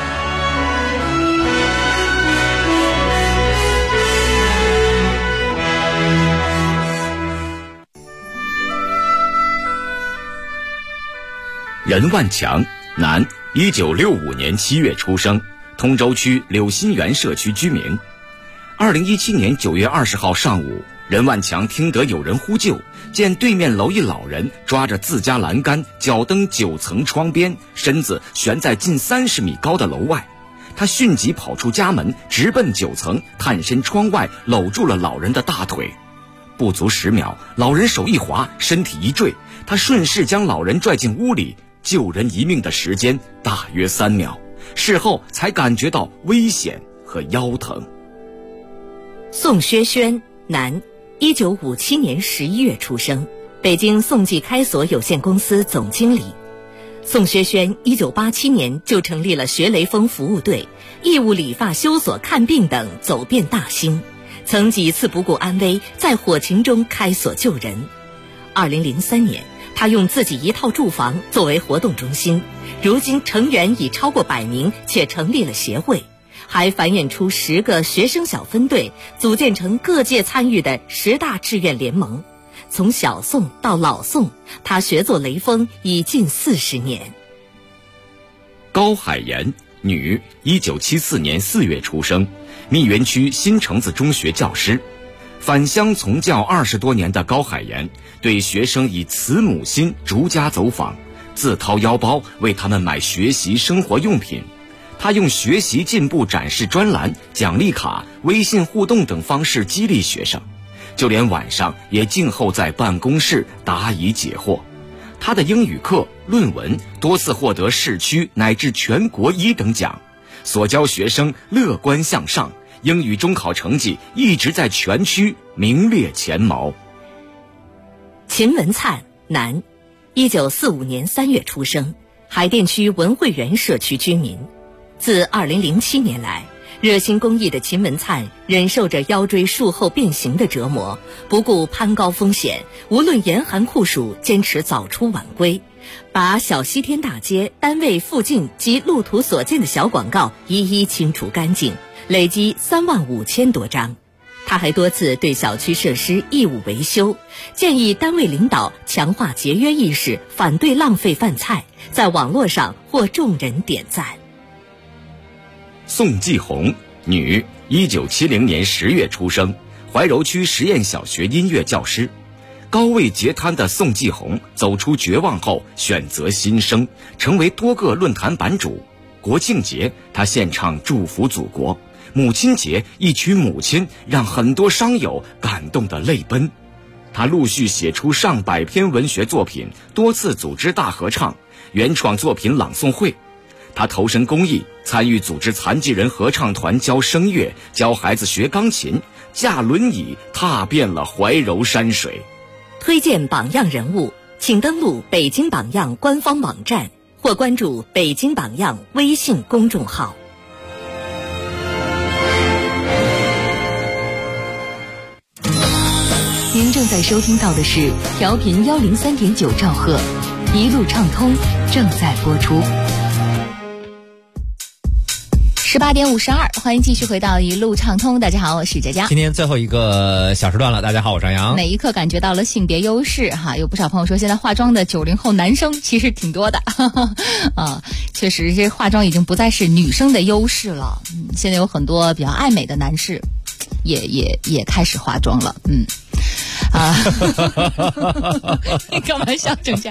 任万强，男，1965年7月出生，通州区柳新园社区居民。2017年9月20号上午，任万强听得有人呼救，见对面楼一老人抓着自家栏杆，脚蹬9层窗边，身子悬在近30米高的楼外。他迅即跑出家门，直奔9层，探身窗外，搂住了老人的大腿。不足10秒，老人手一滑，身体一坠，他顺势将老人拽进屋里。救人一命的时间大约3秒，事后才感觉到危险和腰疼。 宋薛轩，男，1957年11月出生，北京宋记开锁有限公司总经理。宋薛轩1987年就成立了学雷锋服务队，义务理发、修锁、看病等走遍大兴，曾几次不顾安危，在火情中开锁救人。2003年，他用自己一套住房作为活动中心，如今成员已超过100名，且成立了协会，还繁衍出10个学生小分队，组建成各界参与的10大志愿联盟。从小宋到老宋，他学做雷锋已近40年。 高海岩，女，1974年4月出生，密园区新城子中学教师。返乡从教20多年的高海岩，对学生以慈母心逐家走访，自掏腰包为他们买学习生活用品。他用学习进步展示专栏、奖励卡、微信互动等方式激励学生，就连晚上也静候在办公室答疑解惑。他的英语课、论文多次获得市区乃至全国1等奖，所教学生乐观向上，英语中考成绩一直在全区名列前茅。 秦文灿，男，1945年3月出生，海淀区文汇园社区居民。自2007年来，热心公益的秦文灿忍受着腰椎术后变形的折磨，不顾攀高风险，无论严寒酷暑，坚持早出晚归，把小西天大街、单位附近及路途所见的小广告一一清除干净，累积35000多张。他还多次对小区设施义务维修，建议单位领导强化节约意识，反对浪费饭菜，在网络上获众人点赞。 宋继红，女，1970年10月出生，怀柔区实验小学音乐教师。高位截瘫的宋继红走出绝望后，选择新生，成为多个论坛版主。国庆节，他献唱祝福祖国；母亲节，一曲母亲让很多商友感动得泪奔。他陆续写出上百篇文学作品，多次组织大合唱、原创作品朗诵会。他投身公益，参与组织残疾人合唱团教声乐，教孩子学钢琴，驾轮椅踏遍了怀柔山水。 推荐榜样人物，请登录北京榜样官方网站或关注北京榜样微信公众号。 您正在收听到的是调频103.9兆赫，一路畅通正在播出。 18点52，欢迎继续回到一路畅通。大家好，我是佳佳。 今天最后一个小时段了，大家好，我是张扬。 哪一刻感觉到了性别优势哈？有不少朋友说，现在化妆的90后男生其实挺多的啊，确实这化妆已经不再是女生的优势了。现在有很多比较爱美的男士也开始化妆了，你干嘛笑成这样？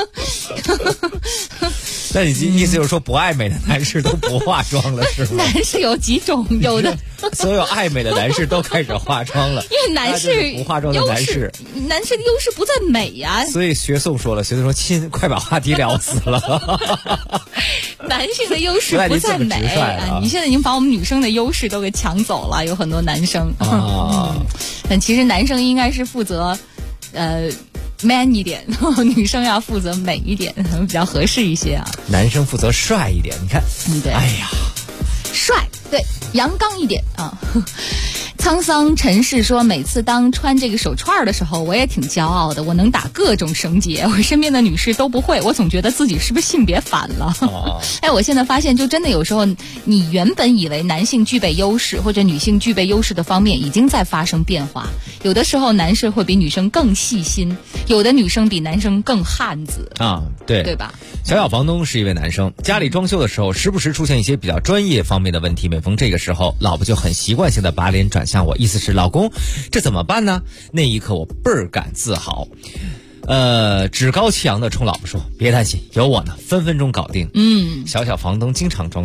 那你意思就是说，不爱美的男士都不化妆了，是吗？ 男士有几种？有的所有爱美的男士都开始化妆了， 因为男士不化妆的男士的优势不在美呀。 所以学宋说了，学宋说亲，快把话题聊死了。 男性的优势不在美，你现在已经把我们女生的优势都给抢走了，有很多男生。但其实男生应该是负责 man 一点，女生要负责美一点，比较合适一些啊。 男生负责帅一点，你看， 对， 哎呀， 帅，对，阳刚一点啊。沧桑尘世说，每次当穿这个手串的时候，我也挺骄傲的，我能打各种绳结，我身边的女士都不会，我总觉得自己是不是性别反了？哎，我现在发现，就真的有时候，你原本以为男性具备优势或者女性具备优势的方面，已经在发生变化。有的时候，男士会比女生更细心，有的女生比男生更汉子啊，对吧？ 小房东是一位男生，家里装修的时候，时不时出现一些比较专业方面的问题。每逢这个时候，老婆就很习惯性的把脸转向我，意思是老公，这怎么办呢？那一刻我倍儿感自豪，趾高气扬的冲老婆说：“别担心，有我呢，分分钟搞定。”小房东经常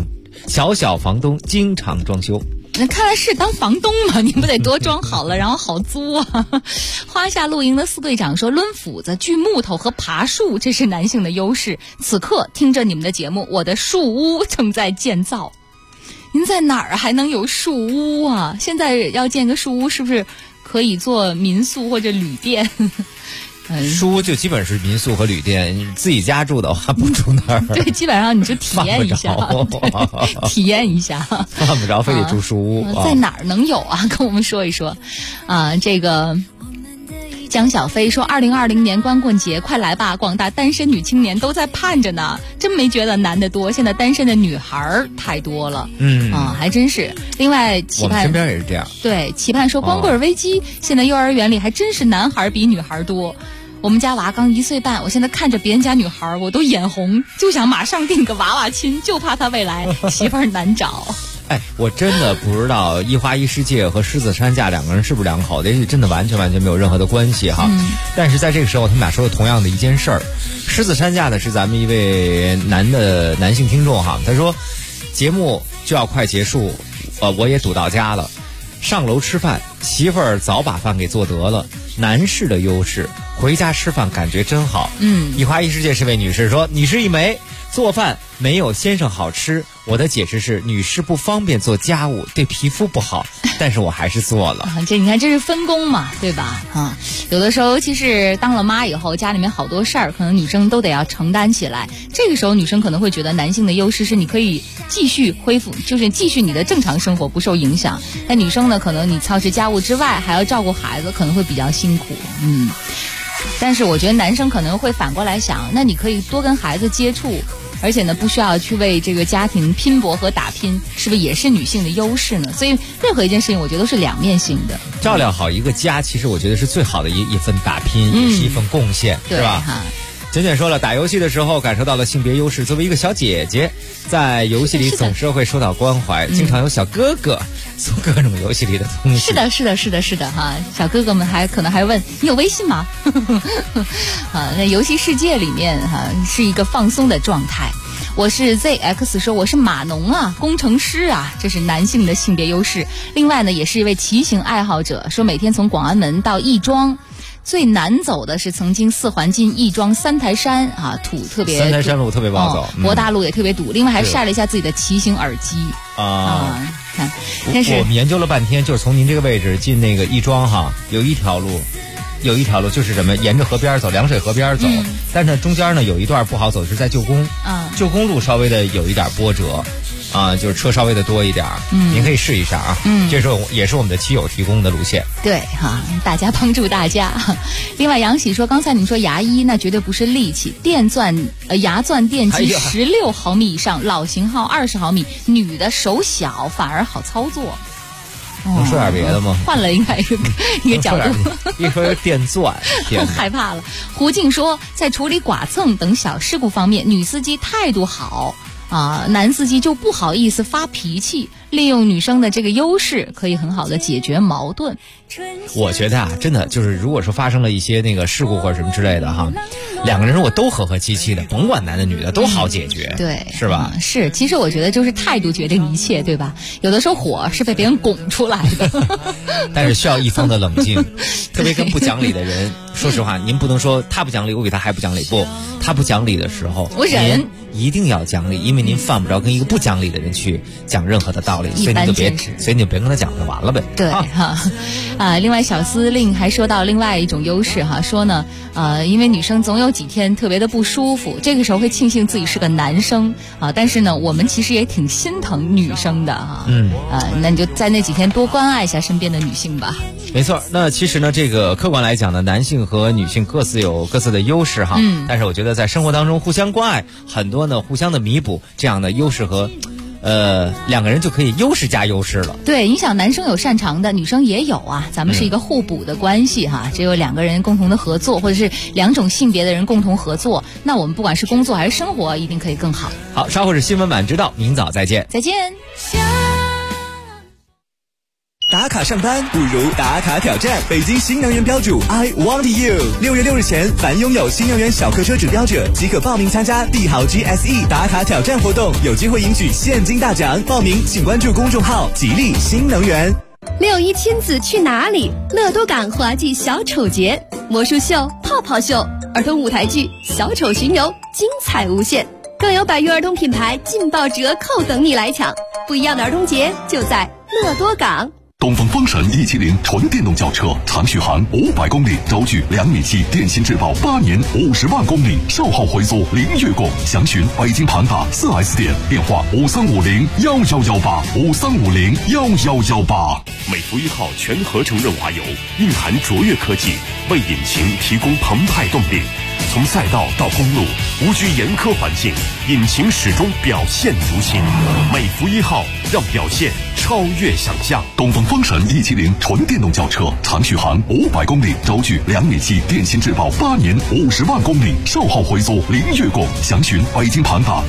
装修。 那看来是当房东嘛，你不得多装好了，然后好租啊。花下露营的四队长说，抡斧子、锯木头和爬树，这是男性的优势。此刻听着你们的节目，我的树屋正在建造。您在哪儿还能有树屋啊？现在要建个树屋，是不是可以做民宿或者旅店？ 书屋就基本是民宿和旅店，你自己家住的话不住那儿。 对，基本上你就体验一下，体验一下， 犯不着非得住书屋。 在哪儿能有啊？跟我们说一说啊。这个江小飞说，2020年光棍节快来吧，广大单身女青年都在盼着呢。真没觉得男的多，现在单身的女孩太多了。还真是。另外期盼， 我们身边也是这样。 对，期盼说光棍危机，现在幼儿园里还真是男孩比女孩多。我们家娃刚1岁半，我现在看着别人家女孩我都眼红，就想马上订个娃娃亲，就怕他未来媳妇儿难找。 哎，我真的不知道一花一世界和狮子山下两个人是不是两口子，也许真的完全没有任何的关系哈。但是在这个时候，他们俩说的同样的一件事儿。狮子山下呢是咱们一位男性听众哈，他说节目就要快结束，我也堵到家了，上楼吃饭，媳妇儿早把饭给做得了。男士的优势，回家吃饭感觉真好。一花一世界是位女士说，你是一枚做饭没有先生好吃。我的解释是，女士不方便做家务，对皮肤不好，但是我还是做了。 这你看，这是分工嘛，对吧？有的时候，尤其是当了妈以后，家里面好多事儿，可能女生都得要承担起来。这个时候，女生可能会觉得男性的优势是你可以继续恢复，就是继续你的正常生活不受影响。但女生呢，可能你操持家务之外，还要照顾孩子，可能会比较辛苦。但是我觉得男生可能会反过来想，那你可以多跟孩子接触。而且呢，不需要去为这个家庭拼搏和打拼，是不是也是女性的优势呢？所以任何一件事情，我觉得都是两面性的。 照料好一个家，其实我觉得是最好的一份打拼，也是一份贡献，是吧？简简说了，打游戏的时候感受到了性别优势。作为一个小姐姐，在游戏里总是会受到关怀，经常有小哥哥送各种游戏里的东西。 是的哈，小哥哥们可能还问你有微信吗？那游戏世界里面是一个放松的状态。我是 ZX 说，我是码农啊，工程师啊，这是男性的性别优势。另外呢，也是一位骑行爱好者，说每天从广安门到亦庄。最难走的是曾经4环进亦庄三台山啊，土特别， 三台山路特别不好走， 博大路也特别堵。另外还晒了一下自己的骑行耳机看。但是我们研究了半天，就是从您这个位置进那个亦庄哈，有一条路就是什么，沿着河边走，凉水河边走。但是中间呢有一段不好走，是在旧宫，旧宫路稍微的有一点波折。就是车稍微的多一点，您可以试一下啊。这时候也是我们的骑友提供的路线。 对哈，大家帮助大家。另外，杨喜说，刚才你说牙医那绝对不是利器，牙钻电机16毫米以上，老型号20毫米，女的手小反而好操作。 能说点别的吗？ 换了应该一个角度。 一说电钻， 害怕了。胡静说，在处理剐蹭等小事故方面，女司机态度好。男司机就不好意思发脾气，利用女生的这个优势，可以很好的解决矛盾。 我觉得真的就是，如果说发生了一些那个事故或者什么之类的哈， 两个人如果都和和气气的，甭管男的女的都好解决， 对， 是吧？ 是，其实我觉得就是态度决定一切，对吧？有的时候火是被别人拱出来的， 但是需要一方的冷静，特别跟不讲理的人，说实话，您不能说他不讲理，我比他还不讲理，不，他不讲理的时候， 我忍。 您一定要讲理，因为您犯不着跟一个不讲理的人去讲任何的道理，所以你就别跟他讲就完了呗。 对哈，另外小司令还说到另外一种优势哈，说呢，因为女生总有几天特别的不舒服，这个时候会庆幸自己是个男生啊，但是呢，我们其实也挺心疼女生的哈。那你就在那几天多关爱一下身边的女性吧。 没错，那其实呢，这个客观来讲呢，男性和女性各自有各自的优势哈。但是我觉得在生活当中互相关爱，很多呢互相的弥补，这样的优势和两个人就可以优势加优势了。 对，你想男生有擅长的，女生也有啊，咱们是一个互补的关系哈。只有两个人共同的合作，或者是两种性别的人共同合作，那我们不管是工作还是生活，一定可以更好。 好，稍后是新闻晚知道，明早再见。 再见。 打卡上班不如打卡挑战，北京新能源标主 I Want You。6月6日前，凡拥有新能源小客车指标者即可报名参加帝豪 GSE 打卡挑战活动，有机会赢取现金大奖。报名请关注公众号吉利新能源。 6·1亲子去哪里？乐多港滑稽小丑节、魔术秀、泡泡秀、儿童舞台剧、小丑巡游，精彩无限，更有百余儿童品牌劲爆折扣等你来抢。不一样的儿童节就在乐多港。 东风风神170纯电动轿车，长续航500公里，轴距2.7米，电信质保8年50万公里，售后回收零月供。详询北京庞大 4S 店，电话53501118，53501118。 美孚1号全合成润滑油，蕴含卓越科技，为引擎提供澎湃动力。从赛道到公路，无惧严苛环境，引擎始终表现如新。美孚1号让表现超越想象。东风风神170纯电动轿车，长续航500公里，轴距2.7米，电信质保8年50万公里，售后回收零月供。详询北京庞大